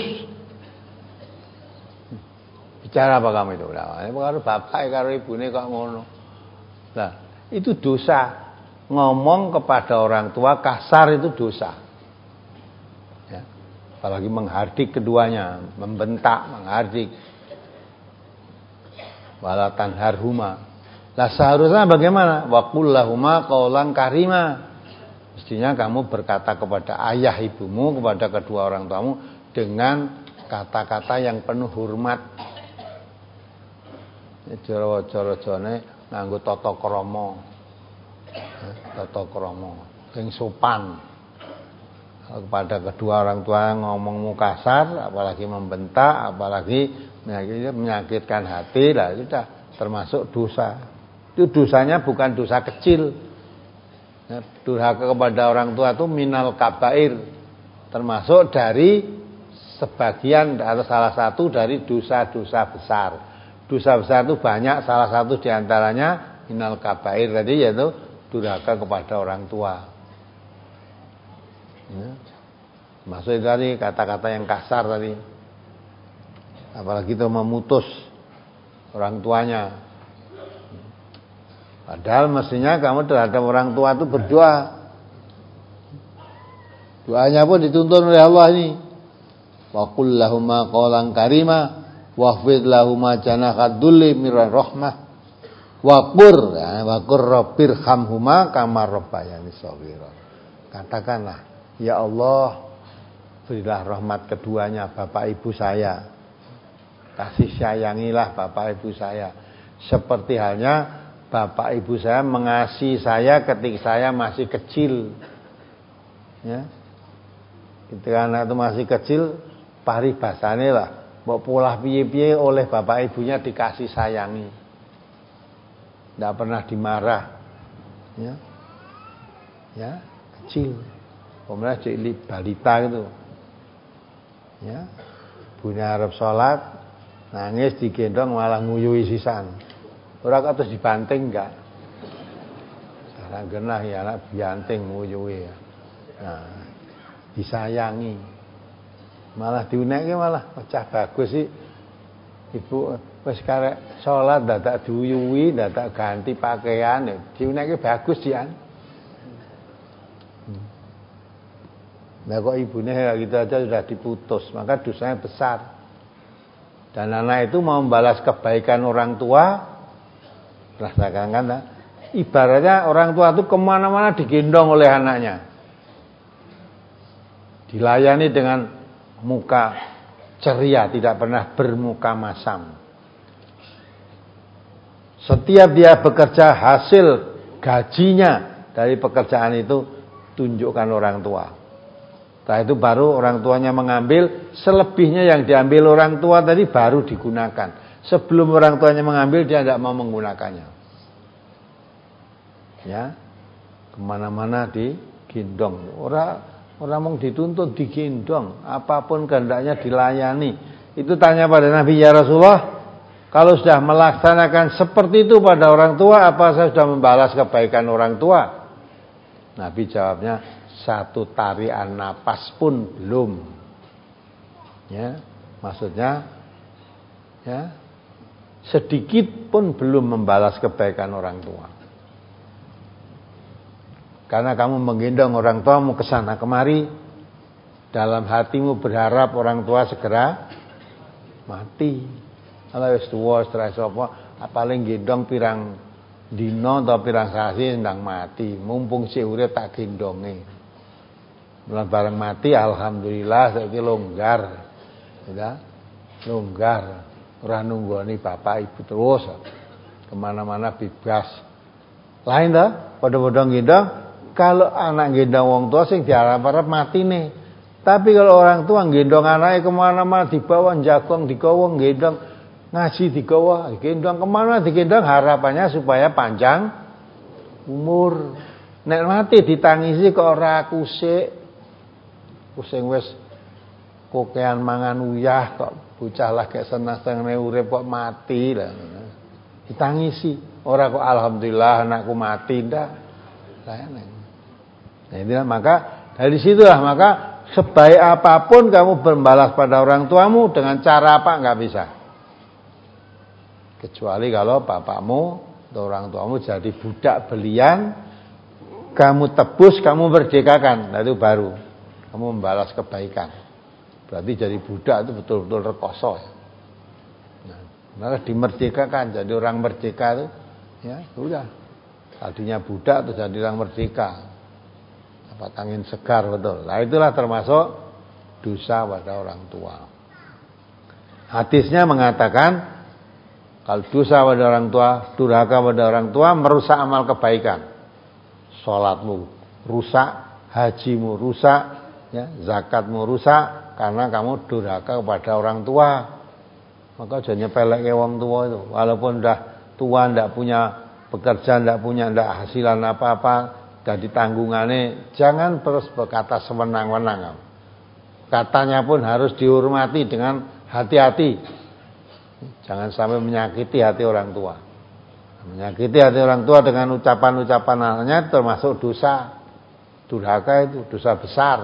Bicara apa kamu itu? Nah, kalau bapak kalau ibune kok ngono. Nah, itu dosa. Ngomong kepada orang tua kasar itu dosa. Ya. Apalagi menghardik keduanya, membentak, menghardik. Wala tanharhuma. Lah seharusnya bagaimana? Wa qul lahumā qawlan karīmā. Mestinya kamu berkata kepada ayah ibumu, kepada kedua orang tuamu dengan kata-kata yang penuh hormat. Jara-jara-jane nganggo tata krama. Tata krama, sing sopan. Kepada kedua orang tua ngomongmu kasar, apalagi membentak, apalagi menyakitkan hati, lah itu sudah termasuk dosa. Itu dosanya bukan dosa kecil. Ya, durhaka kepada orang tua itu minal kabair, termasuk dari sebagian atau salah satu dari dosa-dosa besar. Dosa besar itu banyak, salah satu diantaranya minal kabair tadi, yaitu durhaka kepada orang tua. Ya. Maksud tadi kata-kata yang kasar tadi, apalagi itu memutus orang tuanya. Padahal mestinya kamu terhadap orang tua itu berdoa. Doanya pun dituntun oleh Allah ini. Wa qul lahumā qawlan karīmā wakhfid lahumā janāhad dhulli minar rahmah wa qur ya, wa qur rabbirhamhumā kamā rabbayani shaghīrā. Katakanlah, ya Allah, berilah rahmat keduanya, bapak ibu saya. Kasih sayangilah bapak ibu saya seperti halnya bapak ibu saya mengasihi saya ketika saya masih kecil. Ya. Ketika anak itu masih kecil, paribasane lah, mbok polah piye-piye oleh bapak ibunya dikasih sayangi. Tidak pernah dimarah. Ya. Ya, kecil. Kemudian jadi balita gitu. Ya. Ibunya arep salat, nangis digendong malah nguyuhi sisan. Ora kok terus dibanting enggak. Sekarang genah ya anak bianting nguyuhe. Nah, disayangi. Malah diunekke malah pecah bagus sih. Ibu wis karek salat dadak diuyuhi, dadak ganti pakaian, diunekke bagus jian. Nah kok ibune gitu aja sudah diputus, maka dosanya besar. Dan anak itu mau membalas kebaikan orang tua, rasakan kan? Ibaratnya orang tua itu kemana-mana digendong oleh anaknya, dilayani dengan muka ceria, tidak pernah bermuka masam. Setiap dia bekerja, hasil gajinya dari pekerjaan itu tunjukkan orang tua. Setelah itu baru orang tuanya mengambil, selebihnya yang diambil orang tua tadi baru digunakan. Sebelum orang tuanya mengambil, dia tidak mau menggunakannya. Ya, kemana-mana digendong. Orang orang mau dituntut digendong, apapun kehendaknya dilayani. Itu tanya pada Nabi, ya Rasulullah, kalau sudah melaksanakan seperti itu pada orang tua, apa saya sudah membalas kebaikan orang tua? Nabi jawabnya, satu tarian napas pun belum. Ya, maksudnya, ya, sedikit pun belum membalas kebaikan orang tua. Karena kamu menggendong orang tuamu ke sana kemari, dalam hatimu berharap orang tua segera mati. Kalau wis tuwa stres apa, paling gendong pirang dina atau pirang sasi ndang mati. Mumpung sik urip tak gendonge. Mulai bareng mati alhamdulillah saiki longgar. Ya. Longgar. Ora nunggoni bapak ibu terus. Kemana-mana bebas. Lain dah, padha-padha gendong. Kalau anak gendong wong tua sing diharap-harap mati nih. Tapi kalau orang tua gendong anaknya kemana-mana dibawa jagong, digawa gendong, ngaji digawa, gendong kemana digendong harapannya supaya panjang umur. Nek mati ditangisi kok ora kusik. Kusing wis kokean mangan uyah kok bocah lagi seneng-senenge urip kok mati lah. Ditangisi, ora kok alhamdulillah anakku mati ndak. Lah nah, inilah maka dari situlah maka sebaik apapun kamu membalas pada orang tuamu dengan cara apa enggak bisa. Kecuali kalau bapakmu atau orang tuamu jadi budak belian, kamu tebus, kamu merdekakan, nah itu baru kamu membalas kebaikan. Berarti jadi budak itu betul-betul rekoso. Nah, maka dimerdekakan, jadi orang merdeka itu, ya sudah. Tadinya budak terus jadi orang merdeka. Dapat angin segar betul. Nah itulah termasuk dosa pada orang tua. Hadisnya mengatakan kalau dosa pada orang tua, durhaka pada orang tua merusak amal kebaikan. Salatmu rusak, hajimu rusak, ya, zakatmu rusak karena kamu durhaka kepada orang tua. Maka jangan nyepeleke wong tua itu. Walaupun sudah tua ndak punya pekerjaan, ndak punya ndak hasilan apa-apa, jadi tanggungannya jangan terus berkata sewenang-wenang. Katanya pun harus dihormati dengan hati-hati. Jangan sampai menyakiti hati orang tua. Menyakiti hati orang tua dengan ucapan-ucapan anaknya termasuk dosa. Durhaka itu dosa besar.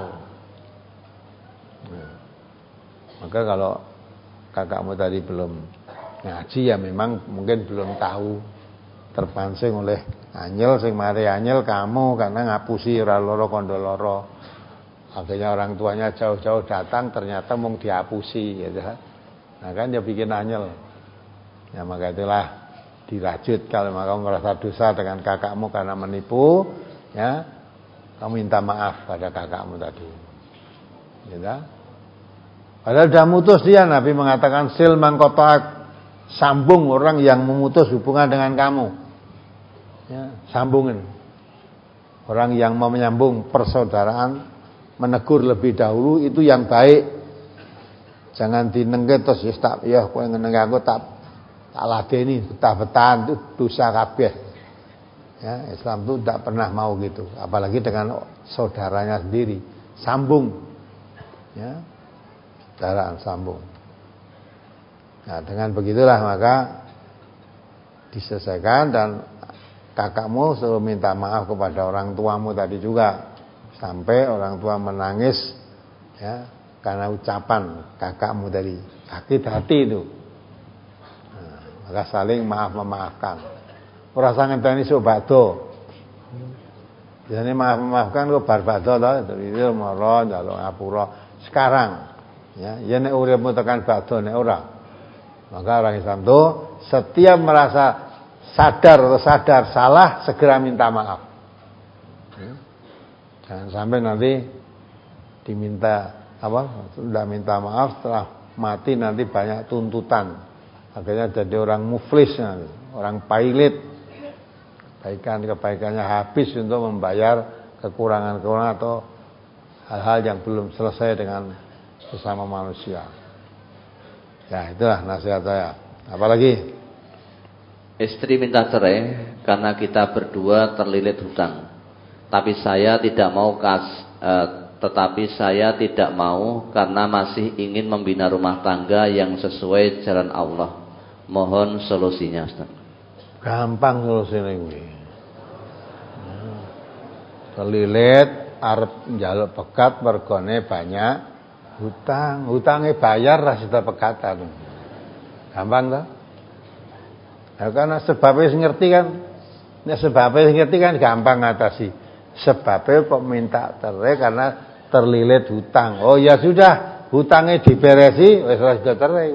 Nah, maka kalau kakakmu tadi belum ngaji ya memang mungkin belum tahu, terpancing oleh anyel sing mari anyel kamu karena ngapusi ora loro kondo loro. Akhirnya orang tuanya jauh-jauh datang ternyata mung dihapusi gitu. Nah kan dia bikin anyel. Ya maka itulah dirajut kalau kamu merasa dosa dengan kakakmu karena menipu, ya kamu minta maaf pada kakakmu tadi. Gitu. Padahal sudah mutus dia, Nabi mengatakan sil mangkotak, sambung orang yang memutus hubungan dengan kamu. Ya, sambungin. Orang yang mau menyambung persaudaraan, menegur lebih dahulu itu yang baik. Jangan dinengke terus ya tak ya kowe ngenenge aku tak tak ladeni, betah-betahan itu dosa kabeh. Ya, Islam itu tidak pernah mau gitu, apalagi dengan saudaranya sendiri. Sambung. Ya. Saudaraan sambung. Nah, dengan begitulah maka diselesaikan dan kakakmu selalu minta maaf kepada orang tuamu tadi juga sampai orang tua menangis ya karena ucapan kakakmu tadi, sakit hati itu. Nah, maka saling maaf memaafkan. Ora sang ngenteni sok bado. Biasane maaf memaafkan kok bar bado to itu mara njaluk ngapura sekarang. Ya, ya nek uripmu tekan bado nek ora. Maka orang Islam itu setiap merasa sadar atau sadar salah segera minta maaf. Ya. Jangan sampai nanti diminta apa? Sudah minta maaf setelah mati nanti banyak tuntutan. Akhirnya jadi orang muflis nanti, orang pailit. Kebaikan-kebaikannya habis untuk membayar kekurangan-kekurangan atau hal-hal yang belum selesai dengan sesama manusia. Ya, itulah nasihat saya. Apalagi? Istri minta cerai karena kita berdua terlilit hutang. Tapi saya tidak mau kas, eh, tetapi saya tidak mau karena masih ingin membina rumah tangga yang sesuai jalan Allah. Mohon solusinya, Ustaz. Gampang solusinya kuwi. Terlilit arep njaluk pekat mergone banyak hutang. Hutangnya bayar ra sida pekatan. Gampang toh? Nah, karena sebabnya ngerti kan. Nek sebabnya ngerti kan gampang ngatasi. Sebabnya kok minta cerai karena terlilit hutang. Oh ya sudah, hutangnya diberesi wis ora sida cerai.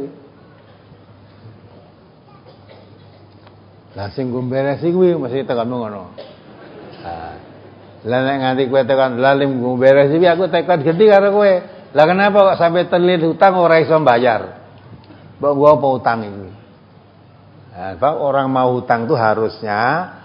Lah sing ngomberesi kuwi mesti tekan ngono. Nah, lah nek nganti kowe tekan lalim ngomberesi kuwi aku tekad gede karo kowe. Lah kenapa kok sampai terlilit hutang ora iso bayar? Mbok gua apa utang iki? Nah, orang mau hutang itu harusnya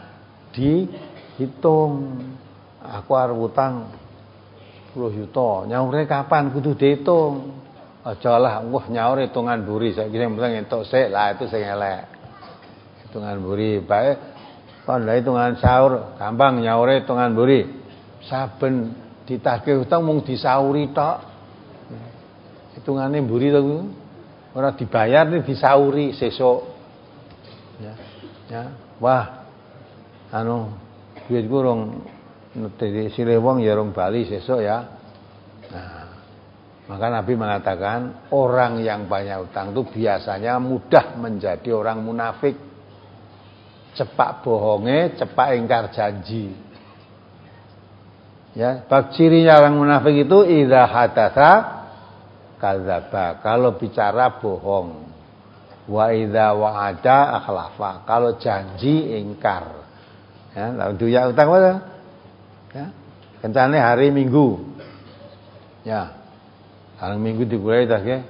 dihitung. Aku arep utang sepuluh juta, nyaure kapan kudu dihitung. Aja lah, wah nyaur hitungan buri saiki sing penting entuk sik, lah itu sing elek. Hitungan buri bae kon lha hitungan sahur, gampang nyaure hitungan buri. Saben ditagih hutang mung disauri tok. Hitungane buri to kuwi. Ora dibayar nih disauri sesuk. Ya. Ya, wah. Anu duitku rong dari Silewong ya rong Bali sesuk ya. Nah, maka Nabi mengatakan orang yang banyak utang itu biasanya mudah menjadi orang munafik. Cepat bohonge, cepat ingkar janji. Ya, bab cirinya orang munafik itu idza hadatsa kadzaba. Kalau bicara bohong. Wa idza wa'ada akhlafa. Kalau janji ingkar. Ya, lalu duya utang apa? Ya. Kencane hari Minggu. Ya. Hari Minggu digulai dah ke.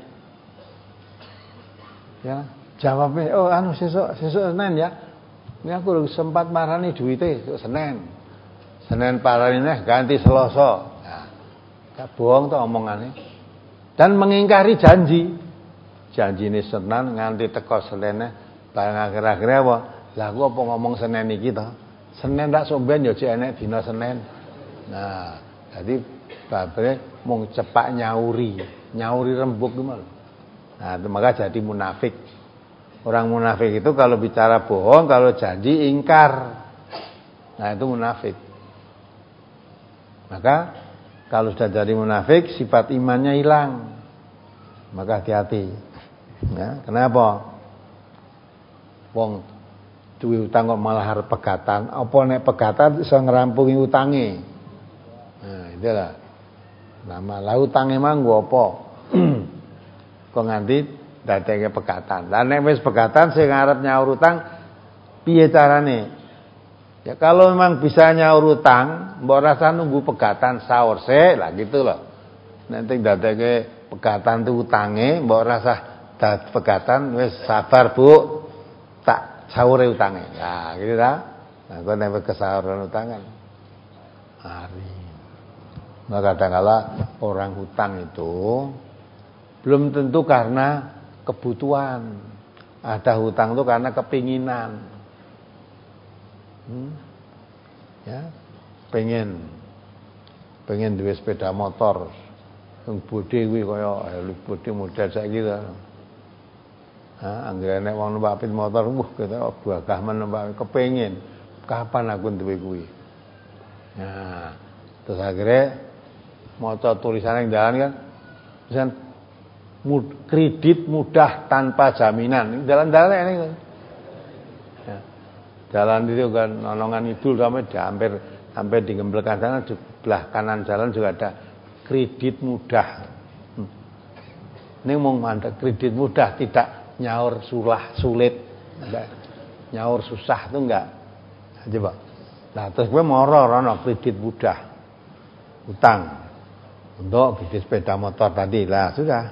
Ya, jawabnya oh anu sesuk sesuk Senin ya. Ini aku sempat marani duite sesuk Senin. Senin parani neh ganti Selasa. Nah, gak bohong to omongane. Dan mengingkari janji. Janji ini Senin nganti teko Senin bareng akhir-akhirnya apa? Lah aku apa ngomong Senin iki to? Senin tak somben ya cek enek dina Senin. Nah, jadi babre mung cepak nyauri, nyauri rembug gitu. Nah, itu maka jadi munafik. Orang munafik itu kalau bicara bohong, kalau janji ingkar. Nah, itu munafik. Maka kalau sudah jadi munafik, sifat imannya hilang. Maka hati-hati. Ya, kenapa? Wong duwe utang kok malah arep pegatan. Apa nek pegatan iso ngrampungi utange? Nah, itulah. Nama lah utange manggo apa? Kok nganti dadeke pegatan. Lah nek wis pegatan sing arep nyaur utang piye carane? Ya kalau memang bisa nyaur utang, mbok rasa nunggu pegatan sahur sik, lah gitu loh. Nanti dadeke pegatan tu utange, mbok rasa dad pegatan wis sabar, Bu. Tak sahur utange. Nah, gitu ta. Nah, kok nek kesahuran utangan. Hari. Maka kadang-kala orang hutang itu belum tentu karena kebutuhan. Ada hutang itu karena kepinginan. Hmm? Ya, pengen pengen duwe sepeda motor. Sing bodhe kuwi kaya bodhe model saiki to. Ha, anggere nek wong numpak motor, wah kita gagah men numpak kepengin. Kapan aku duwe kuwi? Nah, terus akhirnya maca tulisan yang dalan kan, tulisan mud, kredit mudah tanpa jaminan. Dalan-dalan ini kan. Ya. Jalan itu kan nolongan idul sampai di hampir hampir di gemblekan sana sebelah kanan jalan juga ada kredit mudah. Hmm. Ini mau mandek kredit mudah tidak nyaur sulah sulit, enggak. Nyaur susah itu enggak. Coba. Nah, terus gue moro rono kredit mudah. Utang untuk beli sepeda motor tadi lah sudah.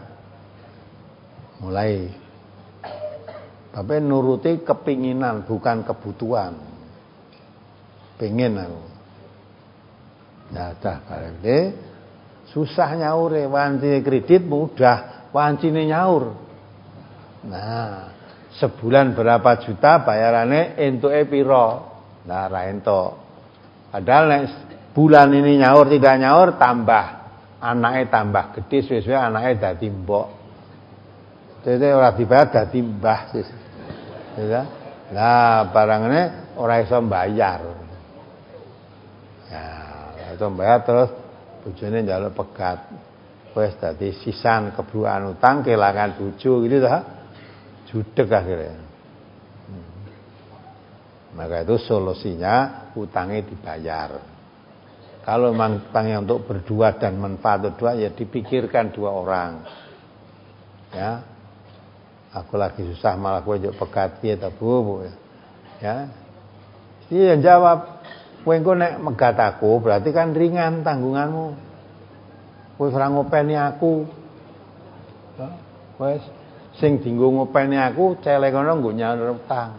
Mulai tapi nuruti kepinginan bukan kebutuhan. Pengen aku. Ya dah bareng susah nyaure, wancine kredit mudah, wancine nyaur. Nah, sebulan berapa juta bayarannya entuke piro? Nah, ra entuk. Padahal nek bulan ini nyaur tidak nyaur tambah anake tambah gede, suwe-suwe anake dadi mbok. Dadi ora dibayar dadi mbah sis. Ya. Lah barangane ora iso mbayar. Ya, ora iso mbayar terus bojone njaluk pegat. Wis dadi sisan kebrukan utang kelangan bojo gitu ta. Judeg akhirnya. Hmm. Maka itu solusinya utangnya dibayar. Kalau memang utangnya untuk berdua dan manfaat berdua, ya dipikirkan dua orang. Ya, aku lagi susah malah kowe njuk pegat piye ta Bu? Ya. Dia yang jawab, kowe engko nek megat aku berarti kan ringan tanggunganmu. Kowe ora ngopeni aku. Ya, wes sing dienggo ngopeni aku celek ngono nggo nyaur utang.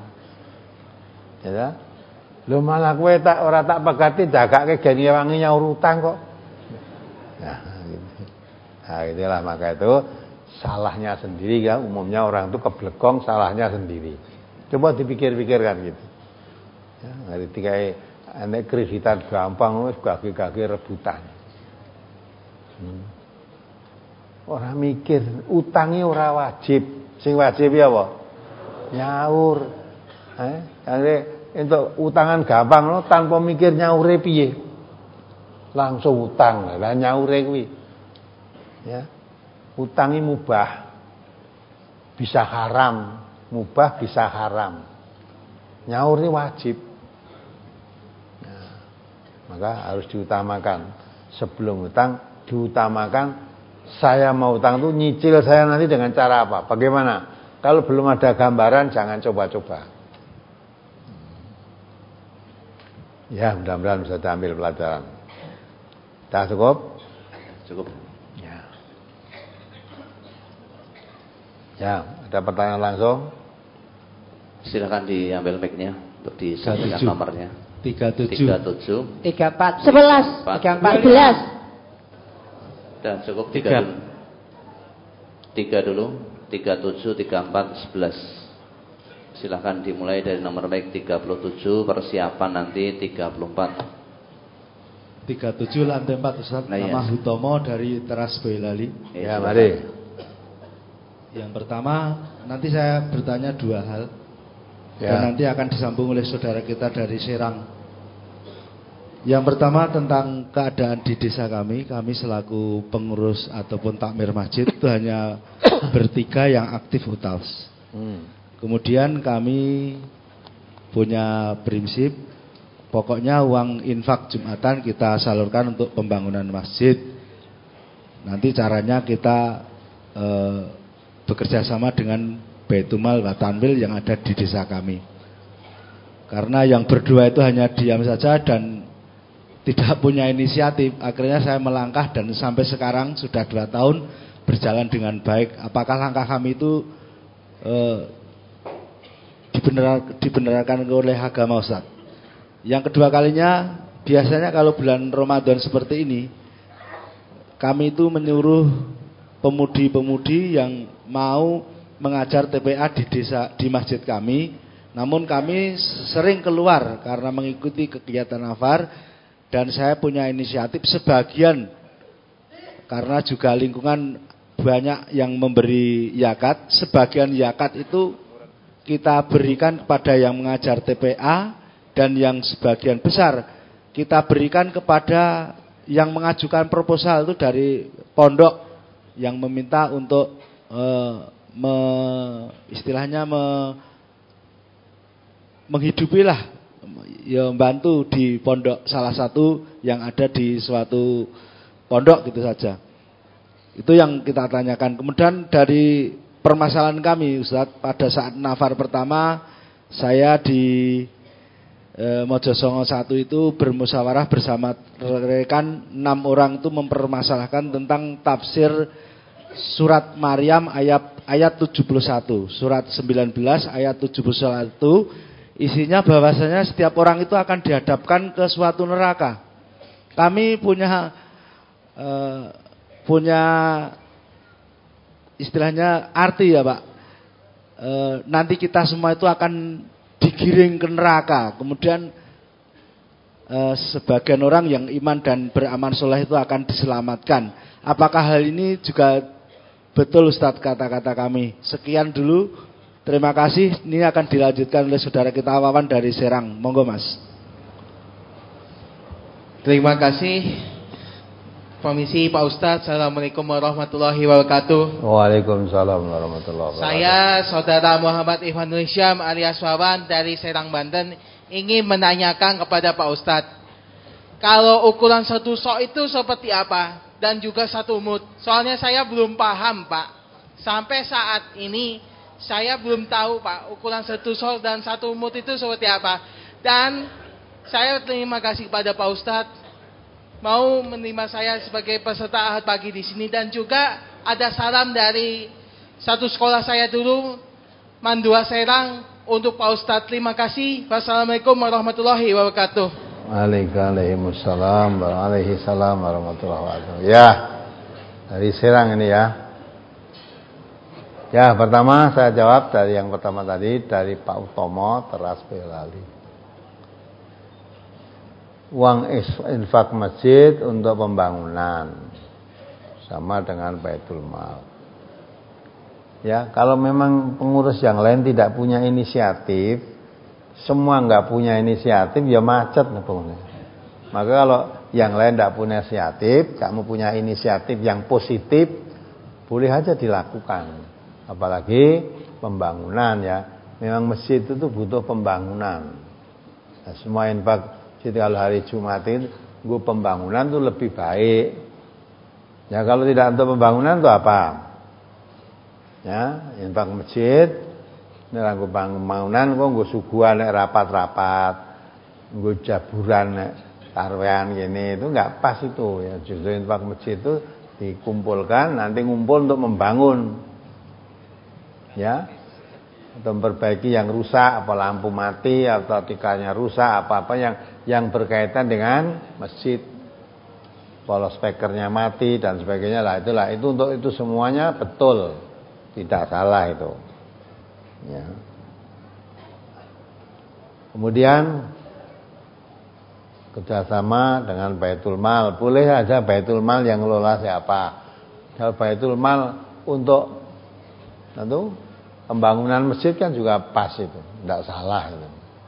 Ya. Lho malah kowe tak ora tak pegati jagake geni wangi nyaur utang kok. Nah, gitu. Nah, itulah maka itu salahnya sendiri kan, umumnya orang itu keblegong salahnya sendiri. Coba dipikir-pikirkan gitu. Ya, ketika nek kreditan gampang wis gage-gage rebutan. Hmm. Ora mikir, utangi ora wajib. Sing wajib ya apa? Nyaur. Eh, jadi untuk utangan gampang no, tanpa mikir nyaure piye. Langsung utang, lah nyaure kuwi. Ya. Utangi mubah. Bisa haram, mubah bisa haram. Nyaur ini wajib. Nah, maka harus diutamakan. Sebelum utang diutamakan. Saya mau utang itu nyicil saya nanti dengan cara apa? Bagaimana? Kalau belum ada gambaran jangan coba-coba. Ya, mudah-mudahan bisa diambil pelajaran. Dah cukup? Cukup. Ya. Ya, ada pertanyaan langsung? Silakan diambil mic-nya untuk disampaikan nomornya. tiga tujuh tiga tujuh tiga empat sebelas tiga empat belas. Dan cukup tiga dulu. Tiga dulu, tiga tujuh, tiga empat, sebelas. Silahkan dimulai dari nomor baik tiga puluh tujuh, persiapan nanti tiga puluh empat. tiga puluh tujuh lantai empat Ustaz, nah, nama yes. Hutomo dari Teras Boyolali. Ya, mari. Yang pertama, nanti saya bertanya dua hal. Ya. Dan nanti akan disambung oleh saudara kita dari Serang. Yang pertama tentang keadaan di desa kami. Kami selaku pengurus ataupun takmir masjid itu hanya bertiga yang aktif utals. Hmm. Kemudian kami punya prinsip, pokoknya uang infak Jumatan kita salurkan untuk pembangunan masjid. Nanti caranya kita eh, bekerja sama dengan Baitumal wa Tanwil yang ada di desa kami. Karena yang berdua itu hanya diam saja dan tidak punya inisiatif. Akhirnya saya melangkah dan sampai sekarang sudah dua tahun berjalan dengan baik. Apakah langkah kami itu eh, dibenar, dibenarkan oleh agama Ustaz? Yang kedua kalinya, biasanya kalau bulan Ramadan seperti ini, kami itu menyuruh pemudi-pemudi yang mau mengajar T P A di desa, di masjid kami. Namun kami sering keluar karena mengikuti kegiatan nafar. Dan saya punya inisiatif sebagian, karena juga lingkungan banyak yang memberi yakat. Sebagian yakat itu kita berikan kepada yang mengajar T P A, dan yang sebagian besar kita berikan kepada yang mengajukan proposal itu dari pondok yang meminta untuk eh, me, istilahnya me, menghidupilah, ya membantu di pondok salah satu yang ada di suatu pondok gitu saja. Itu yang kita tanyakan. Kemudian dari permasalahan kami Ustaz, pada saat nafar pertama saya di e, Mojosongo satu itu bermusyawarah bersama rekan enam orang itu mempermasalahkan tentang tafsir surat Maryam ayat ayat tujuh puluh satu, surat sembilan belas ayat tujuh puluh satu. Isinya bahwasanya setiap orang itu akan dihadapkan ke suatu neraka. Kami punya eh, punya istilahnya arti ya Pak. E, nanti kita semua itu akan digiring ke neraka. Kemudian e, sebagian orang yang iman dan beramal soleh itu akan diselamatkan. Apakah hal ini juga betul Ustadz kata-kata kami? Sekian dulu. Terima kasih. Ini akan dilanjutkan oleh saudara kita Wawan dari Serang. Monggo Mas. Terima kasih. Permisi Pak Ustadz. Assalamualaikum warahmatullahi wabarakatuh. Waalaikumsalam warahmatullahi wabarakatuh. Saya saudara Muhammad Ihwanul Syam alias Wawan dari Serang, Banten, ingin menanyakan kepada Pak Ustadz, kalau ukuran satu sok itu seperti apa? Dan juga satu mud. Soalnya saya belum paham Pak. Sampai saat ini saya belum tahu Pak, ukuran satu sok dan satu mud itu seperti apa. Dan saya terima kasih kepada Pak Ustadz mau menerima saya sebagai peserta Ahad pagi di sini, dan juga ada salam dari satu sekolah saya dulu, Mandua Serang, untuk Pak Ustadz. Terima kasih. Wassalamualaikum warahmatullahi wabarakatuh. Waalaikumsalam warahmatullahi wabarakatuh. Ya, dari Serang ini ya. Ya, pertama saya jawab dari yang pertama tadi, dari Pak Utomo Teras Boyolali. Uang infak masjid untuk pembangunan sama dengan Baitul Mal. Ya, kalau memang pengurus yang lain tidak punya inisiatif, semua nggak punya inisiatif, ya macet nih pokoknya. Maka kalau yang lain tidak punya inisiatif, kamu punya inisiatif yang positif, boleh aja dilakukan. Apalagi pembangunan ya. Memang masjid itu tuh butuh pembangunan. Nah, semua infak. Jadi kalau hari Jumat itu gue pembangunan tuh lebih baik. Ya kalau tidak untuk pembangunan tuh apa? Ya, infak masjid, nek gue pembangunan kok gue suguhan nek rapat-rapat, gue jaburan nek tarwean gini itu enggak pas itu ya. Justru infak masjid itu dikumpulkan, nanti ngumpul untuk membangun. Ya. Atau memperbaiki yang rusak, apa lampu mati atau tikalnya rusak, apa-apa yang yang berkaitan dengan masjid, pola speakernya mati dan sebagainya lah, itulah itu untuk itu semuanya betul, tidak salah itu. Ya. Kemudian kerjasama dengan Baitul Mal, boleh aja Baitul Mal yang ngelola siapa. Kalau Baitul Mal untuk tentu pembangunan masjid kan juga pas itu, tidak salah itu.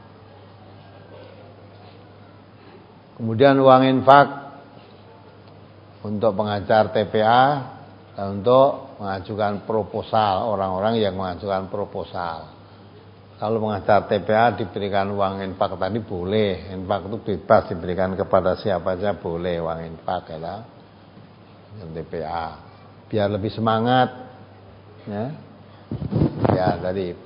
Kemudian uang infak untuk pengajar T P A dan untuk mengajukan proposal, orang-orang yang mengajukan proposal. Kalau mengajar T P A diberikan uang infak tadi boleh, infak itu bebas diberikan kepada siapa saja boleh uang infak ya, T P A, biar lebih semangat, ya. Ya tadi.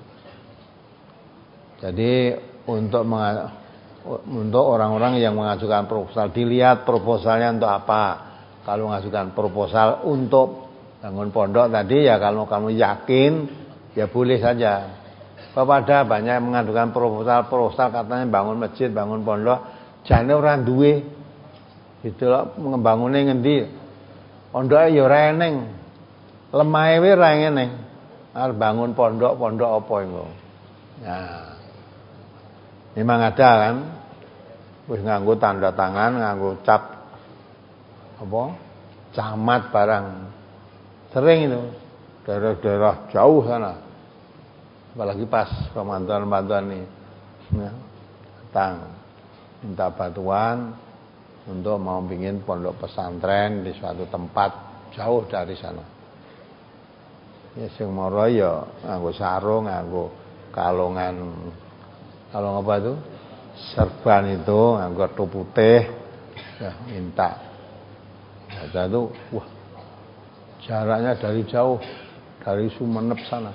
Jadi untuk mengajukan untuk orang-orang yang mengajukan proposal, dilihat proposalnya untuk apa. Kalau mengajukan proposal untuk bangun pondok tadi ya, kalau kamu yakin ya boleh saja. Kepada banyak yang mengajukan proposal, proposal katanya bangun masjid, bangun pondok, jane ora duwe. Gitu loh, ngembangunnya ngendi? Pondoke ya ora eneng. Lemahe wae ora eneng. Arep bangun pondok, pondok apa iku? Nah. Memang ada kan, wis nganggo tanda tangan, nganggo cap apa, camat barang, sering itu, daerah-daerah jauh sana, apalagi pas pemantauan-pemantauan ini, ya, datang minta bantuan untuk mau bikin pondok pesantren di suatu tempat jauh dari sana. Ya sing moro ya nganggo sarung, nganggo kalongan. Kalau apa itu serban itu nganggo topi putih ya minta. Ada itu wah jaraknya dari jauh, dari Sumenep sana.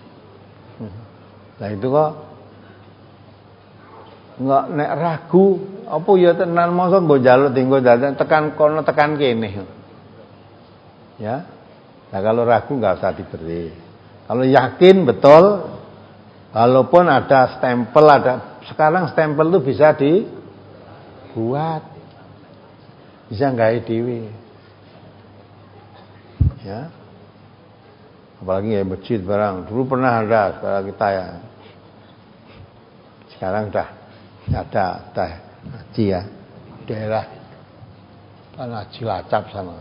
Nah itu kok nggak nek ragu apa ya tenan masa nggo njaluk dinggo datang tekan kono tekan kene. Ya. Nah kalau ragu nggak usah diberi. Kalau yakin betul, walaupun ada stempel, ada sekarang stempel itu bisa dibuat, bisa nggak dhewe. Ya. Apalagi ya masjid barang. Dulu pernah ada saudara kita ya. Sekarang udah ada teh haji ya. Daerah Tanah Cilacap sana.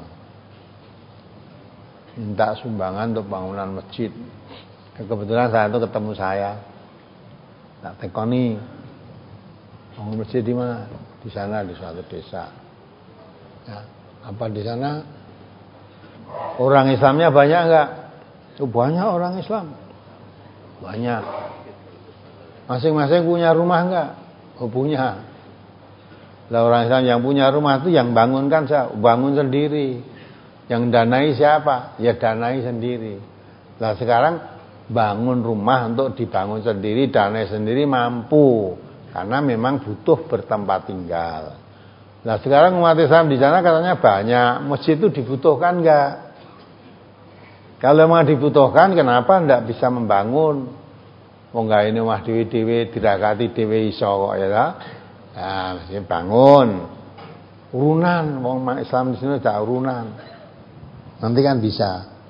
Minta sumbangan untuk bangunan masjid. Kebetulan saya itu ketemu saya. Tak tekoni. Bangun masjid di mana? Di sana di suatu desa. Ya, apa di sana orang Islamnya banyak enggak? Oh, banyak orang Islam. Banyak. Masing-masing punya rumah enggak? Oh, punya. Lah orang Islam yang punya rumah itu yang bangunkan siapa? Bangun sendiri. Yang danai siapa? Ya danai sendiri. Lah sekarang bangun rumah untuk dibangun sendiri, danai sendiri mampu. Karena memang butuh bertempat tinggal. Nah sekarang umat Islam di sana katanya banyak. Masjid itu dibutuhkan enggak? Kalau memang dibutuhkan, kenapa enggak bisa membangun? Oh enggak ini omah dewe-dewe dirakati dewe iso kok ya. Nah, mesti bangun. Urunan, wong Islam di sini tak urunan. Nanti kan bisa.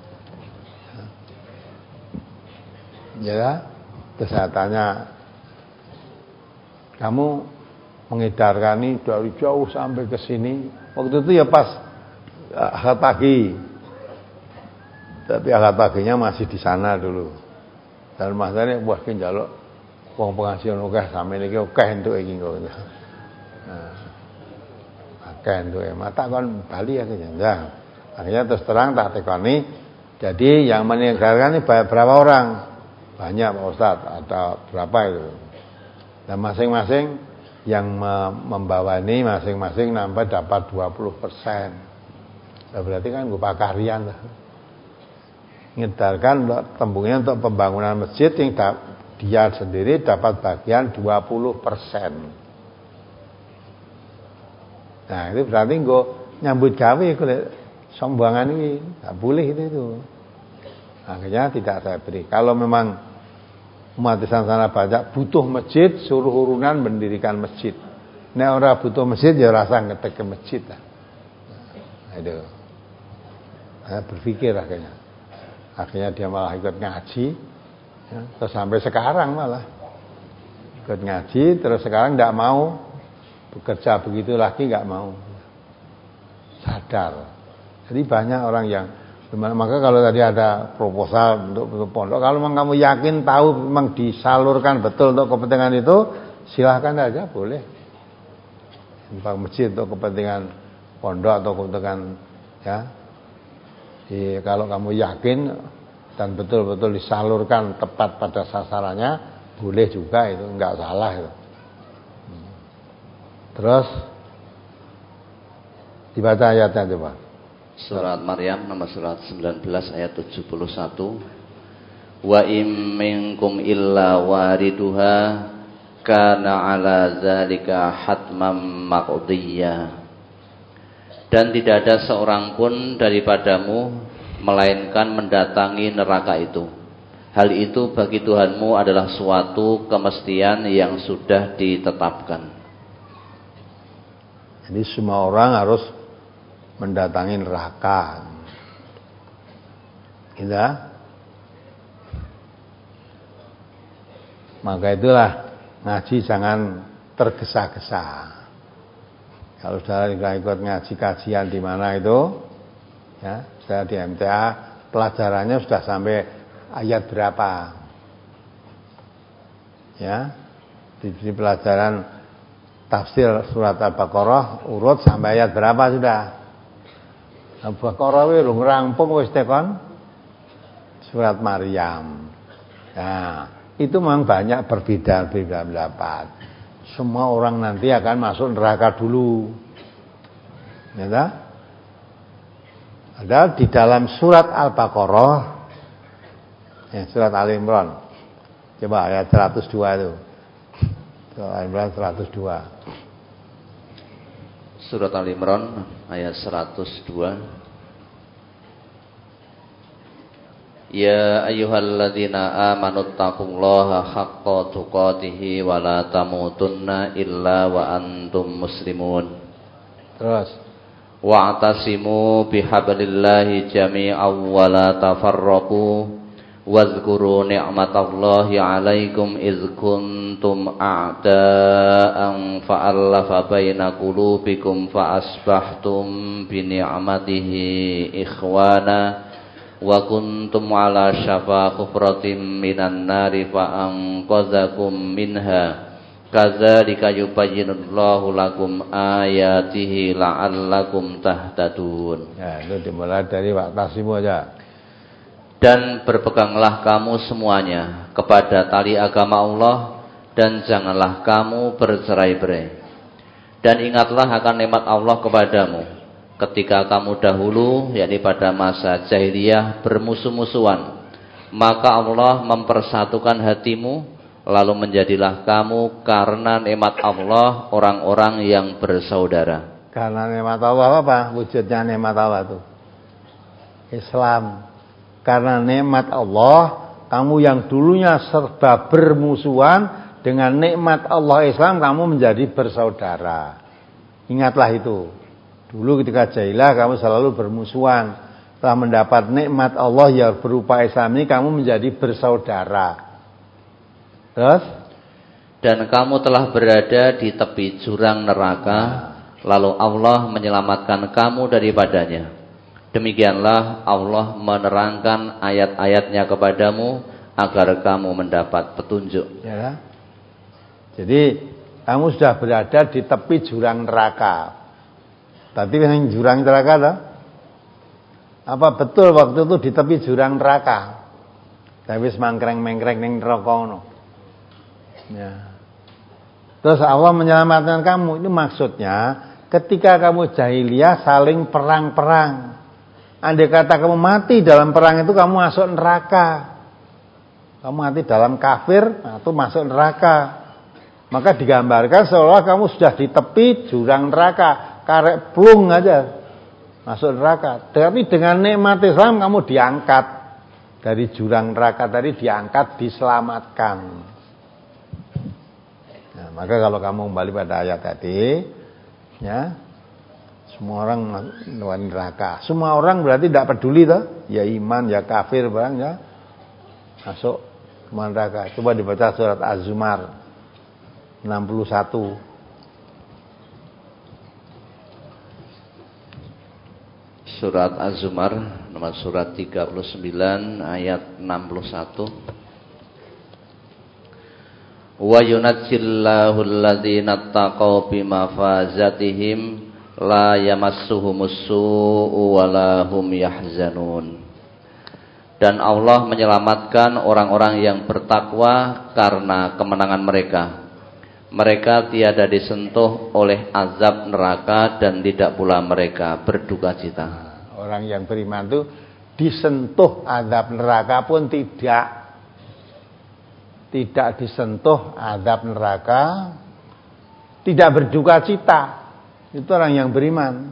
Ya, terus saya tanya, kamu mengedarkan ini dari jauh sampai ke sini. Waktu itu ya pas akad pagi. Tapi akad paginya masih di sana dulu. Dan masanya buah kinjaluk wong pengajian akeh sampe niki akeh entuk iki kok. Nah. Akeh entuk mata kon Bali ya kenyang. Akhirnya terus terang tak tekoni. Jadi yang meninggalkan ini berapa orang? Banyak Pak Ustaz, ada berapa itu? Dan masing-masing yang membawa ini masing-masing nambah dapat dua puluh persen. Nah, berarti kan gue pakarian lah. Ngedarkan tembungnya untuk pembangunan masjid yang dia sendiri dapat bagian dua puluh persen. Nah, itu berarti gue nyambut gawe kalau sombangan ini enggak boleh itu itu. Akhirnya tidak saya beri. Kalau memang umat Islam sana banyak butuh masjid, suruh urunan mendirikan masjid. Nek ora butuh masjid ya rasa ngetek ke masjid lah. Nah, itu. Saya berpikir akhirnya. Akhirnya dia malah ikut ngaji. Ya, terus sampai sekarang malah ikut ngaji, terus sekarang tidak mau bekerja begitu lagi, nggak mau. Sadar. Jadi banyak orang yang, maka kalau tadi ada proposal untuk, untuk pondok, kalau memang kamu yakin tahu memang disalurkan betul untuk kepentingan itu, silahkan aja, boleh. Untuk masjid untuk kepentingan pondok atau kepentingan ya. Jadi, kalau kamu yakin dan betul-betul disalurkan tepat pada sasarannya, boleh juga itu, enggak salah itu. Terus dibaca ayatnya coba. Surat Maryam nomor surat sembilan belas ayat tujuh puluh satu. Wa im minkum illa wariduha kana ala zalika hatmam maqdiyya. Dan tidak ada seorang pun daripadamu melainkan mendatangi neraka itu. Hal itu bagi Tuhanmu adalah suatu kemestian yang sudah ditetapkan. Jadi semua orang harus mendatangi neraka. Gitu. Maka itulah ngaji jangan tergesa-gesa. Kalau sudah ikut ngaji kajian di mana itu, ya, saya di M T A pelajarannya sudah sampai ayat berapa, ya, di, di pelajaran tafsir surat Al-Baqarah urut sampai ayat berapa sudah? Al-Baqarah wis rampung wis tekan surat Maryam. Nah, itu memang banyak perbedaan-perbedaan pendapat. Semua orang nanti akan masuk neraka dulu. Ya tak? Ada di dalam surat Al-Baqarah, ya, surat Al-Imran. Coba ayat seratus dua itu. Surat Al-Imran seratus dua. Surat Al-Imran ayat seratus dua. Ya ayyuhalladzina amanu taqullaha haqqa tuqatih wa la tamutunna illa wa antum muslimun. Terus wa'tasimu bihablillahi jami'an wa la tafarraqu wazkuru ni'matallahi 'alaikum iz kuntum a'da'an fa'alafa baina qulubikum fa asbahtum bi ni'matihi ikhwana wa kuntum 'ala syafa hufratin minan nari fa anqadzakum minha kadzalika yubayyinullahu lakum ayatihi la'allakum tahtadun. Ya, itu dimulai dari wa'tasimu aja. Dan berpeganglah kamu semuanya kepada tali agama Allah dan janganlah kamu bercerai-berai. Dan ingatlah akan nikmat Allah kepadamu ketika kamu dahulu, yakni pada masa jahiliyah, bermusuh-musuhan, maka Allah mempersatukan hatimu, lalu menjadilah kamu karena nikmat Allah orang-orang yang bersaudara. Karena nikmat Allah apa? Wujudnya nikmat Allah itu Islam. Karena nikmat Allah, kamu yang dulunya serba bermusuhan, dengan nikmat Allah Islam kamu menjadi bersaudara. Ingatlah itu. Dulu ketika jahiliyah kamu selalu bermusuhan. Setelah mendapat nikmat Allah yang berupa Islam ini, kamu menjadi bersaudara. Terus? Dan kamu telah berada di tepi jurang neraka, lalu Allah menyelamatkan kamu daripadanya. Demikianlah Allah menerangkan ayat-ayatnya kepadamu agar kamu mendapat petunjuk. Ya. Jadi kamu sudah berada di tepi jurang neraka. Tapi yang jurang neraka loh. Apa betul waktu itu di tepi jurang neraka? Tapi semangkreng-mengkreng ning neraka ngono. Ya. Terus Allah menyelamatkan kamu. Ini maksudnya ketika kamu jahiliyah saling perang-perang. Andai kata kamu mati dalam perang itu, kamu masuk neraka. Kamu mati dalam kafir, itu masuk neraka. Maka digambarkan seolah kamu sudah di tepi jurang neraka, karek plung aja masuk neraka. Tapi dengan nikmat Islam kamu diangkat dari jurang neraka tadi, diangkat, diselamatkan. Nah, maka kalau kamu kembali pada ayat tadi, ya. Semua orang masuk neraka. Semua orang berarti tidak peduli toh, ya iman, ya kafir barang ya masuk ke neraka. Coba dibaca surat Az-Zumar enam puluh satu. Surat Az-Zumar nomor surat tiga puluh sembilan ayat enam puluh satu. Wa yunazzillahu alladzina taqaw bimafazatihim la yamassuhumus su'u wala hum yahzanun. Dan Allah menyelamatkan orang-orang yang bertakwa karena kemenangan mereka. Mereka tiada disentuh oleh azab neraka dan tidak pula mereka berduka cita. Orang yang beriman itu disentuh azab neraka pun tidak. Tidak disentuh azab neraka, tidak berduka cita. Itu orang yang beriman.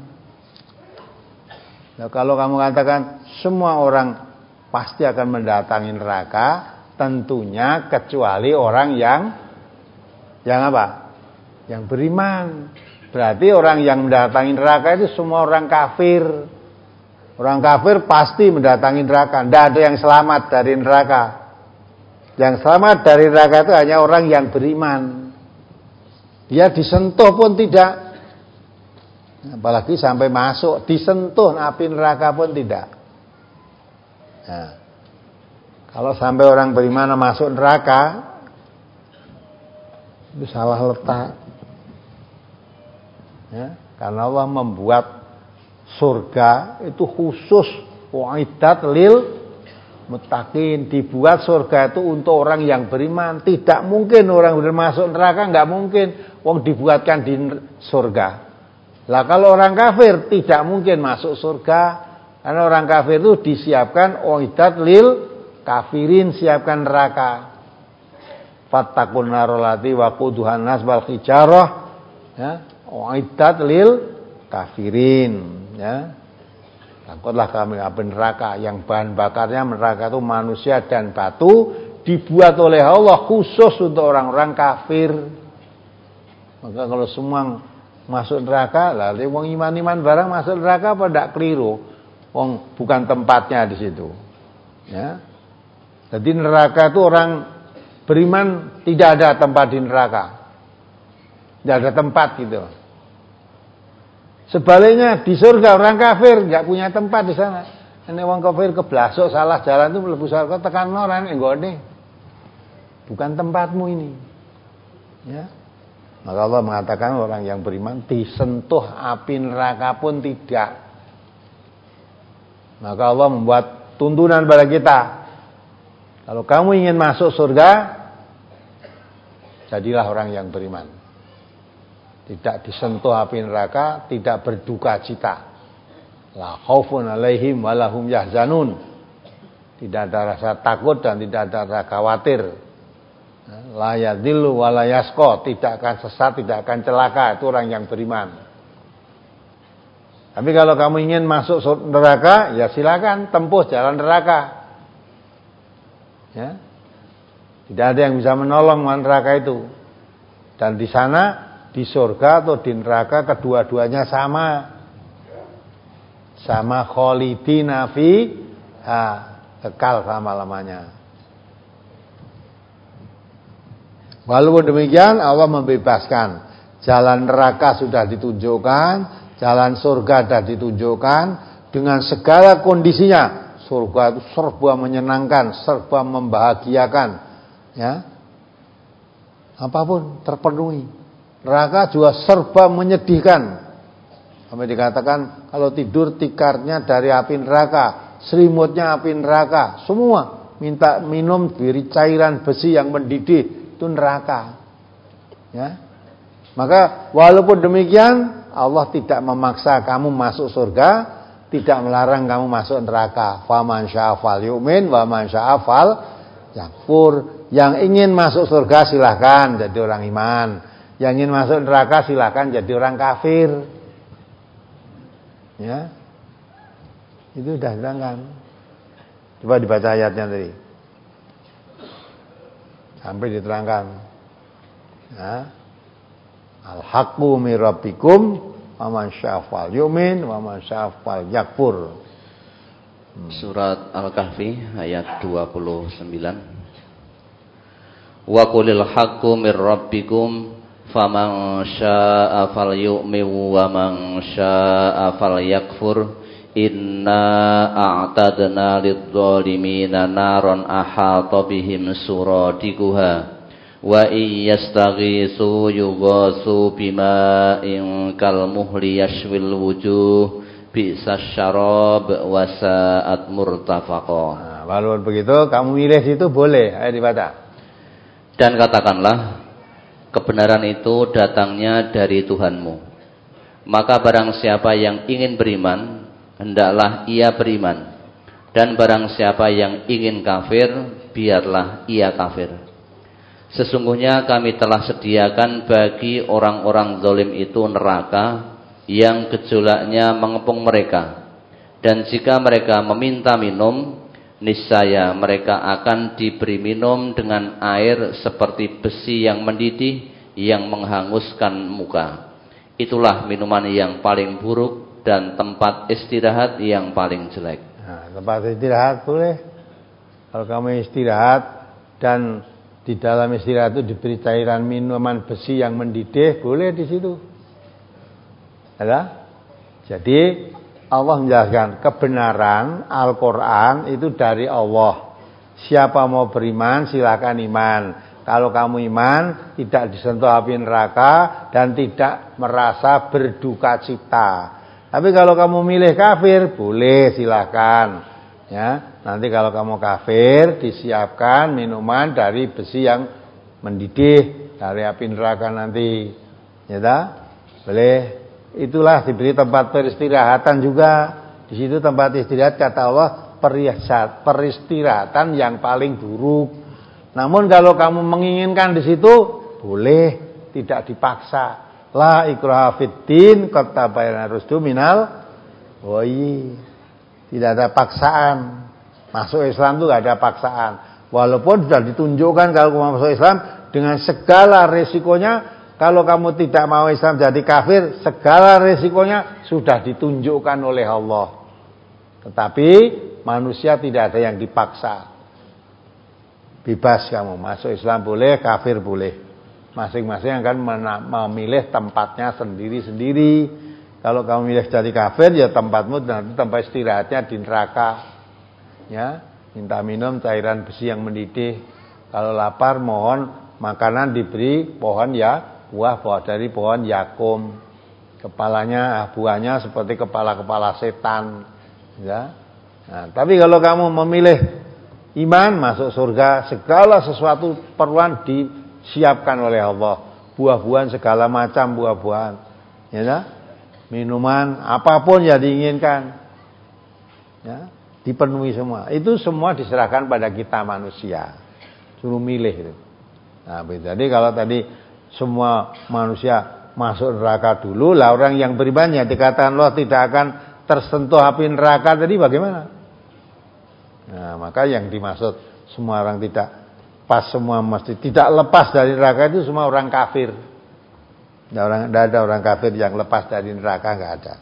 Nah, kalau kamu katakan semua orang pasti akan mendatangi neraka, tentunya kecuali orang yang yang apa? Yang beriman. Berarti orang yang mendatangi neraka itu semua orang kafir. Orang kafir pasti mendatangi neraka. Tidak ada yang selamat dari neraka. Yang selamat dari neraka itu hanya orang yang beriman. Dia disentuh pun tidak. Apalagi sampai masuk, disentuh api neraka pun tidak. Nah, kalau sampai orang beriman masuk neraka, itu salah letak. Ya, karena Allah membuat surga itu khusus wa'idat lil muttaqin, dibuat surga itu untuk orang yang beriman. Tidak mungkin orang masuk neraka, enggak mungkin. Wong dibuatkan di surga. Lah kalau orang kafir tidak mungkin masuk surga, karena orang kafir itu disiapkan wa'idat lil kafirin, siapkan neraka. Fattaqun narolati waquduhan nas wal hijarah, ya, wa'idat lil kafirin, ya. Takutlah kami api neraka yang bahan bakarnya neraka itu manusia dan batu, dibuat oleh Allah khusus untuk orang-orang kafir. Maka kalau semua masuk neraka, lah wong iman-iman barang masuk neraka apa ndak keliru? Wong bukan tempatnya di situ. Ya. Jadi neraka itu orang beriman tidak ada tempat di neraka. Tidak ada tempat gitu. Sebaliknya di surga orang kafir nggak punya tempat di sana. Ini wong kafir keblasok salah jalan itu mlebu surga tekan orang enggone. Bukan tempatmu ini. Ya. Maka Allah mengatakan orang yang beriman disentuh api neraka pun tidak. Maka Allah membuat tuntunan pada kita. Kalau kamu ingin masuk surga, jadilah orang yang beriman. Tidak disentuh api neraka, tidak berduka cita. La khaufun alaihim walahum yahzanun. Tidak ada rasa takut dan tidak ada rasa khawatir. La yadhillu wa la yasqa, tidak akan sesat, tidak akan celaka. Itu orang yang beriman. Tapi kalau kamu ingin masuk neraka, ya silakan tempuh jalan neraka. Ya. Tidak ada yang bisa menolong neraka itu. Dan di sana, di surga atau di neraka kedua-duanya sama. Sama khalidina fi, kekal selama-lamanya. Walaupun demikian Allah membebaskan. Jalan neraka sudah ditunjukkan, jalan surga sudah ditunjukkan dengan segala kondisinya. Surga itu serba menyenangkan, serba membahagiakan, ya. Apapun terpenuhi. Neraka juga serba menyedihkan. Sampai dikatakan kalau tidur tikarnya dari api neraka, selimutnya api neraka, semua minta minum dari cairan besi yang mendidih, itu neraka. Ya. Maka walaupun demikian Allah tidak memaksa kamu masuk surga, tidak melarang kamu masuk neraka. Faman sya'afal yu'min wa man sya'afal yakfur. Yang ingin masuk surga silahkan jadi orang iman. Yang ingin masuk neraka silahkan jadi orang kafir. Ya. Itu sudah diterangkan. Coba dibaca ayatnya tadi. Sampai diterangkan. Ya. Al-haqqu min rabbikum wa man sya'afal yu'min wa man sya'afal yakfur. Hmm. Surat Al-Kahfi ayat dua puluh sembilan. Wa qulil haqqu mir rabbikum faman syaa'a falyu'min wa man syaa'a falyakfur inna a'tadna lidh-dhalimina naran ahata bihim suradiquha wa iyastaghisu yughasu bima'in kalmuhli yashwil wujuh bi'sas syarab wa sa'at murtafaqa. Nah, walaupun begitu kamu milih situ boleh. Ayo dibaca. Dan katakanlah, kebenaran itu datangnya dari Tuhanmu. Maka barang siapa yang ingin beriman, hendaklah ia beriman. Dan barang siapa yang ingin kafir, biarlah ia kafir. Sesungguhnya kami telah sediakan bagi orang-orang zalim itu neraka yang gejolaknya mengepung mereka. Dan jika mereka meminta minum, niscaya mereka akan diberi minum dengan air seperti besi yang mendidih yang menghanguskan muka. Itulah minuman yang paling buruk dan tempat istirahat yang paling jelek. Nah, tempat istirahat boleh. Kalau kamu istirahat dan di dalam istirahat itu diberi cairan minuman besi yang mendidih, boleh di situ. Ada? Jadi Allah menjelaskan kebenaran Al-Quran itu dari Allah. Siapa mau beriman silakan iman. Kalau kamu iman tidak disentuh api neraka dan tidak merasa berduka cita. Tapi kalau kamu milih kafir boleh silakan. Ya, nanti kalau kamu kafir disiapkan minuman dari besi yang mendidih dari api neraka nanti. Ya tak? Boleh. Itulah diberi tempat peristirahatan juga. Di situ tempat istirahat kata Allah peristirahatan yang paling buruk. Namun kalau kamu menginginkan di situ boleh, tidak dipaksa. La ikraha fiddin qad tabayyana rusdu minal ghayy. Tidak ada paksaan. Masuk Islam itu tidak ada paksaan. Walaupun sudah ditunjukkan kalau kamu masuk Islam dengan segala resikonya Kalau kamu tidak mau Islam jadi kafir, segala resikonya sudah ditunjukkan oleh Allah. Tetapi manusia tidak ada yang dipaksa. Bebas kamu, masuk Islam boleh, kafir boleh. Masing-masing akan memilih tempatnya sendiri-sendiri. Kalau kamu milih jadi kafir, ya tempatmu nanti tempat istirahatnya di neraka. Ya, minta minum cairan besi yang mendidih. Kalau lapar mohon makanan diberi pohon ya, buah buah dari pohon yakum. Kepalanya, buahnya seperti kepala-kepala setan. Ya. Nah, tapi kalau kamu memilih iman, masuk surga, segala sesuatu perluan disiapkan oleh Allah. Buah-buahan segala macam buah-buahan. Ya, minuman apapun yang diinginkan. Ya, dipenuhi semua. Itu semua diserahkan pada kita manusia. Suruh milih itu. Nah, jadi kalau tadi semua manusia masuk neraka dulu, lah orang yang beriman yang dikatakan Allah tidak akan tersentuh api neraka tadi bagaimana? Nah, maka yang dimaksud semua orang tidak pas semua mesti tidak lepas dari neraka itu semua orang kafir. Tidak orang, tidak ada orang kafir yang lepas dari neraka, nggak ada.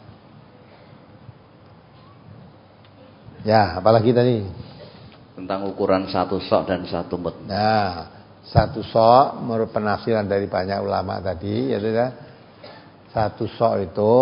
Ya, apalagi tadi tentang ukuran satu sok dan satu mut. Nah, satu sok menurut penafsiran dari banyak ulama tadi, yaitu ya, satu sok itu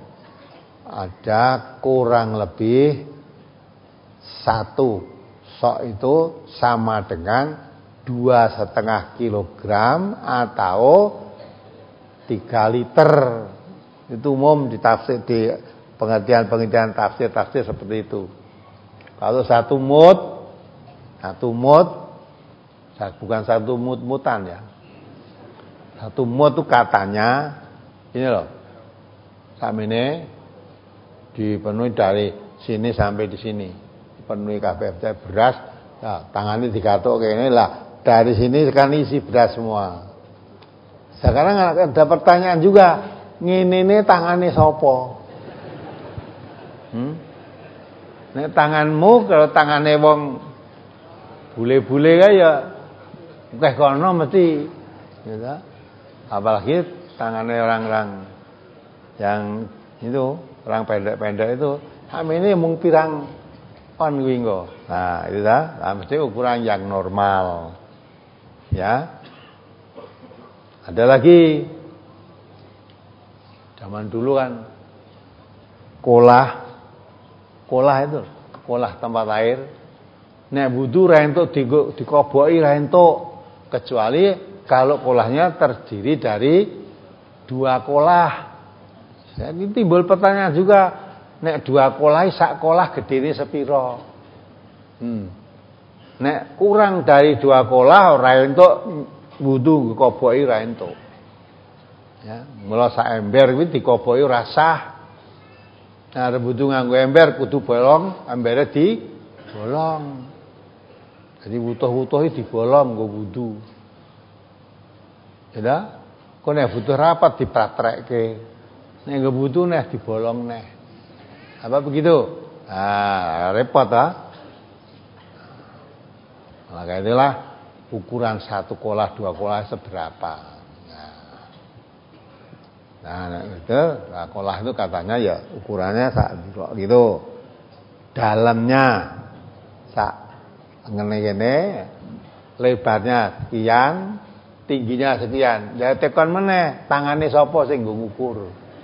ada kurang lebih satu sok itu sama dengan dua setengah kilogram atau tiga liter. Itu umum ditafsir di pengertian-pengertian tafsir-tafsir seperti itu. Kalau satu mut, satu mut, bukan satu mut-mutan ya. Satu mut itu katanya ini loh, samine dipenuhi dari sini sampai di sini, dipenuhi kabeh beras, nah, tangannya digatuk kayak ini lah, dari sini kan isi beras semua. Sekarang ada pertanyaan juga, ngene ini tangannya sopo? Hmm? Nek tanganmu kalau tangannya wong bule-bule kaya akeh kono mesti, gitu. Apalagi tangannya orang-orang yang itu orang pendek-pendek itu, kami ini mung pirang on wingo. Nah, itu dah, nah, mesti ukuran yang normal. Ya. Ada lagi zaman dulu kan kolah, kolah itu, kolah tempat air. Nek wudu ra entuk dikoboki ra entuk, kecuali kalau kolahnya terdiri dari dua kolah. Jadi timbul pertanyaan juga, nek dua kolah sak kolah gedene sepiro? Hmm. Nek kurang dari dua kolah ora entuk wudu dikoboki ra entuk. Ya, mula sak ember kuwi dikoboki ora sah. Nah, wudu nganggo ember kudu bolong, embere di bolong. Jadi wutuh-wutuh dibolong nggo wudu. Ya, kok nek butuh rapat dipratrekke. Nek nggo wudu nek dibolong neh. Apa begitu? Ah, repot ah. Maka itulah ukuran satu kolah, dua kolah seberapa. Nah, nah itu, nah, kolah itu katanya ya ukurannya sak gitu. Dalamnya sak ngene-ngene, lebarnya sekian, tingginya sekian. Ya tekan meneh, tangane sapa sing nggo ngukur.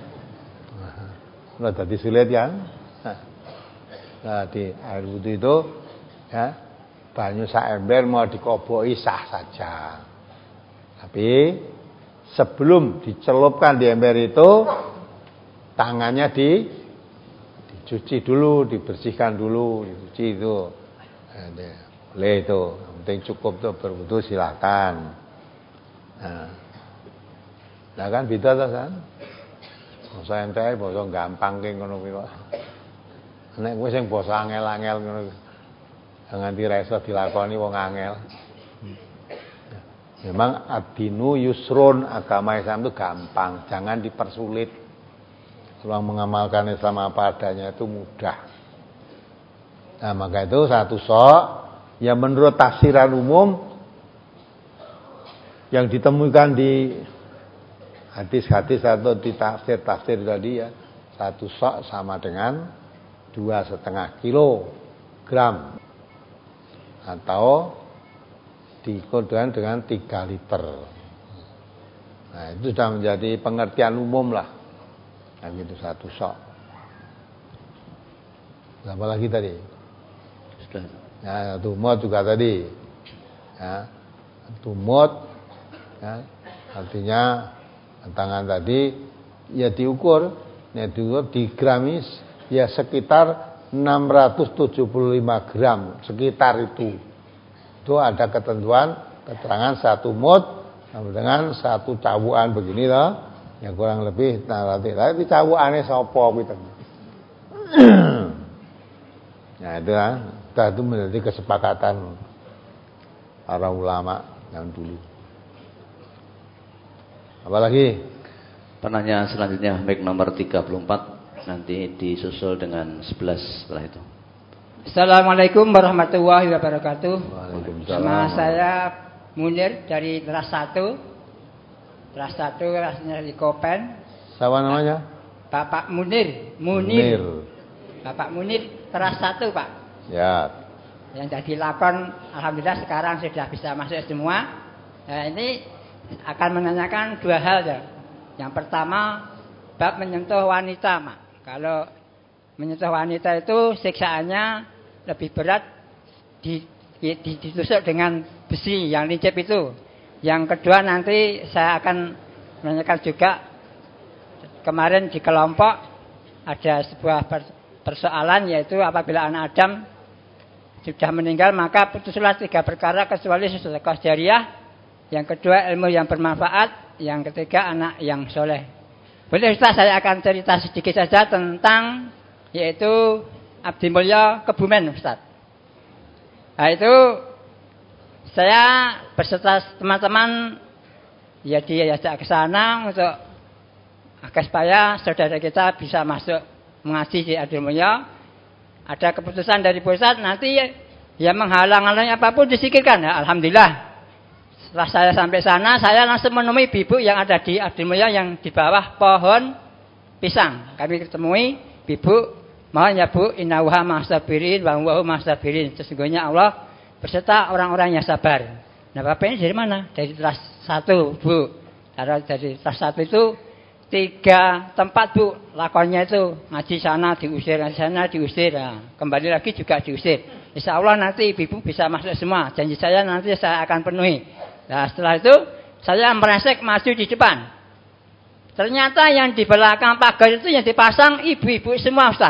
Nah, dadi sulit kan? Nah, di air wudu itu ya, banyu sak ember mau dikoboki sah saja. Tapi sebelum dicelupkan di ember itu, tangannya di dicuci dulu, dibersihkan dulu, dicuci itu. Boleh itu, yang penting cukup tuh berwudu silakan. Nah, nah kan beda tuh kan? Basa ente basa gampang ki ngono kuwi kok. Nek kowe sing basa angel-angel ngono nganti ra iso dilakoni wong angel. Memang ad-dinu yusrun, agama Islam itu gampang, jangan dipersulit. Kalau mengamalkan Islam apa adanya itu mudah. Nah, maka itu satu sok yang menurut tafsiran umum yang ditemukan di hadis-hadis atau di tafsir-tafsir tadi ya, satu sok sama dengan dua setengah kilogram atau dikodokan dengan tiga liter. Nah, itu sudah menjadi pengertian umum lah. Nah, gitu satu sok. Apa lagi tadi? Sudah. Ya, satu mot juga tadi. Ya, satu mot. Ya, artinya tangan tadi ya diukur, ya diukur di gramis ya sekitar enam ratus tujuh puluh lima gram, sekitar itu. Itu ada ketentuan keterangan satu mut sama dengan satu cawukan begini loh. Ya kurang lebih nah nanti tapi cawukane sapa gitu. Nah, itu lah, itu menjadi kesepakatan para ulama yang dulu. Apalagi penanya selanjutnya mic nomor tiga puluh empat nanti disusul dengan sebelas setelah itu. Assalamualaikum warahmatullahi wabarakatuh. Waalaikumsalam. Nama saya Munir dari Teras satu. Teras satu rasanya di Kopen. Siapa namanya? Bapak Munir. Munir. Munir. Bapak Munir Teras satu, Pak. Ya. Yang jadi lakon alhamdulillah sekarang sudah bisa masuk semua. Nah, ini akan menanyakan dua hal ya. Yang pertama bab menyentuh wanita, Mak. Kalau menyentuh wanita itu siksaannya lebih berat di, di, ditusuk dengan besi yang lincip itu. Yang kedua nanti saya akan menanyakan juga kemarin di kelompok ada sebuah persoalan yaitu apabila anak Adam sudah meninggal maka putuslah tiga perkara kecuali sedekah jariah. Yang kedua ilmu yang bermanfaat, yang ketiga anak yang soleh. Boleh Ustaz saya akan cerita sedikit saja tentang yaitu Abdi Mulya Kebumen Ustaz. Nah itu saya beserta teman-teman ya diajak ke sana untuk agar supaya saudara kita bisa masuk mengaji di Abdi Mulya. Ada keputusan dari pusat nanti ya menghalang-halangi apapun disikirkan. Ya, alhamdulillah. Setelah saya sampai sana, saya langsung menemui ibu yang ada di Abdi Mulya yang di bawah pohon pisang. Kami ketemui ibu, mohon ya Bu, innallaha ma'as-sabirin wa huwa ma'as-sabirin. Sesungguhnya Allah beserta orang-orang yang sabar. Nah, Bapak ini dari mana? Dari Teras satu, Bu. Karena dari Teras satu itu tiga tempat, Bu. Lakonnya itu ngaji sana diusir, ngaji sana diusir. Nah, kembali lagi juga diusir. Insya Allah nanti ibu bisa masuk semua. Janji saya nanti saya akan penuhi. Nah setelah itu saya meresek maju di depan. Ternyata yang di belakang pagar itu yang dipasang ibu-ibu semua Ustaz.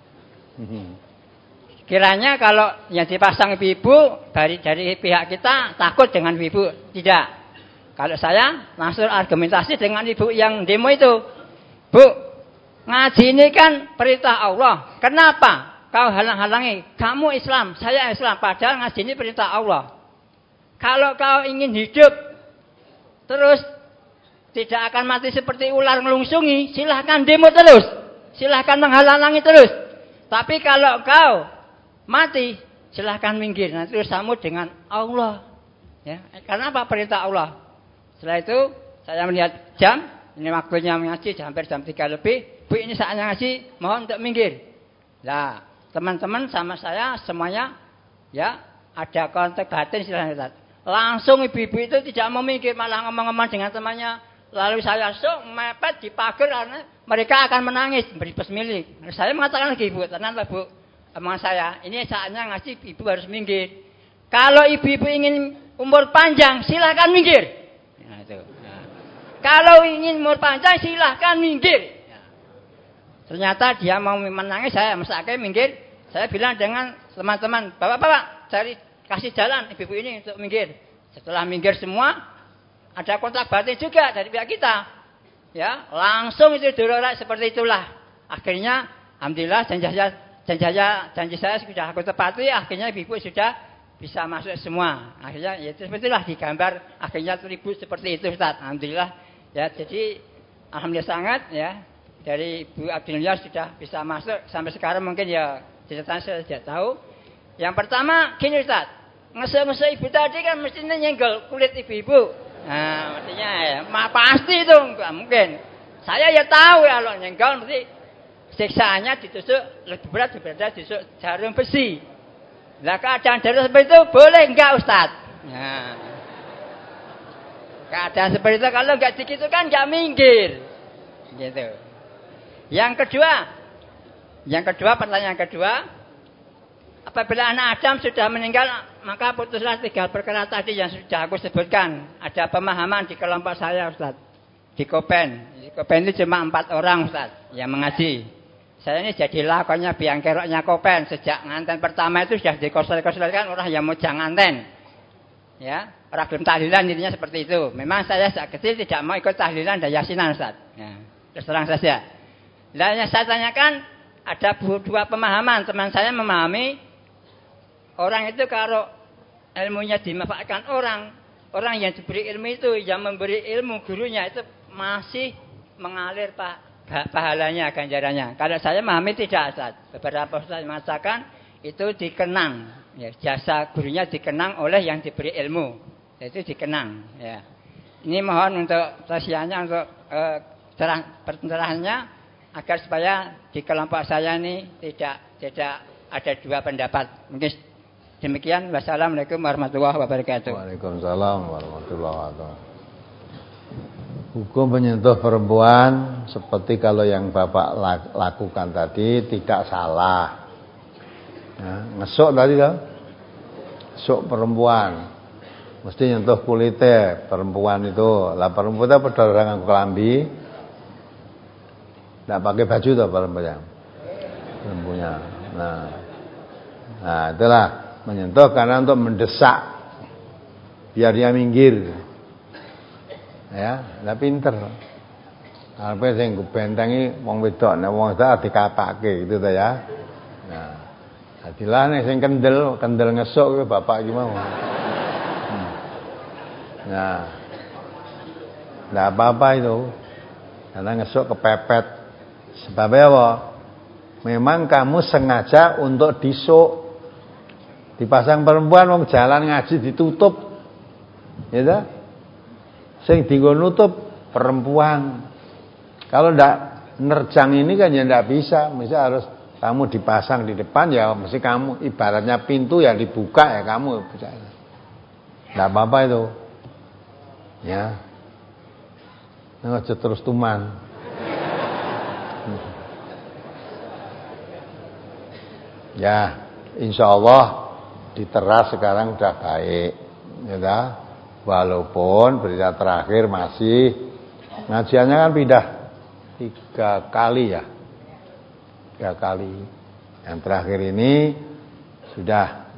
Kiranya kalau yang dipasang ibu-ibu dari dari pihak kita takut dengan ibu, tidak. Kalau saya langsung argumentasi dengan ibu yang demo itu. Bu, ngaji ini kan perintah Allah. Kenapa kau halang-halangi? Kamu Islam, saya Islam. Padahal ngaji ini perintah Allah. Kalau kau ingin hidup terus tidak akan mati seperti ular melungsungi, silahkan demo terus, silahkan menghalangi terus. Tapi kalau kau mati, silahkan minggir. Nanti urusanmu dengan Allah. Ya, karena apa? Perintah Allah. Setelah itu saya melihat jam, ini waktunya mengaji hampir jam tiga lebih. Bu, ini saatnya ngaji, mohon untuk minggir. Nah, teman-teman sama saya semuanya ya ada kontak batin silahkan. Langsung ibu-ibu itu tidak mau mikir, malah ngomong-ngomong dengan temannya. Lalu saya sok mepet di pagar karena mereka akan menangis, beri pesmilik. Saya mengatakan lagi, ibu, tenang lah Bu. Omongan saya, ini saatnya ngaji, ibu harus minggir. Kalau ibu-ibu ingin umur panjang, silahkan minggir. Nah, itu. Nah. Kalau ingin umur panjang, silahkan minggir. Nah. Ternyata dia mau menangis, saya mesake minggir. Saya bilang dengan teman-teman, bapak-bapak, cari kasih jalan ibu-ibu ini untuk minggir. Setelah minggir semua, ada kontak batin juga dari pihak kita. Ya, langsung itu dirorak seperti itulah. Akhirnya, alhamdulillah janji saya, janji saya, janji saya sudah aku tepati. Akhirnya ibu-ibu sudah bisa masuk semua. Akhirnya, ya sepertilah digambar. Akhirnya tribut seperti itu, Ustaz. Alhamdulillah. Ya, jadi alhamdulillah sangat ya. Dari Ibu Abdi Mulya sudah bisa masuk sampai sekarang mungkin ya ceritanya saya tidak tahu. Yang pertama, gini Ustaz. Ngesel-ngesel ibu tadi kan mestinya nyenggol kulit ibu-ibu. Nah, artinya ya, ma pasti itu enggak mungkin. Saya ya tahu ya kalau nyenggol mesti siksaannya ditusuk lebih berat daripada ditusuk jarum besi. Lah keadaan jarum seperti itu boleh enggak Ustaz? Nah. Keadaan seperti itu kalau enggak begitu kan enggak minggir. Gitu. Yang kedua, yang kedua pertanyaan kedua, apabila anak Adam sudah meninggal, maka putuslah tiga perkara tadi yang sudah aku sebutkan. Ada pemahaman di kelompok saya, Ustaz. Di Kopen. Di Kopen itu cuma empat orang, Ustaz, yang mengaji. Saya ini jadi lakonnya biang keroknya Kopen. Sejak nganten pertama itu sudah dikosel-koselkan orang yang mau jangan nganten. Ya, orang belum tahlilan intinya seperti itu. Memang saya sejak kecil tidak mau ikut tahlilan dan yasinan, Ustaz. Ya, terus terang saja. Dan yang saya tanyakan, ada dua pemahaman. Teman saya memahami orang itu kalau ilmunya dimanfaatkan orang, orang yang diberi ilmu itu, yang memberi ilmu gurunya itu masih mengalir pak pahalanya, ganjarannya. Kalau saya memahami tidak, Ustaz. Beberapa Ustaz mengatakan itu dikenang, ya, jasa gurunya dikenang oleh yang diberi ilmu, itu dikenang. Ya. Ini mohon untuk tausiahnya, untuk eh, terang pencerahannya, agar supaya di kelompok saya ini tidak tidak ada dua pendapat. Mungkin demikian. Wassalamualaikum warahmatullahi wabarakatuh. Waalaikumsalam warahmatullahi wabarakatuh. Hukum menyentuh perempuan seperti kalau yang Bapak lakukan tadi tidak salah. Ya, ngesuk tadi kan, ngesuk perempuan, mesti nyentuh kulitnya perempuan itu. Lah perempuan itu pada orang kelambi, tidak pakai baju tuh perempuan, perempuannya. Nah, nah itulah menyentuh karena untuk mendesak biar dia minggir. Ya, lah pinter. Arep sing bentengi wong wedok, nek wong wedok dikapake gitu ta ya. Nah, adilah nek sing kendel, kendel ngesuk kuwi bapak iki mau. Hmm. Nah. Enggak apa-apa itu. Karena ngesuk kepepet. Sebabnya apa? Memang kamu sengaja untuk disuk. Dipasang perempuan wong jalan ngaji ditutup. Ya ta? Sing dienggo nutup perempuan. Kalau ndak nerjang ini kan ya ndak bisa, mesti harus kamu dipasang di depan ya, mesti kamu ibaratnya pintu ya dibuka ya kamu bisa. Ndak apa-apa itu. Ya. Nang aja terus tuman. Ya, insyaallah di teras sekarang udah baik. Ya dah. Walaupun berita terakhir masih ngajiannya kan pindah tiga kali ya, tiga kali. Yang terakhir ini sudah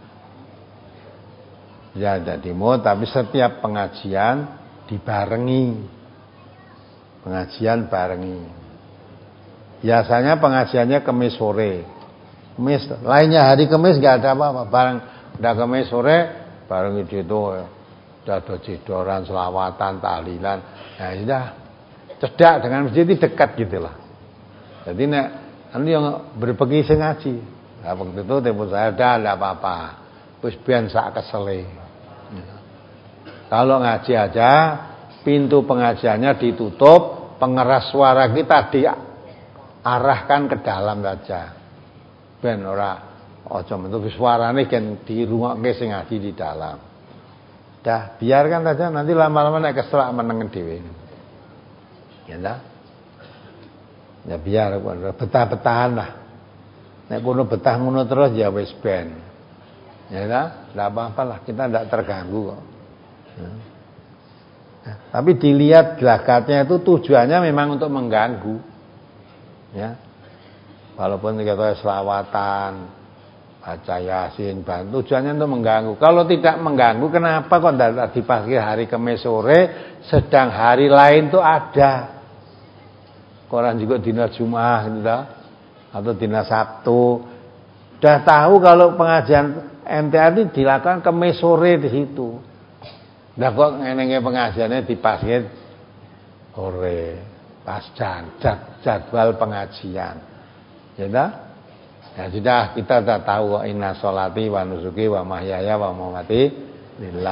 ya ada demo, tapi setiap pengajian dibarengi, pengajian barengi. Biasanya pengajiannya Kamis sore, Kamis lainnya hari Kamis nggak ada apa-apa, bareng udah Kamis sore bareng itu itu. Sudah ada cedoran, selawatan, tahlilan. Nah, sudah cedak dengan masjid itu dekat gitu lah. Jadi nek nanti yang berbagi sing ngaji. Nah, waktu itu tempo saya dah enggak apa-apa. Wis ben sak kesele. Kalau ngaji aja, pintu pengajiannya ditutup, pengeras suara kita diarahkan ke dalam saja. Ben ora aja metu suarane kan dirungokke sing ngaji di dalam. Dah, biarkan saja, nanti lama-lama naik keselak menengen dhewe. Ya dah. Ya biar betah-betahan lah. Nek kono betah ngono terus ya wis ben. Ya dah, enggak apa-apa lah, kita enggak terganggu kok. Ya. Nah, tapi dilihat gelagatnya itu tujuannya memang untuk mengganggu. Ya. Walaupun kita selawatan, baca Yasin, bantu tujuannya untuk mengganggu. Kalau tidak mengganggu, kenapa kok tidak dipakai hari Kamis sore, sedang hari lain itu ada. Koran juga dina Jumat gitu dah, atau dina Sabtu. Sudah tahu kalau pengajian M T A ini dilakukan Kamis sore di situ. Nah kok ngene pengajiannya dipakai sore, pas jadwal pengajian. Ya dah? Ya sudah, kita sudah tahu inna sholati wa nusuki wa mahyaya wa mamati lillah.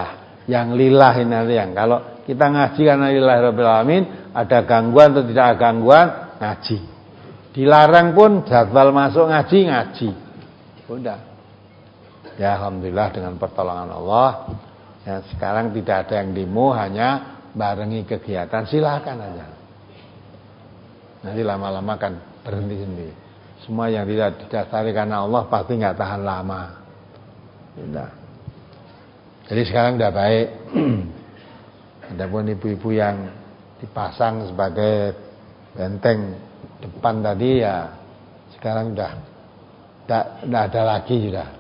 yang lillahi nanti yang kalau kita ngaji karena lillahi rabbil alamin, ada gangguan atau tidak ada gangguan, ngaji. Dilarang pun jadwal masuk ngaji, ngaji. Udah. Ya alhamdulillah dengan pertolongan Allah. Ya, sekarang tidak ada yang demo, hanya barengi kegiatan, silakan aja. Nanti lama-lama kan berhenti sendiri. Semua yang tidak didasari karena Allah pasti nggak tahan lama. Udah. Jadi sekarang udah baik. Adapun ibu-ibu yang dipasang sebagai benteng depan tadi ya sekarang udah tidak ada lagi sudah.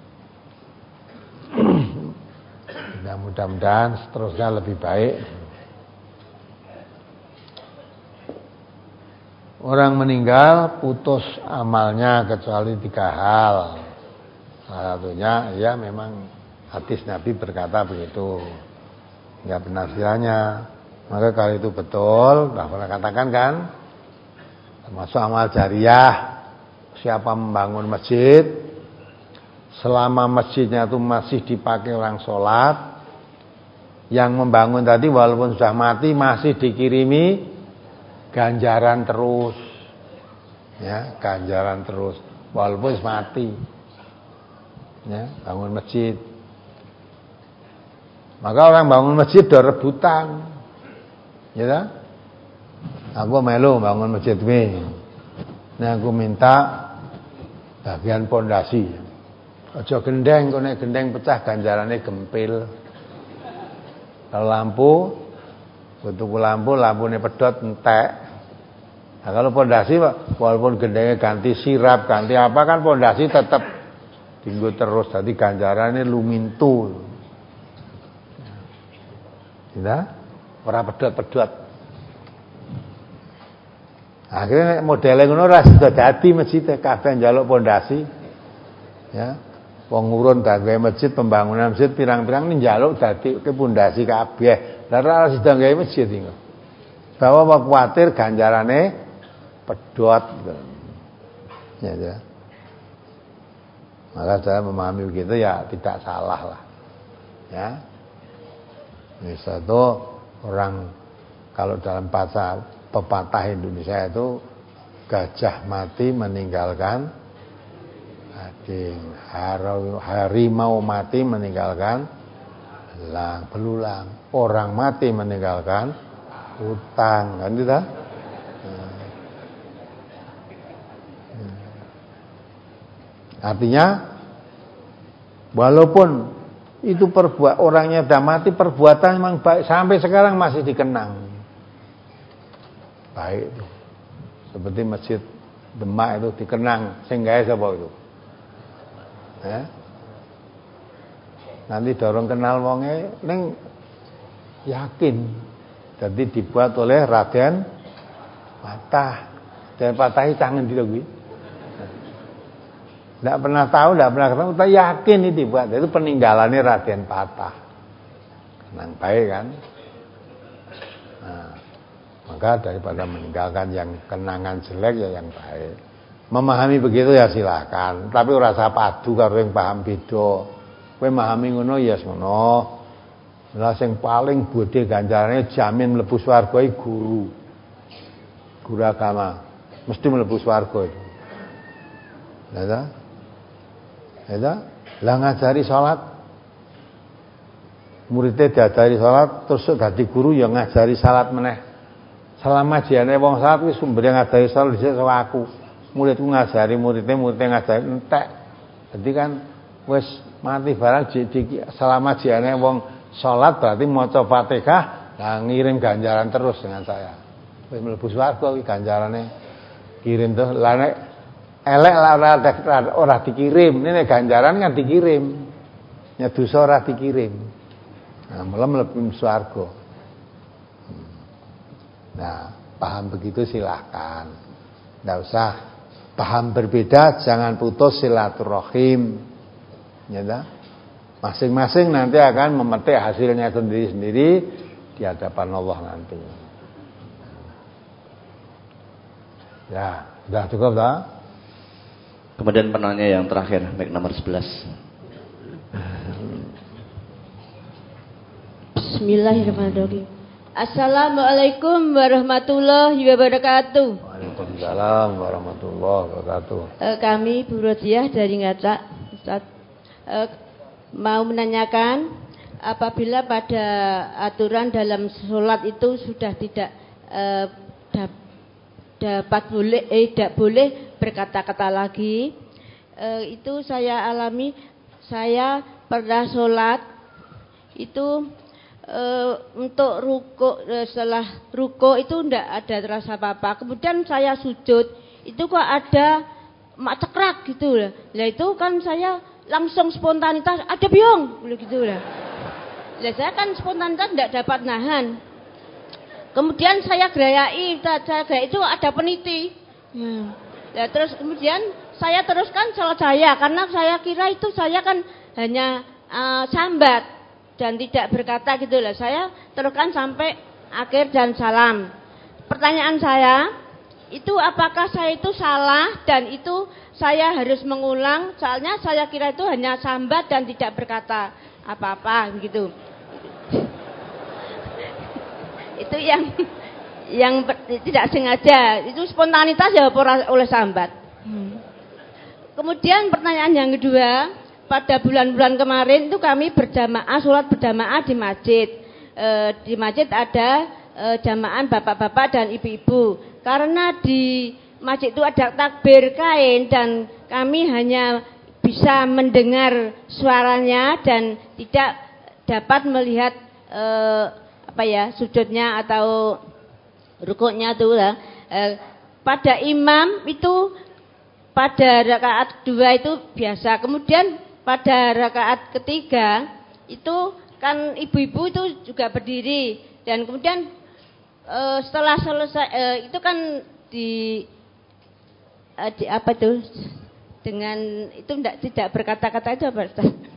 Ya, mudah-mudahan seterusnya lebih baik. Orang meninggal putus amalnya kecuali tiga hal. Salah satunya ya memang hadis Nabi berkata begitu. Ya penafsirannya. Maka kalau itu betul, sudah pernah katakan kan, termasuk amal jariyah. Siapa membangun masjid, selama masjidnya itu masih dipakai orang sholat, yang membangun tadi walaupun sudah mati masih dikirimi ganjaran terus, ya ganjaran terus walaupun mati, ya bangun masjid. Maka orang bangun masjid udah rebutan, ya tak? Aku melu bangun masjid ini, nah aku minta bagian pondasi. Aja gendeng, kok nek gendeng pecah ganjarane gempil. Kalau lampu, butuh lampu, lampunya pedot entek. Nah, kalau pondasi walaupun gendengnya ganti sirap, ganti apa kan pondasi tetap tinggu terus. Jadi ganjarannya lumintu. Tidak? Ora pedot-pedot. Akhirnya modelnya ngono ra sida dadi masjid kabeh njaluk pondasi. Ya. Wong urun gawe masjid, pembangunan masjid pirang-pirang njaluk dadi ke pondasi kabeh. Lah ora sida gawe masjid iki. Bahwa apa kuwatir ganjarane pedot gitu. Ya, ya. Maka saya memahami begitu ya tidak salah lah. Ya. Ini satu orang kalau dalam bahasa pepatah Indonesia itu gajah mati meninggalkan gading, harimau mati meninggalkan belang, belulang, orang mati meninggalkan hutang, kan gitu? Artinya walaupun itu perbuat orangnya sudah mati, perbuatan memang baik sampai sekarang masih dikenang. Baik itu. Seperti Masjid Demak itu dikenang sing gawe sapa itu? Ya. Nanti dorong kenal wonge ning yakin. Jadi dibuat oleh Raden Patah. Dan Patahi tangan di kuwi. Tidak pernah tahu, tidak pernah ketemu, tapi yakin ini dibuat. Itu peninggalannya Raden Patah. Kenang baik kan? Nah, maka daripada meninggalkan yang kenangan jelek ya yang baik. Memahami begitu ya silakan. Tapi rasa padu karo yang paham beda. Kowe memahami ngono ya ngono. Lah sing paling bodhe ganjarane jamin mlebu swarga iki guru. Guru agama mesti mlebu swarga itu. Lah ya, lah ngajari salat. Muridnya diajari salat terus dadi guru ya ngajari salat meneh. Selama jane wong salat wis sumber ngajari salat dhisik saka aku. Muridku ngajari muridnya, muridnya ngajari entek. Jadi kan wis mati barang selama jane wong salat berarti maca Fatihah, lah ngirim ganjaran terus dengan saya. Wis mlebu swarga iki ganjarane kirim tuh. Lah nek elek lah ora ora dikirim, ini ganjaran kan dikirim. Ya dosa ora dikirim. Nah, malah mlebu swarga. Nah, paham begitu silahkan. Enggak usah paham berbeda, jangan putus silaturahim. Ya dah. Masing-masing nanti akan memetik hasilnya sendiri-sendiri di hadapan Allah nanti. Ya, sudah cukup dah. Kemudian penanya yang terakhir, mic nomor sebelas. Bismillahirrahmanirrahim. Assalamualaikum warahmatullahi wabarakatuh. Waalaikumsalam warahmatullahi wabarakatuh. Uh, kami Bu Rodiah dari Ngacak, Ustaz, uh, mau menanyakan apabila pada aturan dalam sholat itu sudah tidak uh, dap- dapat boleh eh tidak boleh berkata-kata lagi. Uh, itu saya alami. Saya pernah sholat itu Uh, untuk ruko, uh, setelah ruko itu tidak ada terasa apa-apa. Kemudian saya sujud, itu kok ada mak cekrak gitu lah. Lah itu kan saya langsung spontanitas, ada biong, gitu lah. Lah saya kan spontanitas tidak dapat nahan. Kemudian saya gerayai, saya gerayai itu ada peniti. Hmm. Lah terus kemudian saya teruskan sholat saya, karena saya kira itu saya kan hanya uh, sambat dan tidak berkata gitu lah. Saya teruskan sampai akhir dan salam. Pertanyaan saya, itu apakah saya itu salah dan itu saya harus mengulang? Soalnya saya kira itu hanya sambat dan tidak berkata apa-apa gitu. Itu yang yang ber, tidak sengaja, itu spontanitas ya oleh sambat. Hmm. Kemudian pertanyaan yang kedua, pada bulan-bulan kemarin itu kami berjamaah, sholat berjamaah di masjid. E, di masjid ada e, jamaah bapak-bapak dan ibu-ibu. Karena di masjid itu ada takbir kain dan kami hanya bisa mendengar suaranya dan tidak dapat melihat e, apa ya sujudnya atau rukuknya itu lah. E, pada imam itu pada rakaat dua itu biasa. Kemudian pada rakaat ketiga itu kan ibu-ibu itu juga berdiri dan kemudian e, setelah selesai e, itu kan di, e, di apa tuh dengan itu tidak tidak berkata-kata itu apa?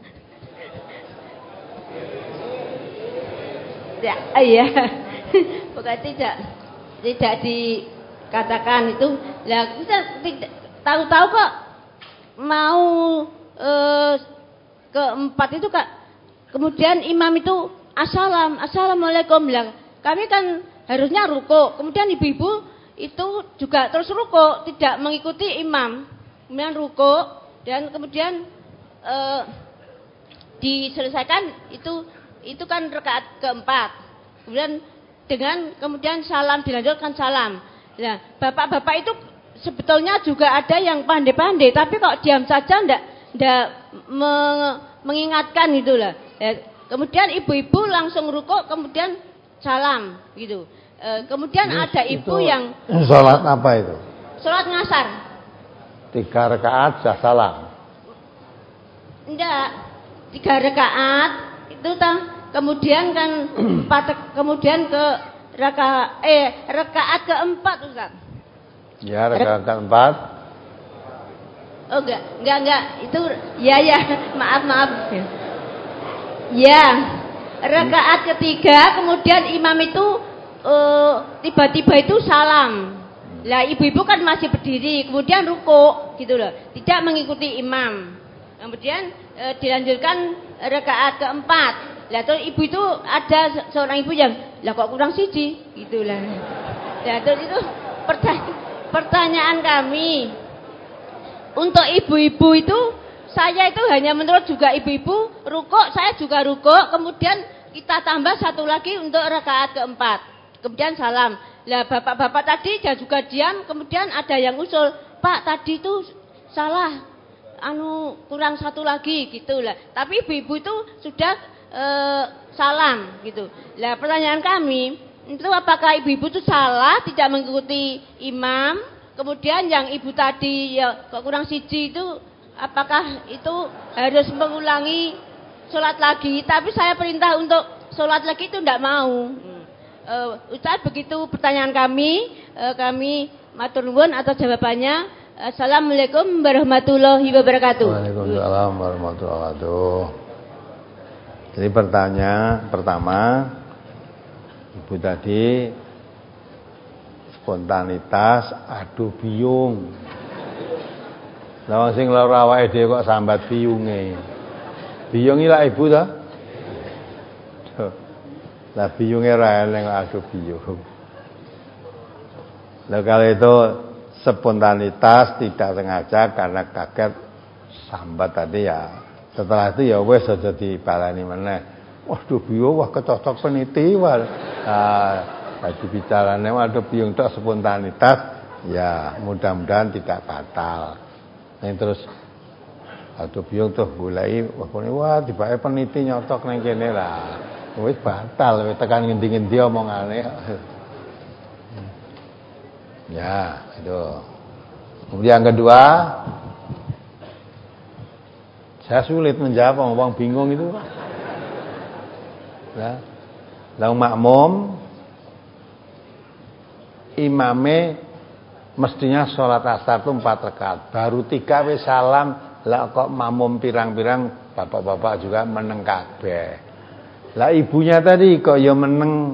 Ya, iya. Bukan tidak tidak dikatakan itu. Lah kita tidak tahu-tahu kok mau Uh, keempat itu Kak, kemudian imam itu assalam, assalamualaikum bilang. Kami kan harusnya ruko, kemudian ibu-ibu itu juga terus ruko, tidak mengikuti imam, kemudian ruko dan kemudian uh, diselesaikan itu itu kan rakaat keempat, kemudian dengan kemudian salam dilanjutkan salam. Nah bapak-bapak itu sebetulnya juga ada yang pandai-pandai, tapi kok diam saja enggak tidak mengingatkan itulah. Ya, kemudian ibu-ibu langsung rukuk, kemudian salam gitu. E, kemudian yes, ada ibu yang sholat apa itu? Sholat ngasar. Tiga rakaat sudah salam. Enggak, tiga rakaat itu tang. Kemudian kan empat, kemudian ke raka eh rakaat keempat Ustaz. Ya rakaat keempat. Oh enggak, enggak, enggak. Itu ya ya, maaf, maaf. Ya. Rakaat ketiga kemudian imam itu uh, tiba-tiba itu salam. Lah ibu-ibu kan masih berdiri, kemudian rukuk gitu loh. Tidak mengikuti imam. Kemudian uh, dilanjutkan rakaat keempat. Lah terus ibu itu ada seorang ibu yang lah kok kurang siji gitulah. Lah terus itu pertanyaan, pertanyaan kami. Untuk ibu-ibu itu saya itu hanya menurut juga ibu-ibu rukuk, saya juga rukuk, kemudian kita tambah satu lagi untuk rakaat keempat, kemudian salam. Lah bapak-bapak tadi juga diam, kemudian ada yang usul, Pak tadi itu salah, anu kurang satu lagi gitulah. Tapi ibu-ibu itu sudah e, salam gitu. Lah pertanyaan kami itu apakah ibu-ibu itu salah tidak mengikuti imam? Kemudian yang ibu tadi ya kok kurang siji itu apakah itu harus mengulangi sholat lagi? Tapi saya perintah untuk sholat lagi itu tidak mau. Uh, Ustaz begitu pertanyaan kami, uh, kami matur nuwun atas jawabannya. Assalamualaikum warahmatullahi wabarakatuh. Waalaikumsalam warahmatullahi wabarakatuh. Jadi pertanyaan pertama, ibu tadi spontanitas adu biung. Lah wong sing lara awake dhewe kok sambat biunge. Biung iki lak ibu ta? Lah biyunge ra eneng adu biyung. Lah kalau itu spontanitas tidak sengaja karena kaget sambat tadi ya. Setelah itu ya wis aja dibalani meneh. Waduh biyung wah kecocok peniti wah. Ah, tadi bicarane waduh biyung tok spontanitas ya mudah-mudahan tidak batal. Nah terus aduh biyung tuh goleki wah tibake peniti nyotok nang kene lah. Wis batal, wis tekan ngendi-ngendi omongane. Ya, itu. Kemudian yang kedua, saya sulit menjawab, orang bingung itu. Ya. Lalu makmum, imame mestinya sholat asar itu empat rakaat, baru tiga wis salam, lah kok makmum pirang-pirang, bapak-bapak juga meneng kabeh. Lah ibunya tadi kok ya meneng.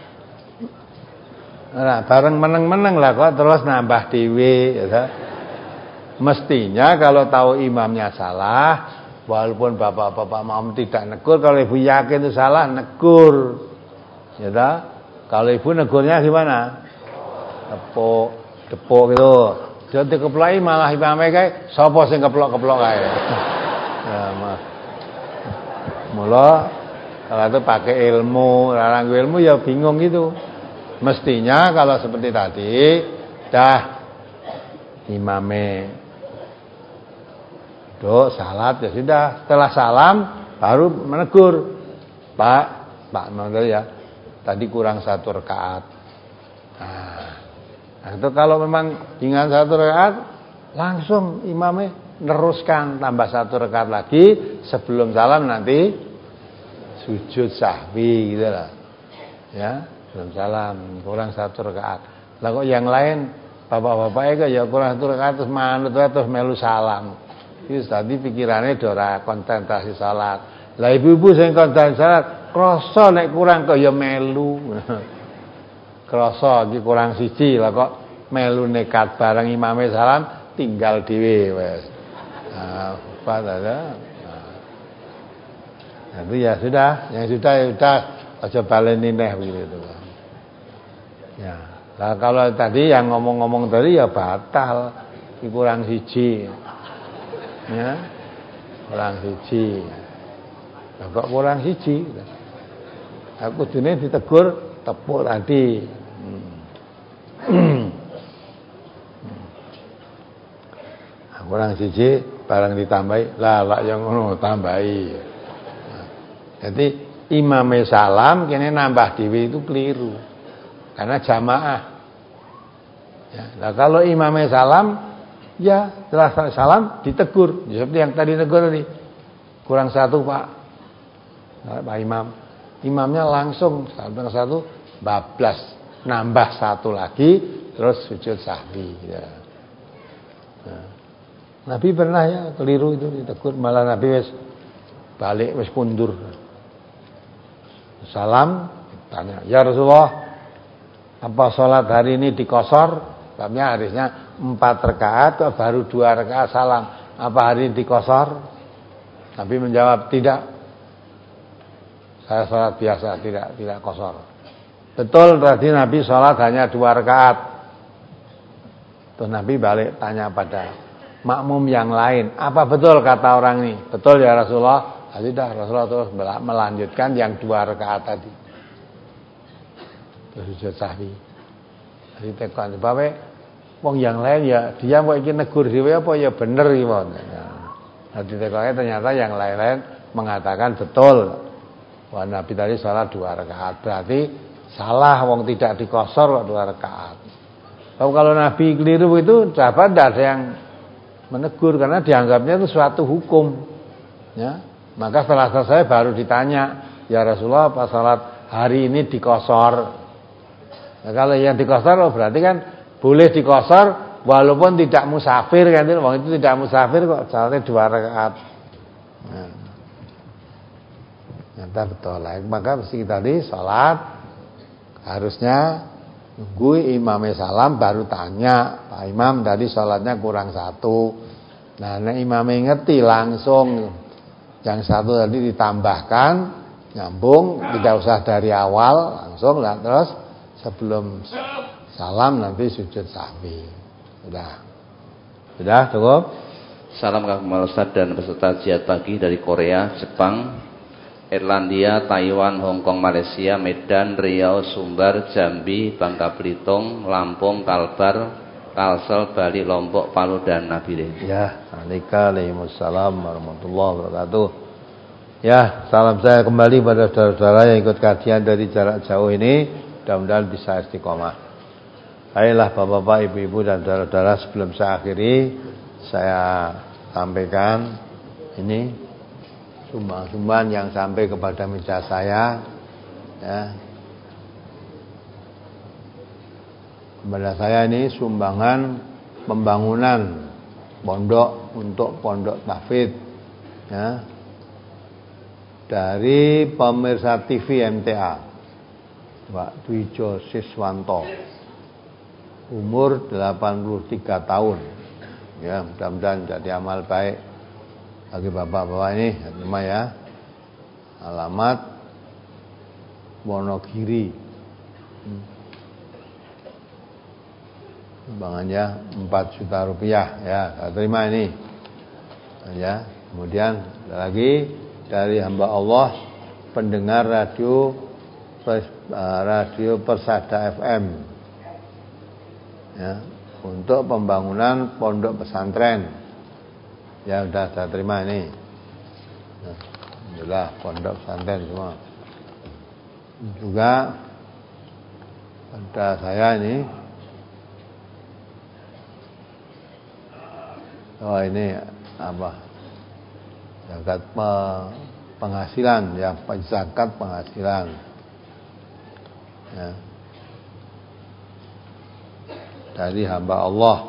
Nah, bareng meneng-meneng lah kok terus nambah dhewe ya. Mestinya kalau tahu imamnya salah, walaupun bapak-bapak makmum tidak negur, kalau ibu yakin itu salah negur. Ya ta? Kalau ibu negurnya gimana? Tepuk, tepuk gitu. Jadi dikeplaki malah imame kae sapa sing keplok-keplok kae. Ya, mah. Mula kalau itu pakai ilmu, larang ilmu ya bingung gitu. Mestinya kalau seperti tadi, dah imame duk salat ya sudah. Setelah salam baru menegur, Pak, Pak Menteri ya, tadi kurang satu rakaat. Nah, itu kalau memang tinggal satu rakaat, langsung imame neruskan tambah satu rakaat lagi sebelum salam nanti. Sujud sahwi gitu lah. Ya, sebelum salam kurang satu rakaat. Lah kok yang lain bapak-bapak itu ya kurang satu rakaat terus manut terus melu salam. Wis tadi pikirannya ora konsentrasi salat. Lah ibu-ibu sing konsentrasi salat, krasa nek kurang kok ya melu. Krasa iki kurang siji lah kok melu nekat bareng imame salam tinggal dhewe wis. Nah, padahal nah, itu ya sudah, yang sudah ya sudah, aja baleni neh begitu. Ya, nah kalau tadi yang ngomong-ngomong tadi ya batal, kurang siji, ya, kurang siji. Nah, kok kurang siji? Aku dene ditegur tepuk tadi. Hmm. Nah, kurang siji, barang ditambahi, lah lah yang ngono tambahi. Jadi imame salam kene nambah dhewe itu keliru. Karena jamaah. Ya, nah kalau imame salam ya setelah salam ditegur. Ya, seperti yang tadi tegur tadi. Kurang satu, Pak. Nah, Pak Imam. Imamnya langsung sampai satu bablas, nambah satu lagi terus sujud sahwi ya. Nah, Nabi pernah ya keliru itu ditegur, malah Nabi wis balik wis kundur. Salam, tanya, ya Rasulullah, apa sholat hari ini dikosor? Sebabnya harusnya empat rakaat, baru dua rakaat salam. Apa hari ini dikosor? Nabi menjawab, tidak. Saya sholat biasa, tidak tidak kosor. Betul tadi Nabi sholat hanya dua rakaat. Terus Nabi balik tanya pada makmum yang lain, apa betul kata orang ini? Betul ya Rasulullah. Sudah Rasulullah terus melanjutkan yang dua rakaat tadi. Terus sujud sahwi. Jadi tekan bae wong yang lain ya dia mau iki negur dhewe apa ya bener iki mon. Nah, tekane ternyata yang lain-lain mengatakan betul. Wah Nabi tadi salat dua rakaat. Berarti salah wong tidak dikosor kok dua rakaat. Kalau kalau Nabi keliru itu sahabat tidak ada yang menegur karena dianggapnya itu suatu hukum. Ya. Maka setelah selesai baru ditanya, ya Rasulullah apa salat hari ini dikosor? Nah, kalau yang dikosor oh berarti kan boleh dikosor walaupun tidak musafir kan? Wong itu tidak musafir kok salatnya dua rakaat. Nah, nyata betul lah. Maka mesti tadi salat harusnya nunggu imamnya salam baru tanya, Pak Imam tadi salatnya kurang satu. Nah, nek imamnya ngerti langsung. Yang satu tadi ditambahkan, nyambung, tidak usah dari awal langsung lah, terus sebelum salam nanti sujud sahwi. Sudah. Sudah cukup? Salam Kang Ustaz dan peserta jihad pagi dari Korea, Jepang, Irlandia, Taiwan, Hong Kong, Malaysia, Medan, Riau, Sumbar, Jambi, Bangka Belitung, Lampung, Kalbar, Kalsel, Bali, Lombok, Palu dan Nabire. Ya, waalaikumsalam warahmatullahi wabarakatuh. Ya, salam saya kembali pada saudara-saudara yang ikut kajian dari jarak jauh ini, mudah-mudahan bisa istiqomah. Baiklah Bapak-bapak, Ibu-ibu dan saudara-saudara, sebelum saya akhiri, saya sampaikan ini sumbangan-sumbangan yang sampai kepada meja saya, ya. Kepada saya ini sumbangan pembangunan pondok untuk pondok tahfidz, ya, dari pemirsa T V M T A Pak Dwijo Siswanto, umur delapan puluh tiga tahun. Ya, mudah-mudahan jadi amal baik bagi bapak-bapak ini, terima ya. Alamat Wonogiri. Hmm. Sumbangannya empat juta rupiah, ya, saya terima ini. Ya, kemudian ada lagi dari hamba Allah pendengar radio radio Persada F M, ya, untuk pembangunan pondok pesantren. Ya, sudah saya terima ini. Nah, alhamdulillah pondok pesantren semua. Juga ada saya ini. Oh, ini apa? Zakat penghasilan, ya, zakat penghasilan. Ya. Dari hamba Allah.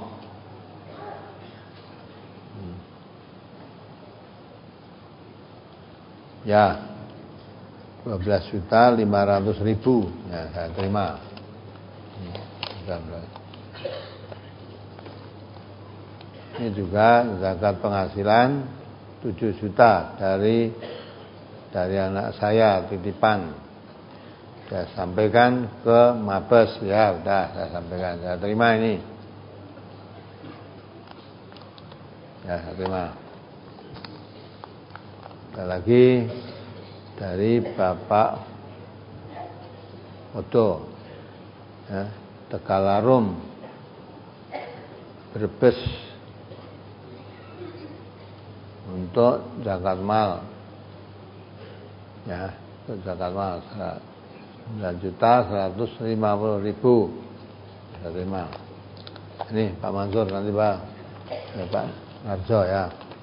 Ya, dua belas juta lima ratus ribu, ya, saya terima. Ini juga zakat penghasilan tujuh juta dari dari anak saya titipan. Saya sampaikan ke Mabes, ya, udah saya sampaikan, saya terima ini. Ya, saya terima. Ada lagi dari Bapak Odo, ya, Tegalarum, Brebes, untuk zakat mal, ya, untuk zakat mal sembilan juta seratus lima puluh ribu, saya terima. Ini Pak Mansur nanti Pak, ya, Pak Narjo, ya.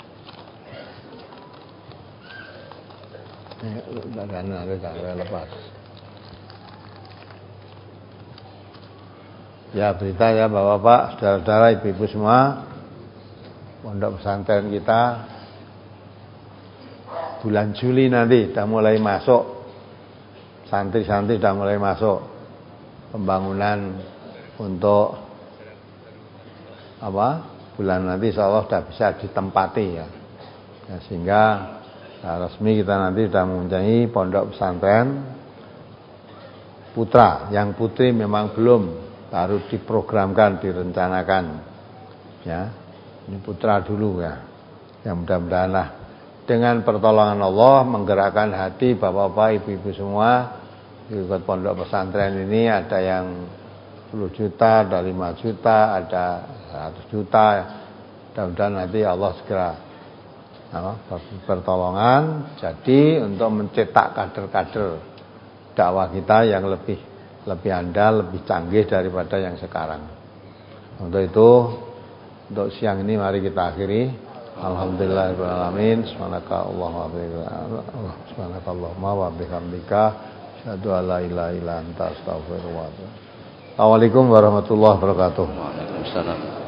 Ini udah ada ada lepas. Ya, berita ya Bapak-bapak, saudara-saudara, ibu-ibu semua, pondok pesantren kita bulan Juli nanti sudah mulai masuk. Santri-santri sudah mulai masuk. Pembangunan untuk apa? Bulan nanti insyaallah sudah bisa ditempati, ya. Ya, sehingga nah, resmi kita nanti sudah mempunyai pondok pesantren putra. Yang putri memang belum, baru diprogramkan, direncanakan. Ya. Ini putra dulu, ya. Ya, mudah-mudahan lah dengan pertolongan Allah menggerakkan hati bapak-bapak, ibu-ibu semua ikut pondok pesantren ini. Ada yang sepuluh juta, ada lima juta, ada seratus juta. Mudah-mudahan nanti Allah segera apa, pertolongan jadi untuk mencetak kader-kader dakwah kita yang lebih lebih andal, lebih canggih daripada yang sekarang. Untuk itu, untuk siang ini mari kita akhiri. Alhamdulillahirabbil alamin. Subhanakallahumma wa bihamdika asyhadu an la ilaha illa anta astaghfiruka wa atubu ilaik. Assalamualaikum warahmatullahi wabarakatuh. Waalaikumsalam.